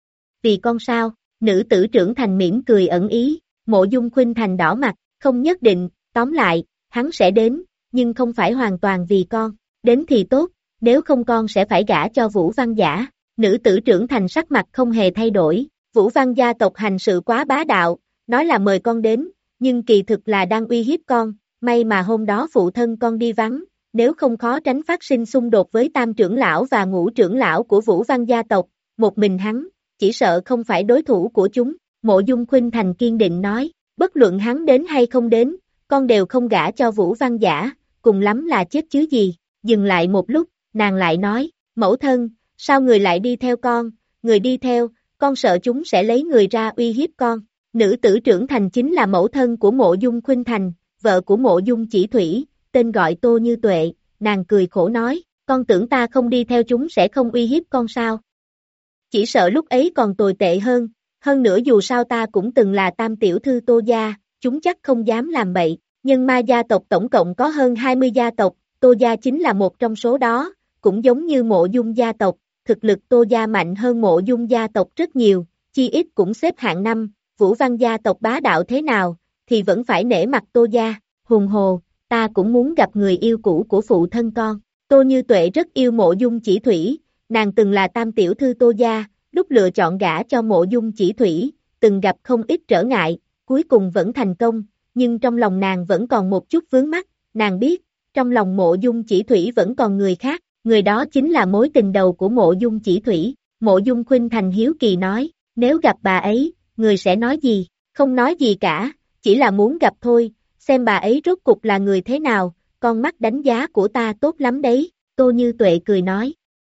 Vì con sao, nữ tử trưởng thành mỉm cười ẩn ý, Mộ Dung Khuynh Thành đỏ mặt, không nhất định, tóm lại, hắn sẽ đến, nhưng không phải hoàn toàn vì con, đến thì tốt, nếu không con sẽ phải gả cho Vũ Văn giả, nữ tử trưởng thành sắc mặt không hề thay đổi, Vũ Văn gia tộc hành sự quá bá đạo, nói là mời con đến, nhưng kỳ thực là đang uy hiếp con, may mà hôm đó phụ thân con đi vắng, nếu không khó tránh phát sinh xung đột với tam trưởng lão và ngũ trưởng lão của Vũ Văn gia tộc, một mình hắn, chỉ sợ không phải đối thủ của chúng, Mộ Dung Khuynh Thành kiên định nói, bất luận hắn đến hay không đến, con đều không gả cho Vũ Văn giả, cùng lắm là chết chứ gì, dừng lại một lúc, nàng lại nói, mẫu thân, sao người lại đi theo con, người đi theo, con sợ chúng sẽ lấy người ra uy hiếp con. Nữ tử trưởng thành chính là mẫu thân của Mộ Dung Khuynh Thành, vợ của Mộ Dung Chỉ Thủy, tên gọi Tô Như Tuệ, nàng cười khổ nói, con tưởng ta không đi theo chúng sẽ không uy hiếp con sao. Chỉ sợ lúc ấy còn tồi tệ hơn, hơn nữa dù sao ta cũng từng là tam tiểu thư Tô gia, chúng chắc không dám làm bậy, nhân ma gia tộc tổng cộng có hơn hai mươi gia tộc, Tô gia chính là một trong số đó, cũng giống như Mộ Dung gia tộc, thực lực Tô gia mạnh hơn Mộ Dung gia tộc rất nhiều, chi ít cũng xếp hạng năm. Vũ Văn gia tộc bá đạo thế nào, thì vẫn phải nể mặt Tô gia, hùng hồ, ta cũng muốn gặp người yêu cũ của phụ thân con. Tô Như Tuệ rất yêu Mộ Dung Chỉ Thủy, nàng từng là tam tiểu thư Tô gia, lúc lựa chọn gả cho Mộ Dung Chỉ Thủy, từng gặp không ít trở ngại, cuối cùng vẫn thành công, nhưng trong lòng nàng vẫn còn một chút vướng mắc, nàng biết, trong lòng Mộ Dung Chỉ Thủy vẫn còn người khác, người đó chính là mối tình đầu của Mộ Dung Chỉ Thủy. Mộ Dung Khuynh Thành hiếu kỳ nói, nếu gặp bà ấy, người sẽ nói gì? Không nói gì cả, chỉ là muốn gặp thôi, xem bà ấy rốt cục là người thế nào, con mắt đánh giá của ta tốt lắm đấy, Tô Như Tuệ cười nói.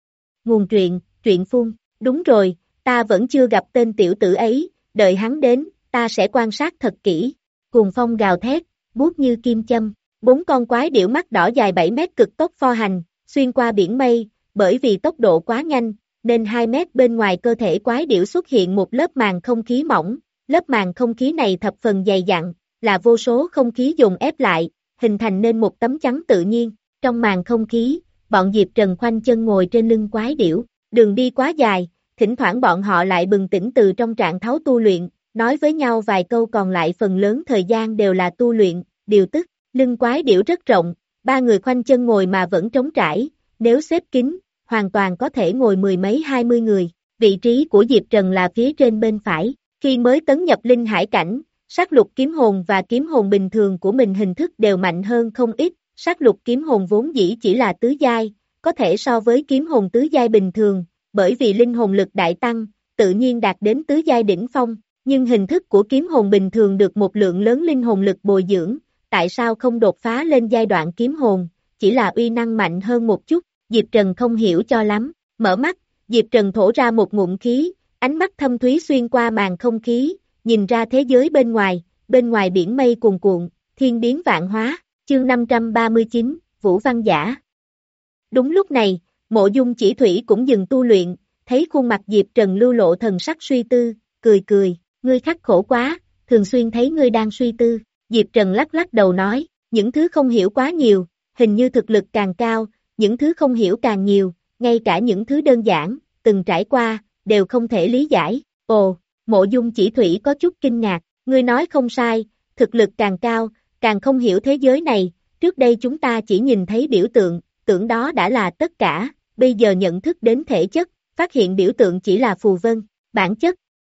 Nguồn truyện, truyện phun, đúng rồi, ta vẫn chưa gặp tên tiểu tử ấy, đợi hắn đến, ta sẽ quan sát thật kỹ. Cuồng phong gào thét, buốt như kim châm, bốn con quái điểu mắt đỏ dài bảy mét cực tốc pho hành, xuyên qua biển mây, bởi vì tốc độ quá nhanh, nên hai mét bên ngoài cơ thể quái điểu xuất hiện một lớp màng không khí mỏng, lớp màng không khí này thập phần dày dặn, là vô số không khí dồn ép lại, hình thành nên một tấm chắn tự nhiên, trong màng không khí, bọn Diệp Trần khoanh chân ngồi trên lưng quái điểu, đường đi quá dài, thỉnh thoảng bọn họ lại bừng tỉnh từ trong trạng thái tu luyện, nói với nhau vài câu còn lại phần lớn thời gian đều là tu luyện, điều tức, lưng quái điểu rất rộng, ba người khoanh chân ngồi mà vẫn trống trải, nếu xếp kín, hoàn toàn có thể ngồi mười mấy hai mươi người, vị trí của Diệp Trần là phía trên bên phải, khi mới tấn nhập linh hải cảnh, sát lục kiếm hồn và kiếm hồn bình thường của mình hình thức đều mạnh hơn không ít, sát lục kiếm hồn vốn dĩ chỉ là tứ giai, có thể so với kiếm hồn tứ giai bình thường, bởi vì linh hồn lực đại tăng, tự nhiên đạt đến tứ giai đỉnh phong, nhưng hình thức của kiếm hồn bình thường được một lượng lớn linh hồn lực bồi dưỡng, tại sao không đột phá lên giai đoạn kiếm hồn, chỉ là uy năng mạnh hơn một chút, Diệp Trần không hiểu cho lắm, mở mắt, Diệp Trần thổ ra một ngụm khí, ánh mắt thâm thúy xuyên qua màn không khí, nhìn ra thế giới bên ngoài, bên ngoài biển mây cuồn cuộn, thiên biến vạn hóa, chương năm trăm ba mươi chín, Vũ Văn Giả. Đúng lúc này, Mộ Dung Chỉ Thủy cũng dừng tu luyện, thấy khuôn mặt Diệp Trần lưu lộ thần sắc suy tư, cười cười, ngươi khắc khổ quá, thường xuyên thấy ngươi đang suy tư, Diệp Trần lắc lắc đầu nói, những thứ không hiểu quá nhiều, hình như thực lực càng cao, những thứ không hiểu càng nhiều, ngay cả những thứ đơn giản, từng trải qua, đều không thể lý giải, ồ, Mộ Dung Chỉ Thủy có chút kinh ngạc, ngươi nói không sai, thực lực càng cao, càng không hiểu thế giới này, trước đây chúng ta chỉ nhìn thấy biểu tượng, tưởng đó đã là tất cả, bây giờ nhận thức đến thể chất, phát hiện biểu tượng chỉ là phù vân, bản chất.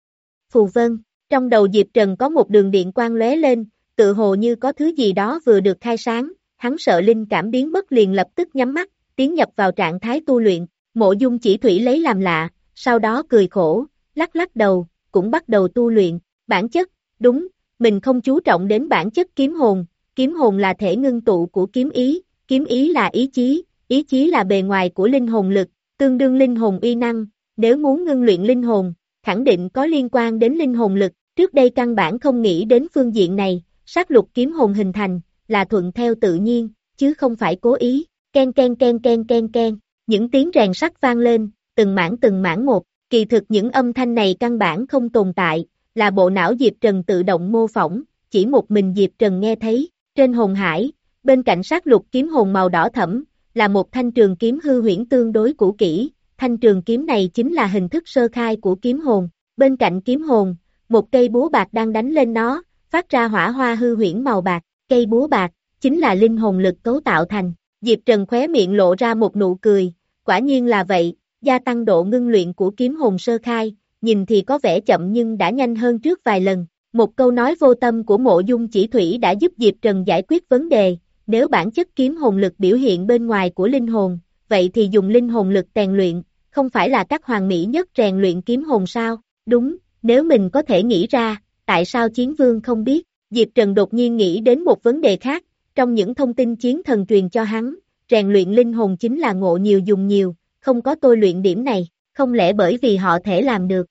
Phù vân, trong đầu Diệp Trần có một đường điện quang lóe lên, tự hồ như có thứ gì đó vừa được khai sáng, hắn sợ linh cảm biến mất liền lập tức nhắm mắt, tiến nhập vào trạng thái tu luyện, Mộ Dung Chỉ Thủy lấy làm lạ, sau đó cười khổ, lắc lắc đầu, cũng bắt đầu tu luyện, bản chất, đúng, mình không chú trọng đến bản chất kiếm hồn, kiếm hồn là thể ngưng tụ của kiếm ý, kiếm ý là ý chí, ý chí là bề ngoài của linh hồn lực, tương đương linh hồn uy năng, nếu muốn ngưng luyện linh hồn, khẳng định có liên quan đến linh hồn lực, trước đây căn bản không nghĩ đến phương diện này, sát lục kiếm hồn hình thành, là thuận theo tự nhiên, chứ không phải cố ý, ken ken ken ken ken ken, những tiếng rèn sắt vang lên, từng mảng từng mảng một, kỳ thực những âm thanh này căn bản không tồn tại, là bộ não Diệp Trần tự động mô phỏng, chỉ một mình Diệp Trần nghe thấy, trên hồn hải, bên cạnh sát lục kiếm hồn màu đỏ thẫm, là một thanh trường kiếm hư huyễn tương đối cũ kỹ, thanh trường kiếm này chính là hình thức sơ khai của kiếm hồn, bên cạnh kiếm hồn, một cây búa bạc đang đánh lên nó, phát ra hỏa hoa hư huyễn màu bạc, cây búa bạc, chính là linh hồn lực cấu tạo thành, Diệp Trần khóe miệng lộ ra một nụ cười, quả nhiên là vậy, gia tăng độ ngưng luyện của kiếm hồn sơ khai, nhìn thì có vẻ chậm nhưng đã nhanh hơn trước vài lần, một câu nói vô tâm của Mộ Dung Chỉ Thủy đã giúp Diệp Trần giải quyết vấn đề, nếu bản chất kiếm hồn lực biểu hiện bên ngoài của linh hồn, vậy thì dùng linh hồn lực rèn luyện, không phải là các hoàn mỹ nhất rèn luyện kiếm hồn sao, đúng, nếu mình có thể nghĩ ra, tại sao Chiến Vương không biết, Diệp Trần đột nhiên nghĩ đến một vấn đề khác, trong những thông tin chiến thần truyền cho hắn, rèn luyện linh hồn chính là ngộ nhiều dùng nhiều, không có tôi luyện điểm này, không lẽ bởi vì họ thể làm được.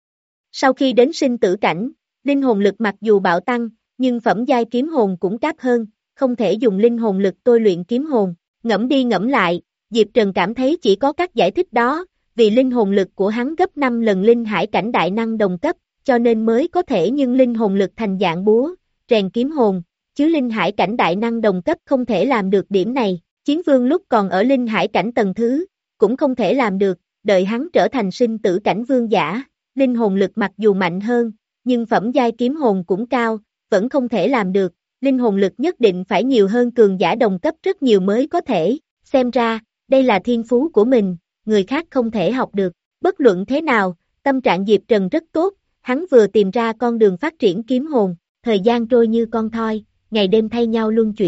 Sau khi đến sinh tử cảnh, linh hồn lực mặc dù bạo tăng, nhưng phẩm giai kiếm hồn cũng cáp hơn, không thể dùng linh hồn lực tôi luyện kiếm hồn, ngẫm đi ngẫm lại, Diệp Trần cảm thấy chỉ có cách giải thích đó, vì linh hồn lực của hắn gấp năm lần linh hải cảnh đại năng đồng cấp, cho nên mới có thể nhưng linh hồn lực thành dạng búa, rèn kiếm hồn, chứ linh hải cảnh đại năng đồng cấp không thể làm được điểm này, Chiến Vương lúc còn ở linh hải cảnh tầng thứ, cũng không thể làm được, đợi hắn trở thành sinh tử cảnh vương giả, linh hồn lực mặc dù mạnh hơn, nhưng phẩm giai kiếm hồn cũng cao, vẫn không thể làm được, linh hồn lực nhất định phải nhiều hơn cường giả đồng cấp rất nhiều mới có thể, xem ra, đây là thiên phú của mình, người khác không thể học được, bất luận thế nào, tâm trạng Diệp Trần rất tốt, hắn vừa tìm ra con đường phát triển kiếm hồn, thời gian trôi như con thoi, ngày đêm thay nhau luân chuyển,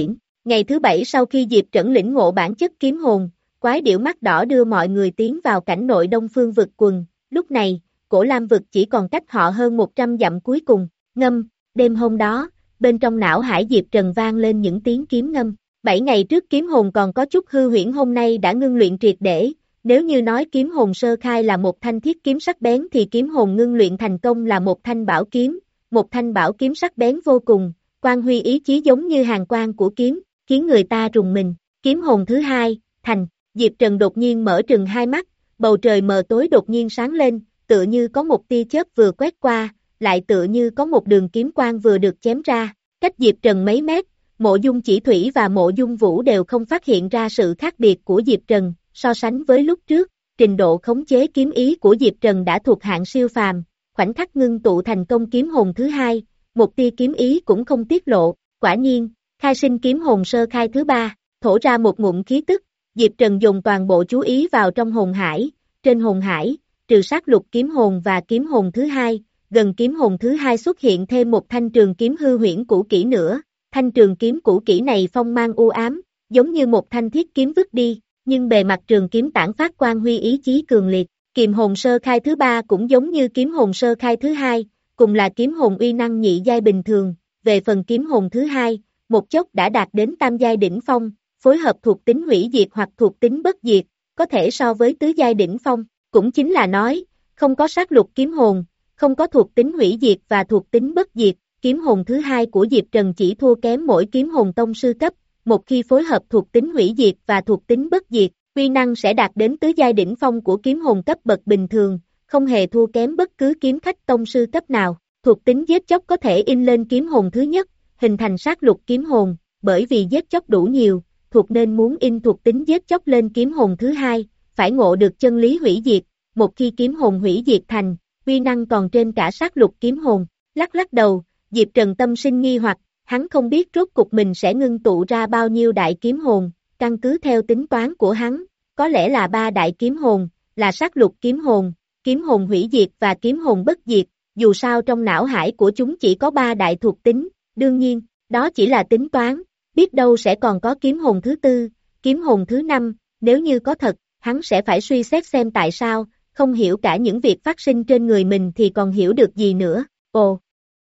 Ngày thứ bảy sau khi Diệp Trẩn lĩnh ngộ bản chất kiếm hồn, quái điểu mắt đỏ đưa mọi người tiến vào cảnh nội Đông Phương vực quần, lúc này, Cổ Lam vực chỉ còn cách họ hơn một trăm dặm cuối cùng, ngâm, đêm hôm đó, bên trong não hải Diệp Trần vang lên những tiếng kiếm ngâm, bảy ngày trước kiếm hồn còn có chút hư huyễn hôm nay đã ngưng luyện triệt để, nếu như nói kiếm hồn sơ khai là một thanh thiết kiếm sắc bén thì kiếm hồn ngưng luyện thành công là một thanh bảo kiếm, một thanh bảo kiếm sắc bén vô cùng, quang huy ý chí giống như hàng quang của kiếm, khiến người ta rùng mình, kiếm hồn thứ hai, thành, Diệp Trần đột nhiên mở trừng hai mắt, bầu trời mờ tối đột nhiên sáng lên, tựa như có một tia chớp vừa quét qua, lại tựa như có một đường kiếm quang vừa được chém ra, cách Diệp Trần mấy mét, Mộ Dung Chỉ Thủy và Mộ Dung Vũ đều không phát hiện ra sự khác biệt của Diệp Trần, so sánh với lúc trước, trình độ khống chế kiếm ý của Diệp Trần đã thuộc hạng siêu phàm, khoảnh khắc ngưng tụ thành công kiếm hồn thứ hai, một tia kiếm ý cũng không tiết lộ, quả nhiên, khai sinh kiếm hồn sơ khai thứ ba, thổ ra một ngụm khí tức, Diệp Trần dùng toàn bộ chú ý vào trong hồn hải, trên hồn hải, trừ sát lục kiếm hồn và kiếm hồn thứ hai, gần kiếm hồn thứ hai xuất hiện thêm một thanh trường kiếm hư huyễn cũ kỹ nữa, thanh trường kiếm cũ kỹ này phong mang u ám, giống như một thanh thiết kiếm vứt đi, nhưng bề mặt trường kiếm tản phát quang huy ý chí cường liệt, kiềm hồn sơ khai thứ ba cũng giống như kiếm hồn sơ khai thứ hai, cùng là kiếm hồn uy năng nhị giai bình thường, về phần kiếm hồn thứ hai, một chốc đã đạt đến tam giai đỉnh phong, phối hợp thuộc tính hủy diệt hoặc thuộc tính bất diệt, có thể so với tứ giai đỉnh phong, cũng chính là nói, không có sát lục kiếm hồn, không có thuộc tính hủy diệt và thuộc tính bất diệt, kiếm hồn thứ hai của Diệp Trần chỉ thua kém mỗi kiếm hồn tông sư cấp, một khi phối hợp thuộc tính hủy diệt và thuộc tính bất diệt, uy năng sẽ đạt đến tứ giai đỉnh phong của kiếm hồn cấp bậc bình thường, không hề thua kém bất cứ kiếm khách tông sư cấp nào, thuộc tính giết chóc có thể in lên kiếm hồn thứ nhất, hình thành sát lục kiếm hồn, bởi vì giết chóc đủ nhiều, thuộc nên muốn in thuộc tính giết chóc lên kiếm hồn thứ hai, phải ngộ được chân lý hủy diệt, một khi kiếm hồn hủy diệt thành, uy năng còn trên cả sát lục kiếm hồn, lắc lắc đầu, Diệp Trần tâm sinh nghi hoặc, hắn không biết rốt cục mình sẽ ngưng tụ ra bao nhiêu đại kiếm hồn, căn cứ theo tính toán của hắn, có lẽ là ba đại kiếm hồn, là sát lục kiếm hồn, kiếm hồn hủy diệt và kiếm hồn bất diệt, dù sao trong não hải của chúng chỉ có ba đại thuộc tính, đương nhiên, đó chỉ là tính toán, biết đâu sẽ còn có kiếm hồn thứ tư, kiếm hồn thứ năm, nếu như có thật, hắn sẽ phải suy xét xem tại sao, không hiểu cả những việc phát sinh trên người mình thì còn hiểu được gì nữa, ồ.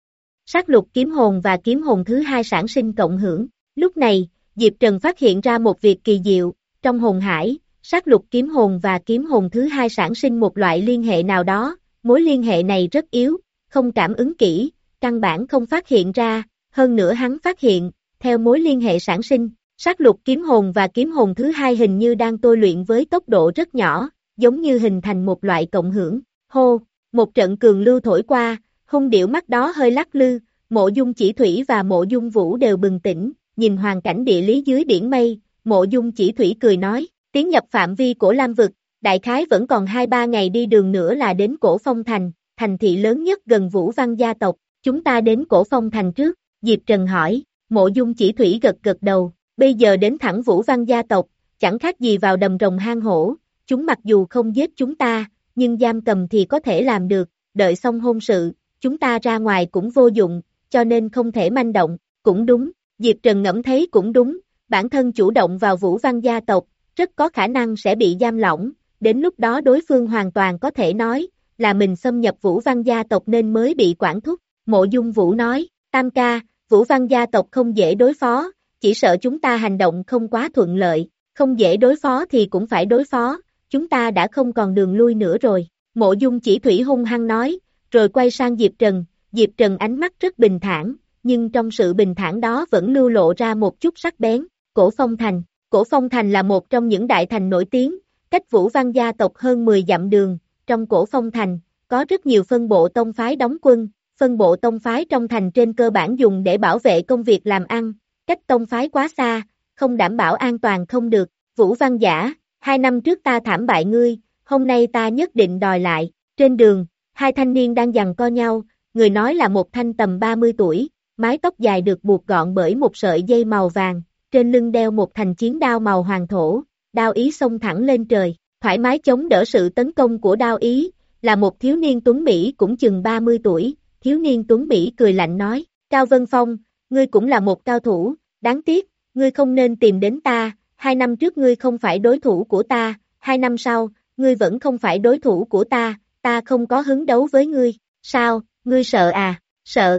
Sát lục kiếm hồn và kiếm hồn thứ hai sản sinh cộng hưởng, lúc này, Diệp Trần phát hiện ra một việc kỳ diệu, trong hồn hải, sát lục kiếm hồn và kiếm hồn thứ hai sản sinh một loại liên hệ nào đó, mối liên hệ này rất yếu, không cảm ứng kỹ, căn bản không phát hiện ra, hơn nữa hắn phát hiện, theo mối liên hệ sản sinh, sát lục kiếm hồn và kiếm hồn thứ hai hình như đang tôi luyện với tốc độ rất nhỏ, giống như hình thành một loại cộng hưởng, hô, một trận cường lưu thổi qua, hung điệu mắt đó hơi lắc lư, Mộ Dung Chỉ Thủy và Mộ Dung Vũ đều bừng tỉnh, nhìn hoàn cảnh địa lý dưới biển mây, Mộ Dung Chỉ Thủy cười nói, tiến nhập phạm vi Cổ Lam vực, đại khái vẫn còn hai ba ngày đi đường nữa là đến Cổ Phong Thành, thành thị lớn nhất gần Vũ Văn gia tộc, chúng ta đến Cổ Phong Thành trước, Diệp Trần hỏi, Mộ Dung Chỉ Thủy gật gật đầu, bây giờ đến thẳng Vũ Văn gia tộc, chẳng khác gì vào đầm rồng hang hổ, chúng mặc dù không giết chúng ta, nhưng giam cầm thì có thể làm được, đợi xong hôn sự, chúng ta ra ngoài cũng vô dụng, cho nên không thể manh động, cũng đúng, Diệp Trần ngẫm thấy cũng đúng, bản thân chủ động vào Vũ Văn gia tộc, rất có khả năng sẽ bị giam lỏng, đến lúc đó đối phương hoàn toàn có thể nói, là mình xâm nhập Vũ Văn gia tộc nên mới bị quản thúc, Mộ Dung Vũ nói, Tam ca, Vũ Văn gia tộc không dễ đối phó, chỉ sợ chúng ta hành động không quá thuận lợi, không dễ đối phó thì cũng phải đối phó, chúng ta đã không còn đường lui nữa rồi, Mộ Dung Chỉ Thủy hung hăng nói, rồi quay sang Diệp Trần, Diệp Trần ánh mắt rất bình thản, nhưng trong sự bình thản đó vẫn lưu lộ ra một chút sắc bén, Cổ Phong Thành, Cổ Phong Thành là một trong những đại thành nổi tiếng, cách Vũ Văn gia tộc hơn mười dặm đường, trong Cổ Phong Thành, có rất nhiều phân bộ tông phái đóng quân, phân bộ tông phái trong thành trên cơ bản dùng để bảo vệ công việc làm ăn, cách tông phái quá xa, không đảm bảo an toàn không được, Vũ Văn giả, hai năm trước ta thảm bại ngươi, hôm nay ta nhất định đòi lại, trên đường, hai thanh niên đang giằng co nhau, người nói là một thanh tầm ba mươi tuổi, mái tóc dài được buộc gọn bởi một sợi dây màu vàng, trên lưng đeo một thành chiến đao màu hoàng thổ, đao ý xông thẳng lên trời, thoải mái chống đỡ sự tấn công của đao ý, là một thiếu niên tuấn Mỹ cũng chừng ba mươi tuổi, thiếu niên tuấn Mỹ cười lạnh nói, Cao Vân Phong, ngươi cũng là một cao thủ, đáng tiếc, ngươi không nên tìm đến ta, hai năm trước ngươi không phải đối thủ của ta, hai năm sau, ngươi vẫn không phải đối thủ của ta, ta không có hứng đấu với ngươi, sao, ngươi sợ à, sợ.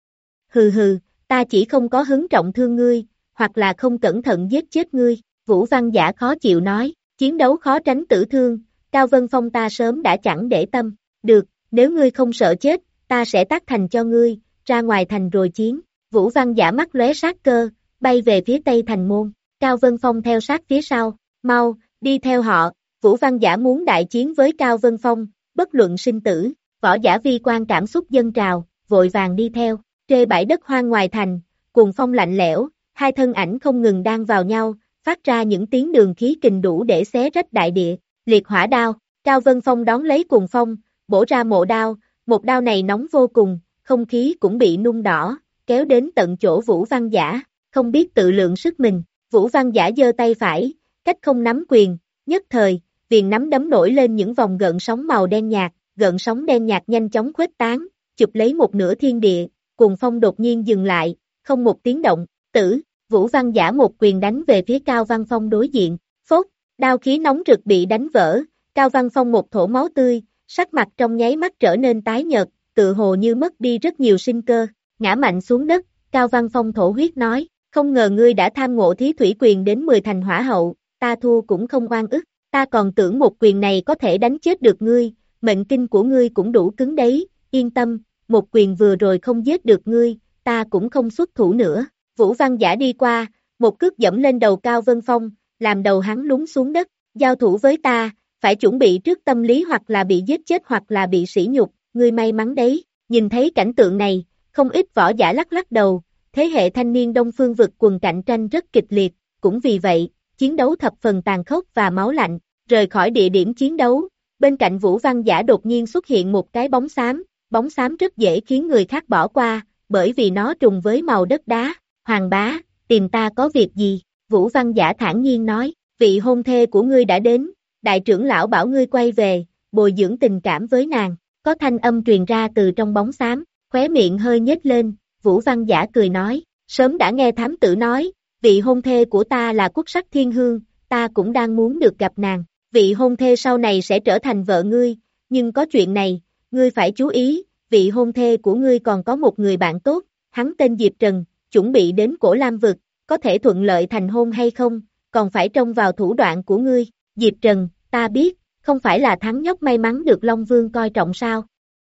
Hừ hừ, ta chỉ không có hứng trọng thương ngươi, hoặc là không cẩn thận giết chết ngươi, Vũ Văn Giả khó chịu nói, chiến đấu khó tránh tử thương, Cao Vân Phong ta sớm đã chẳng để tâm, được, nếu ngươi không sợ chết, ta sẽ tác thành cho ngươi, ra ngoài thành rồi chiến, Vũ Văn Giả mắt lóe sát cơ, bay về phía tây thành môn, Cao Vân Phong theo sát phía sau, mau, đi theo họ, Vũ Văn Giả muốn đại chiến với Cao Vân Phong, bất luận sinh tử, võ giả vi quan cảm xúc dâng trào, vội vàng đi theo, trên bãi đất hoang ngoài thành, cuồng phong lạnh lẽo, hai thân ảnh không ngừng đan vào nhau, phát ra những tiếng đường khí kình đủ để xé rách đại địa, liệt hỏa đao, Cao Vân Phong đón lấy cuồng phong, bổ ra mộ đao, một đao này nóng vô cùng, không khí cũng bị nung đỏ, kéo đến tận chỗ Vũ Văn Giả, không biết tự lượng sức mình, Vũ Văn Giả giơ tay phải, cách không nắm quyền, nhất thời, viền nắm đấm nổi lên những vòng gợn sóng màu đen nhạt, gợn sóng đen nhạt nhanh chóng khuếch tán, chụp lấy một nửa thiên địa, cuồng phong đột nhiên dừng lại, không một tiếng động, tử, Vũ Văn Giả một quyền đánh về phía Cao Văn Phong đối diện, phốt, đao khí nóng rực bị đánh vỡ, Cao Văn Phong một thổ máu tươi, sắc mặt trong nháy mắt trở nên tái nhợt, tự hồ như mất đi rất nhiều sinh cơ, ngã mạnh xuống đất, Cao Văn Phong thổ huyết nói, không ngờ ngươi đã tham ngộ thí thủy quyền đến mười thành hỏa hậu, ta thua cũng không oan ức, ta còn tưởng một quyền này có thể đánh chết được ngươi, mệnh kinh của ngươi cũng đủ cứng đấy, yên tâm, một quyền vừa rồi không giết được ngươi, ta cũng không xuất thủ nữa. Vũ Văn Giả đi qua, một cước dẫm lên đầu Cao Vân Phong, làm đầu hắn lún xuống đất, giao thủ với ta, phải chuẩn bị trước tâm lý hoặc là bị giết chết hoặc là bị sỉ nhục, ngươi may mắn đấy, nhìn thấy cảnh tượng này, không ít võ giả lắc lắc đầu, thế hệ thanh niên Đông Phương vực quần cạnh tranh rất kịch liệt, cũng vì vậy, chiến đấu thập phần tàn khốc và máu lạnh, rời khỏi địa điểm chiến đấu, bên cạnh Vũ Văn Giả đột nhiên xuất hiện một cái bóng xám, bóng xám rất dễ khiến người khác bỏ qua, bởi vì nó trùng với màu đất đá. Hoàng bá, tìm ta có việc gì? Vũ Văn Giả thản nhiên nói, vị hôn thê của ngươi đã đến, đại trưởng lão bảo ngươi quay về, bồi dưỡng tình cảm với nàng, có thanh âm truyền ra từ trong bóng xám, khóe miệng hơi nhếch lên, Vũ Văn Giả cười nói, sớm đã nghe thám tử nói, vị hôn thê của ta là quốc sắc thiên hương, ta cũng đang muốn được gặp nàng, vị hôn thê sau này sẽ trở thành vợ ngươi, nhưng có chuyện này, ngươi phải chú ý, vị hôn thê của ngươi còn có một người bạn tốt, hắn tên Diệp Trần, chuẩn bị đến Cổ Lam vực, có thể thuận lợi thành hôn hay không, còn phải trông vào thủ đoạn của ngươi, Diệp Trần, ta biết, không phải là thắng nhóc may mắn được Long Vương coi trọng sao.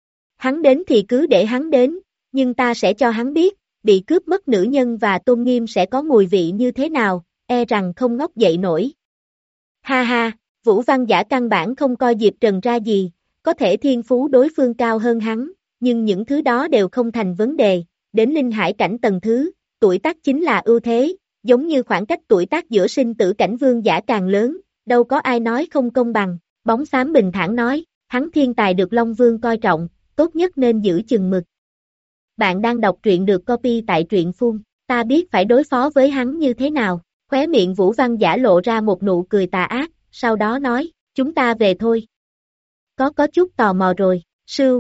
Hắn đến thì cứ để hắn đến, nhưng ta sẽ cho hắn biết, bị cướp mất nữ nhân và tôn nghiêm sẽ có mùi vị như thế nào, e rằng không ngóc dậy nổi. Ha ha, Vũ Văn Giả căn bản không coi Diệp Trần ra gì, có thể thiên phú đối phương cao hơn hắn, nhưng những thứ đó đều không thành vấn đề, đến linh hải cảnh tầng thứ, tuổi tác chính là ưu thế, giống như khoảng cách tuổi tác giữa sinh tử cảnh vương giả càng lớn, đâu có ai nói không công bằng, bóng xám bình thản nói, hắn thiên tài được Long Vương coi trọng, tốt nhất nên giữ chừng mực. Bạn đang đọc truyện được copy tại truyện phun, ta biết phải đối phó với hắn như thế nào, khóe miệng Vũ Văn Giả lộ ra một nụ cười tà ác, sau đó nói, chúng ta về thôi. Có có chút tò mò rồi, sưu,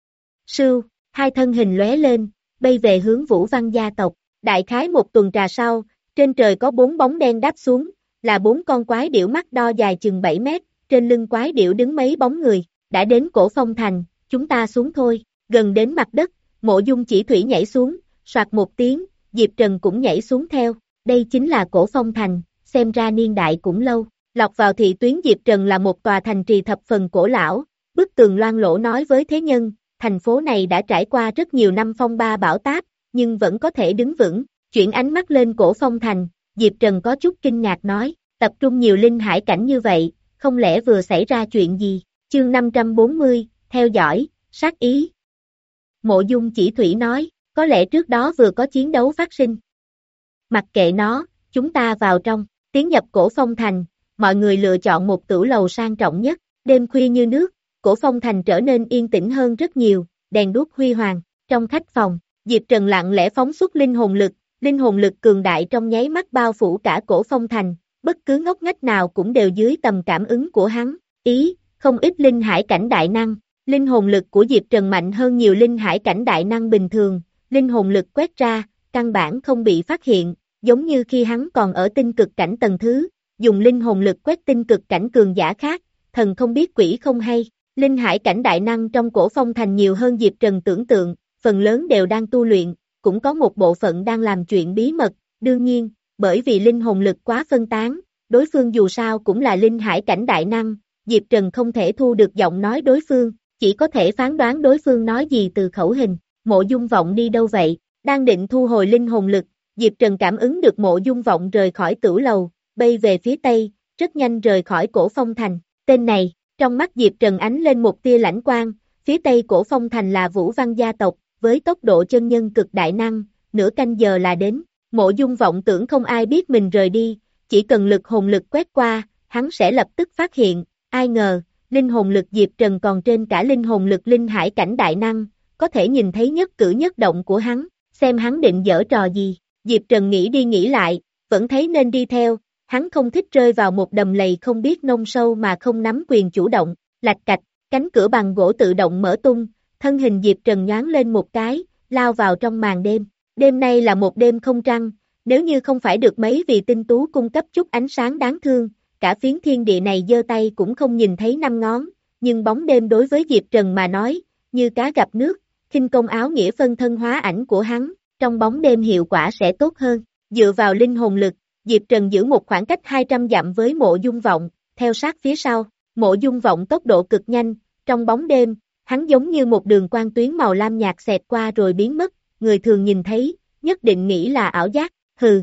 sưu, hai thân hình lóe lên, bay về hướng Vũ Văn gia tộc, đại khái một tuần trà sau, trên trời có bốn bóng đen đáp xuống, là bốn con quái điểu mắt đo dài chừng bảy mét, trên lưng quái điểu đứng mấy bóng người, đã đến Cổ Phong Thành, chúng ta xuống thôi, gần đến mặt đất, Mộ Dung Chỉ Thủy nhảy xuống, soạt một tiếng, Diệp Trần cũng nhảy xuống theo, đây chính là Cổ Phong Thành, xem ra niên đại cũng lâu, lọc vào thị tuyến Diệp Trần là một tòa thành trì thập phần cổ lão, bức tường loang lỗ nói với thế nhân, thành phố này đã trải qua rất nhiều năm phong ba bão táp, nhưng vẫn có thể đứng vững, chuyển ánh mắt lên Cổ Phong Thành, Diệp Trần có chút kinh ngạc nói, tập trung nhiều linh hải cảnh như vậy, không lẽ vừa xảy ra chuyện gì, chương năm trăm bốn mươi, theo dõi, sát ý. Mộ Dung Chỉ Thủy nói, có lẽ trước đó vừa có chiến đấu phát sinh. Mặc kệ nó, chúng ta vào trong, tiến nhập Cổ Phong Thành, mọi người lựa chọn một tửu lầu sang trọng nhất, đêm khuya như nước, Cổ Phong Thành trở nên yên tĩnh hơn rất nhiều, đèn đuốc huy hoàng, trong khách phòng, Diệp Trần lặng lẽ phóng xuất linh hồn lực, linh hồn lực cường đại trong nháy mắt bao phủ cả Cổ Phong Thành, bất cứ ngóc ngách nào cũng đều dưới tầm cảm ứng của hắn, ý, không ít linh hải cảnh đại năng, linh hồn lực của Diệp Trần mạnh hơn nhiều linh hải cảnh đại năng bình thường, linh hồn lực quét ra, căn bản không bị phát hiện, giống như khi hắn còn ở tinh cực cảnh tầng thứ, dùng linh hồn lực quét tinh cực cảnh cường giả khác, thần không biết quỷ không hay. Linh hải cảnh đại năng trong Cổ Phong Thành nhiều hơn Diệp Trần tưởng tượng, phần lớn đều đang tu luyện, cũng có một bộ phận đang làm chuyện bí mật, đương nhiên, bởi vì linh hồn lực quá phân tán, đối phương dù sao cũng là linh hải cảnh đại năng, Diệp Trần không thể thu được giọng nói đối phương, chỉ có thể phán đoán đối phương nói gì từ khẩu hình. Mộ Dung Vọng đi đâu vậy? Đang định thu hồi linh hồn lực, Diệp Trần cảm ứng được Mộ Dung Vọng rời khỏi tửu lầu, bay về phía tây, rất nhanh rời khỏi Cổ Phong Thành. Tên này, trong mắt Diệp Trần ánh lên một tia lãnh quang, phía tây Cổ Phong Thành là Vũ Văn gia tộc, với tốc độ chân nhân cực đại năng, nửa canh giờ là đến. Mộ Dung Vọng tưởng không ai biết mình rời đi, chỉ cần lực hồn lực quét qua, hắn sẽ lập tức phát hiện, ai ngờ, linh hồn lực Diệp Trần còn trên cả linh hồn lực linh hải cảnh đại năng, có thể nhìn thấy nhất cử nhất động của hắn, xem hắn định giở trò gì. Diệp Trần nghĩ đi nghĩ lại, vẫn thấy nên đi theo, hắn không thích rơi vào một đầm lầy không biết nông sâu mà không nắm quyền chủ động. Lạch cạch, cánh cửa bằng gỗ tự động mở tung, thân hình Diệp Trần nhoáng lên một cái, lao vào trong màn đêm. Đêm nay là một đêm không trăng, nếu như không phải được mấy vị tinh tú cung cấp chút ánh sáng đáng thương, cả phiến thiên địa này giơ tay cũng không nhìn thấy năm ngón, nhưng bóng đêm đối với Diệp Trần mà nói, như cá gặp nước, khinh công áo nghĩa phân thân hóa ảnh của hắn, trong bóng đêm hiệu quả sẽ tốt hơn. Dựa vào linh hồn lực, Diệp Trần giữ một khoảng cách hai trăm dặm với Mộ Dung Vọng, theo sát phía sau. Mộ Dung Vọng tốc độ cực nhanh, trong bóng đêm, hắn giống như một đường quang tuyến màu lam nhạt xẹt qua rồi biến mất, người thường nhìn thấy, nhất định nghĩ là ảo giác, hừ.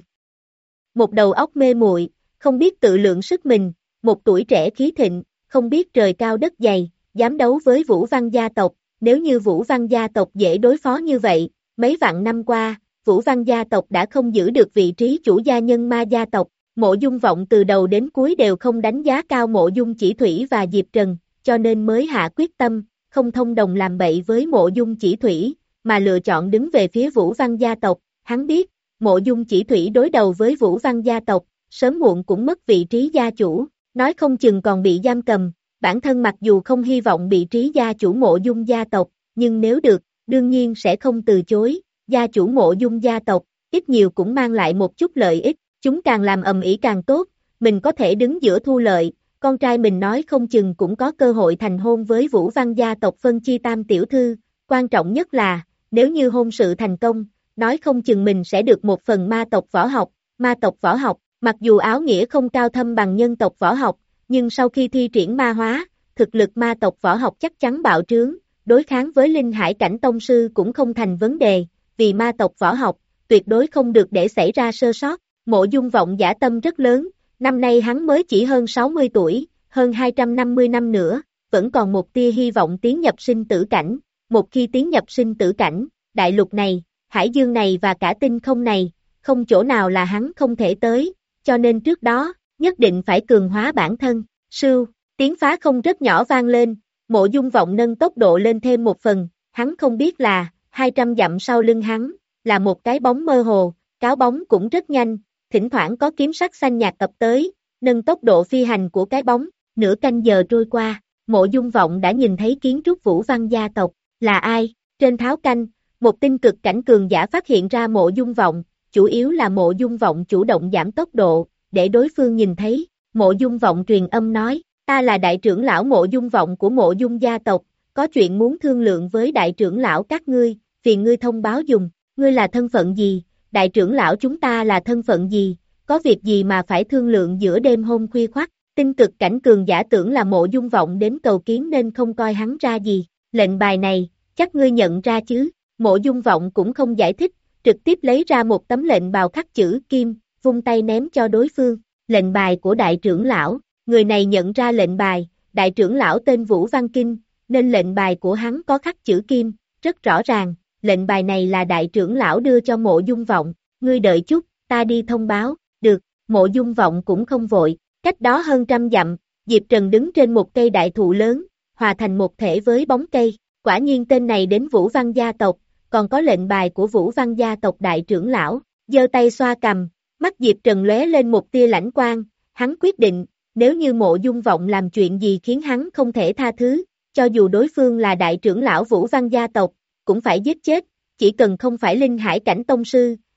Một đầu óc mê muội, không biết tự lượng sức mình, một tuổi trẻ khí thịnh, không biết trời cao đất dày, dám đấu với Vũ Văn gia tộc, nếu như Vũ Văn gia tộc dễ đối phó như vậy, mấy vạn năm qua, Vũ Văn gia tộc đã không giữ được vị trí chủ gia nhân ma gia tộc. Mộ Dung Vọng từ đầu đến cuối đều không đánh giá cao Mộ Dung Chỉ Thủy và Diệp Trần, cho nên mới hạ quyết tâm, không thông đồng làm bậy với Mộ Dung Chỉ Thủy, mà lựa chọn đứng về phía Vũ Văn gia tộc. Hắn biết, Mộ Dung Chỉ Thủy đối đầu với Vũ Văn gia tộc, sớm muộn cũng mất vị trí gia chủ, nói không chừng còn bị giam cầm. Bản thân mặc dù không hy vọng bị trí gia chủ Mộ Dung gia tộc, nhưng nếu được, đương nhiên sẽ không từ chối. Gia chủ Mộ Dung gia tộc, ít nhiều cũng mang lại một chút lợi ích, chúng càng làm ầm ĩ càng tốt, mình có thể đứng giữa thu lợi, con trai mình nói không chừng cũng có cơ hội thành hôn với Vũ Văn gia tộc phân chi tam tiểu thư, quan trọng nhất là, nếu như hôn sự thành công, nói không chừng mình sẽ được một phần ma tộc võ học. Ma tộc võ học, mặc dù áo nghĩa không cao thâm bằng nhân tộc võ học, nhưng sau khi thi triển ma hóa, thực lực ma tộc võ học chắc chắn bạo trướng, đối kháng với linh hải cảnh tông sư cũng không thành vấn đề, vì ma tộc võ học, tuyệt đối không được để xảy ra sơ sót. Mộ Dung Vọng dã tâm rất lớn, năm nay hắn mới chỉ hơn sáu mươi tuổi, hơn hai trăm năm mươi năm nữa, vẫn còn một tia hy vọng tiến nhập sinh tử cảnh, một khi tiến nhập sinh tử cảnh, đại lục này, hải dương này và cả tinh không này, không chỗ nào là hắn không thể tới, cho nên trước đó, nhất định phải cường hóa bản thân. Sưu, tiếng phá không rất nhỏ vang lên, Mộ Dung Vọng nâng tốc độ lên thêm một phần, hắn không biết là, hai trăm dặm sau lưng hắn, là một cái bóng mơ hồ, cáo bóng cũng rất nhanh, thỉnh thoảng có kiếm sắc xanh nhạt ập tới, nâng tốc độ phi hành của cái bóng, nửa canh giờ trôi qua, Mộ Dung Vọng đã nhìn thấy kiến trúc Vũ Văn gia tộc, là ai? Trên tháo canh, một tinh cực cảnh cường giả phát hiện ra Mộ Dung Vọng, chủ yếu là Mộ Dung Vọng chủ động giảm tốc độ, để đối phương nhìn thấy. Mộ Dung Vọng truyền âm nói, ta là đại trưởng lão Mộ Dung Vọng của Mộ Dung gia tộc, có chuyện muốn thương lượng với đại trưởng lão các ngươi, phiền ngươi thông báo dùng, ngươi là thân phận gì, đại trưởng lão chúng ta là thân phận gì, có việc gì mà phải thương lượng giữa đêm hôm khuya khoắt. Tinh cực cảnh cường giả tưởng là Mộ Dung Vọng đến cầu kiến nên không coi hắn ra gì, lệnh bài này, chắc ngươi nhận ra chứ. Mộ Dung Vọng cũng không giải thích, trực tiếp lấy ra một tấm lệnh bào khắc chữ kim, vung tay ném cho đối phương, lệnh bài của đại trưởng lão. Người này nhận ra lệnh bài, đại trưởng lão tên Vũ Văn Kinh, nên lệnh bài của hắn có khắc chữ kim, rất rõ ràng, lệnh bài này là đại trưởng lão đưa cho Mộ Dung Vọng, ngươi đợi chút, ta đi thông báo. Được. Mộ Dung Vọng cũng không vội, cách đó hơn trăm dặm, Diệp Trần đứng trên một cây đại thụ lớn, hòa thành một thể với bóng cây, quả nhiên tên này đến Vũ Văn gia tộc, còn có lệnh bài của Vũ Văn gia tộc đại trưởng lão, giơ tay xoa cằm, mắt Diệp Trần lóe lên một tia lãnh quang, hắn quyết định, nếu như Mộ Dung Vọng làm chuyện gì khiến hắn không thể tha thứ, cho dù đối phương là đại trưởng lão Vũ Văn gia tộc, cũng phải giết chết, chỉ cần không phải linh hải cảnh tông sư,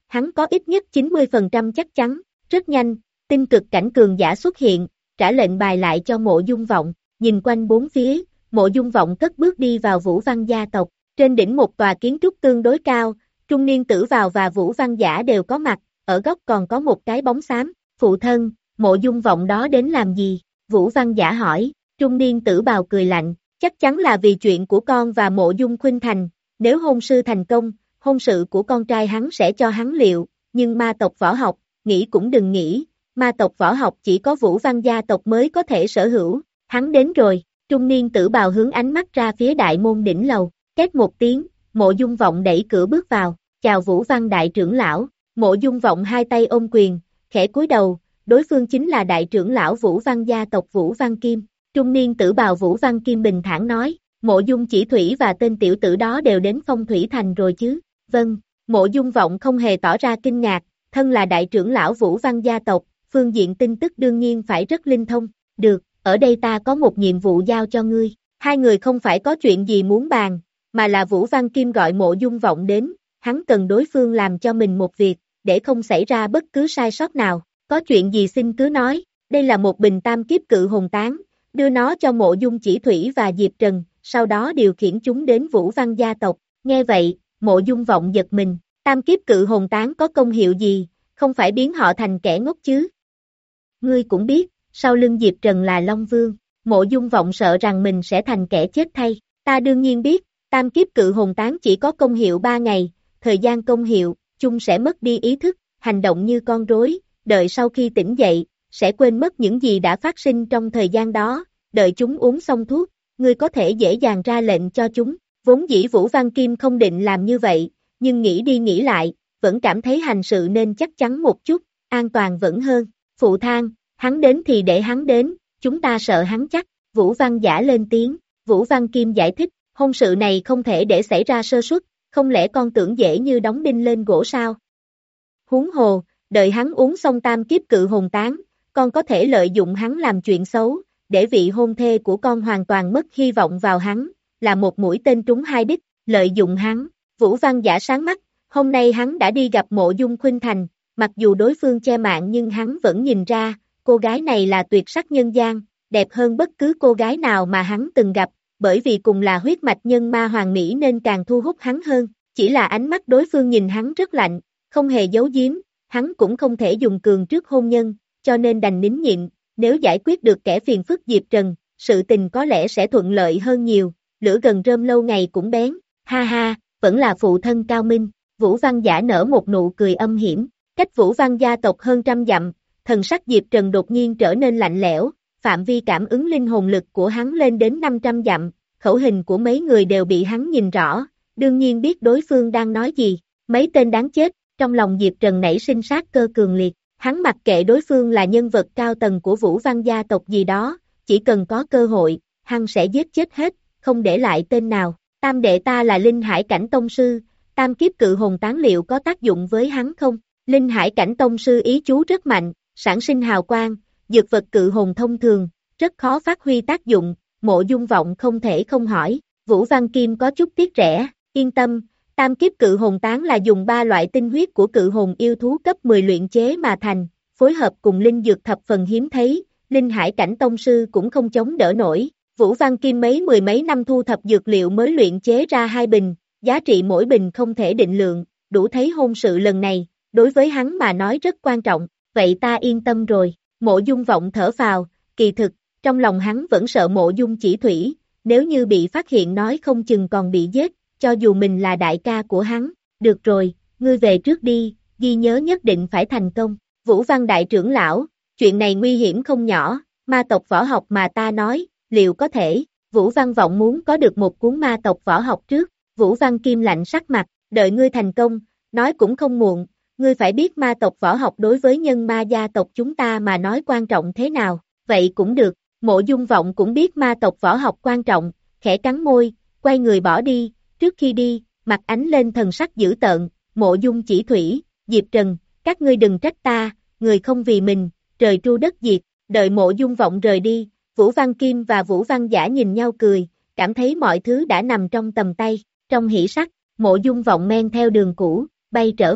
hắn có ít nhất chín mươi phần trăm chắc chắn. Rất nhanh, tinh cực cảnh cường giả xuất hiện, trả lệnh bài lại cho Mộ Dung Vọng, nhìn quanh bốn phía, Mộ Dung Vọng cất bước đi vào Vũ Văn gia tộc, trên đỉnh một tòa kiến trúc tương đối cao, trung niên tử vào và Vũ Văn giả đều có mặt, ở góc còn có một cái bóng xám, phụ thân, Mộ Dung Vọng đó đến làm gì? Vũ Văn giả hỏi, trung niên tử bào cười lạnh, chắc chắn là vì chuyện của con và Mộ Dung Khuynh Thành, nếu hôn sư thành công, hôn sự của con trai hắn sẽ cho hắn liệu, nhưng ma tộc võ học, nghĩ cũng đừng nghĩ, ma tộc võ học chỉ có Vũ Văn gia tộc mới có thể sở hữu, hắn đến rồi, trung niên tử bào hướng ánh mắt ra phía đại môn đỉnh lầu, két một tiếng, Mộ Dung Vọng đẩy cửa bước vào, chào Vũ Văn đại trưởng lão, Mộ Dung Vọng hai tay ôm quyền, khẽ cúi đầu, đối phương chính là đại trưởng lão Vũ Văn gia tộc Vũ Văn Kim, trung niên tử bào Vũ Văn Kim bình thản nói, Mộ Dung Chỉ Thủy và tên tiểu tử đó đều đến Phong Thủy Thành rồi chứ, vâng, Mộ Dung Vọng không hề tỏ ra kinh ngạc, thân là đại trưởng lão Vũ Văn gia tộc, phương diện tin tức đương nhiên phải rất linh thông, được, ở đây ta có một nhiệm vụ giao cho ngươi, hai người không phải có chuyện gì muốn bàn, mà là Vũ Văn Kim gọi Mộ Dung Vọng đến, hắn cần đối phương làm cho mình một việc, để không xảy ra bất cứ sai sót nào, có chuyện gì xin cứ nói, đây là một bình tam kiếp cự hồn tán, đưa nó cho Mộ Dung Chỉ Thủy và Diệp Trần, sau đó điều khiển chúng đến Vũ Văn gia tộc, nghe vậy, Mộ Dung Vọng giật mình, tam kiếp cự hồn tán có công hiệu gì, không phải biến họ thành kẻ ngốc chứ? Ngươi cũng biết, sau lưng Diệp Trần là Long Vương, Mộ Dung Vọng sợ rằng mình sẽ thành kẻ chết thay, ta đương nhiên biết, tam kiếp cự hồn tán chỉ có công hiệu ba ngày, thời gian công hiệu, chúng sẽ mất đi ý thức, hành động như con rối, đợi sau khi tỉnh dậy, sẽ quên mất những gì đã phát sinh trong thời gian đó, đợi chúng uống xong thuốc, ngươi có thể dễ dàng ra lệnh cho chúng, vốn dĩ Vũ Văn Kim không định làm như vậy, nhưng nghĩ đi nghĩ lại, vẫn cảm thấy hành sự nên chắc chắn một chút, an toàn vẫn hơn, phụ than, hắn đến thì để hắn đến, chúng ta sợ hắn chắc, Vũ Văn giả lên tiếng, Vũ Văn Kim giải thích, hôn sự này không thể để xảy ra sơ suất, không lẽ con tưởng dễ như đóng đinh lên gỗ sao? Huống hồ, đợi hắn uống xong tam kiếp cự hồn tán, con có thể lợi dụng hắn làm chuyện xấu, để vị hôn thê của con hoàn toàn mất hy vọng vào hắn, là một mũi tên trúng hai đích, lợi dụng hắn, Vũ Văn giả sáng mắt, hôm nay hắn đã đi gặp Mộ Dung Khuynh Thành, mặc dù đối phương che mạng nhưng hắn vẫn nhìn ra, cô gái này là tuyệt sắc nhân gian, đẹp hơn bất cứ cô gái nào mà hắn từng gặp, bởi vì cùng là huyết mạch nhân ma hoàng mỹ nên càng thu hút hắn hơn, chỉ là ánh mắt đối phương nhìn hắn rất lạnh, không hề giấu giếm, hắn cũng không thể dùng cường trước hôn nhân, cho nên đành nín nhịn, nếu giải quyết được kẻ phiền phức Diệp Trần, sự tình có lẽ sẽ thuận lợi hơn nhiều, lửa gần rơm lâu ngày cũng bén, ha ha, vẫn là phụ thân cao minh, Vũ Văn giả nở một nụ cười âm hiểm, cách Vũ Văn gia tộc hơn trăm dặm, thần sắc Diệp Trần đột nhiên trở nên lạnh lẽo, phạm vi cảm ứng linh hồn lực của hắn lên đến năm trăm dặm, khẩu hình của mấy người đều bị hắn nhìn rõ, đương nhiên biết đối phương đang nói gì, mấy tên đáng chết, trong lòng Diệp Trần nảy sinh sát cơ cường liệt, hắn mặc kệ đối phương là nhân vật cao tầng của Vũ Văn gia tộc gì đó, chỉ cần có cơ hội, hắn sẽ giết chết hết, không để lại tên nào, tam đệ ta là Linh Hải Cảnh Tông Sư, tam kiếp cự hồn tán liệu có tác dụng với hắn không? Linh Hải Cảnh Tông Sư ý chú rất mạnh, sản sinh hào quang, dược vật cự hồn thông thường, rất khó phát huy tác dụng, Mộ Dung Vọng không thể không hỏi, Vũ Văn Kim có chút tiếc rẻ, yên tâm, tam kiếp cự hồn tán là dùng ba loại tinh huyết của cự hồn yêu thú cấp mười luyện chế mà thành, phối hợp cùng linh dược thập phần hiếm thấy, Linh Hải Cảnh Tông Sư cũng không chống đỡ nổi, Vũ Văn Kim mấy mười mấy năm thu thập dược liệu mới luyện chế ra hai bình, giá trị mỗi bình không thể định lượng, đủ thấy hôn sự lần này, đối với hắn mà nói rất quan trọng, vậy ta yên tâm rồi, Mộ Dung Vọng thở phào, kỳ thực, trong lòng hắn vẫn sợ Mộ Dung Chỉ Thủy, nếu như bị phát hiện nói không chừng còn bị giết, cho dù mình là đại ca của hắn, được rồi, ngươi về trước đi, ghi nhớ nhất định phải thành công, Vũ Văn đại trưởng lão, chuyện này nguy hiểm không nhỏ, ma tộc võ học mà ta nói, liệu có thể, Vũ Văn Vọng muốn có được một cuốn ma tộc võ học trước, Vũ Văn Kim lạnh sắc mặt, đợi ngươi thành công, nói cũng không muộn, ngươi phải biết ma tộc võ học đối với nhân ma gia tộc chúng ta mà nói quan trọng thế nào, vậy cũng được, Mộ Dung Vọng cũng biết ma tộc võ học quan trọng, khẽ cắn môi, quay người bỏ đi, trước khi đi, mặt ánh lên thần sắc dữ tợn, Mộ Dung Chỉ Thủy, Diệp Trần, các ngươi đừng trách ta, người không vì mình, trời tru đất diệt, đợi Mộ Dung Vọng rời đi, Vũ Văn Kim và Vũ Văn Giả nhìn nhau cười, cảm thấy mọi thứ đã nằm trong tầm tay, trong hỷ sắc, Mộ Dung Vọng men theo đường cũ, bay trở về.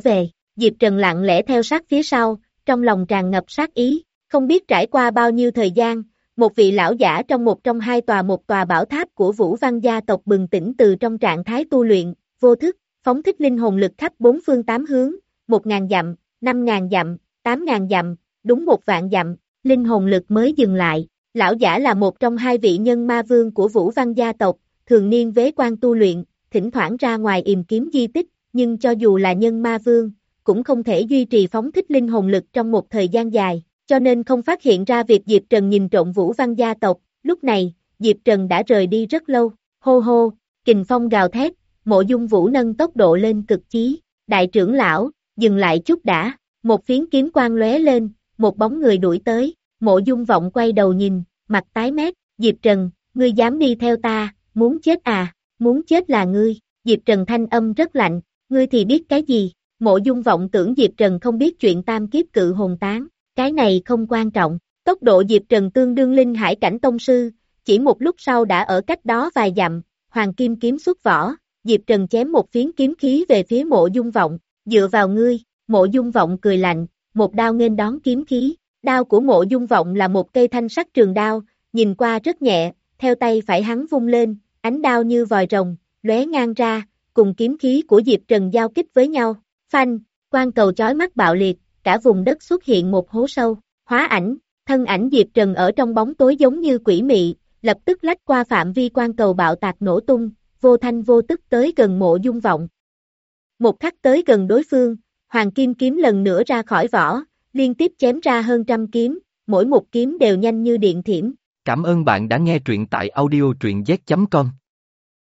Diệp Trần lặng lẽ theo sát phía sau, trong lòng tràn ngập sát ý, không biết trải qua bao nhiêu thời gian, một vị lão giả trong một trong hai tòa một tòa bảo tháp của Vũ Văn gia tộc bừng tỉnh từ trong trạng thái tu luyện, vô thức, phóng thích linh hồn lực khắp bốn phương tám hướng, một ngàn dặm, năm ngàn dặm, tám ngàn dặm, đúng một vạn dặm, linh hồn lực mới dừng lại. Lão giả là một trong hai vị nhân ma vương của Vũ Văn gia tộc, thường niên bế quan tu luyện, thỉnh thoảng ra ngoài tìm kiếm di tích, nhưng cho dù là nhân ma vương, cũng không thể duy trì phóng thích linh hồn lực trong một thời gian dài, cho nên không phát hiện ra việc Diệp Trần nhìn trộm Vũ Văn gia tộc. Lúc này, Diệp Trần đã rời đi rất lâu, hô hô, kình phong gào thét, Mộ Dung Vũ nâng tốc độ lên cực chí, đại trưởng lão, dừng lại chút đã, một phiến kiếm quang lóe lên, một bóng người đuổi tới, Mộ Dung Vọng quay đầu nhìn, mặt tái mét, Diệp Trần, ngươi dám đi theo ta, muốn chết à, muốn chết là ngươi, Diệp Trần thanh âm rất lạnh, ngươi thì biết cái gì, Mộ Dung Vọng tưởng Diệp Trần không biết chuyện tam kiếp cự hồn tán, cái này không quan trọng, tốc độ Diệp Trần tương đương linh hải cảnh tông sư, chỉ một lúc sau đã ở cách đó vài dặm, hoàng kim kiếm xuất vỏ, Diệp Trần chém một phiến kiếm khí về phía Mộ Dung Vọng, dựa vào ngươi, Mộ Dung Vọng cười lạnh, một đao nghênh đón kiếm khí, đao của Mộ Dung Vọng là một cây thanh sắc trường đao, nhìn qua rất nhẹ, theo tay phải hắn vung lên, ánh đao như vòi rồng, lóe ngang ra, cùng kiếm khí của Diệp Trần giao kích với nhau, phanh, quang cầu chói mắt bạo liệt, cả vùng đất xuất hiện một hố sâu, hóa ảnh, thân ảnh Diệp Trần ở trong bóng tối giống như quỷ mị, lập tức lách qua phạm vi quang cầu bạo tạc nổ tung, vô thanh vô tức tới gần Mộ Dung Vọng. Một khắc tới gần đối phương, hoàng kim kiếm lần nữa ra khỏi vỏ, liên tiếp chém ra hơn trăm kiếm, mỗi một kiếm đều nhanh như điện thiểm. Cảm ơn bạn đã nghe truyện tại audio truyện z chấm com.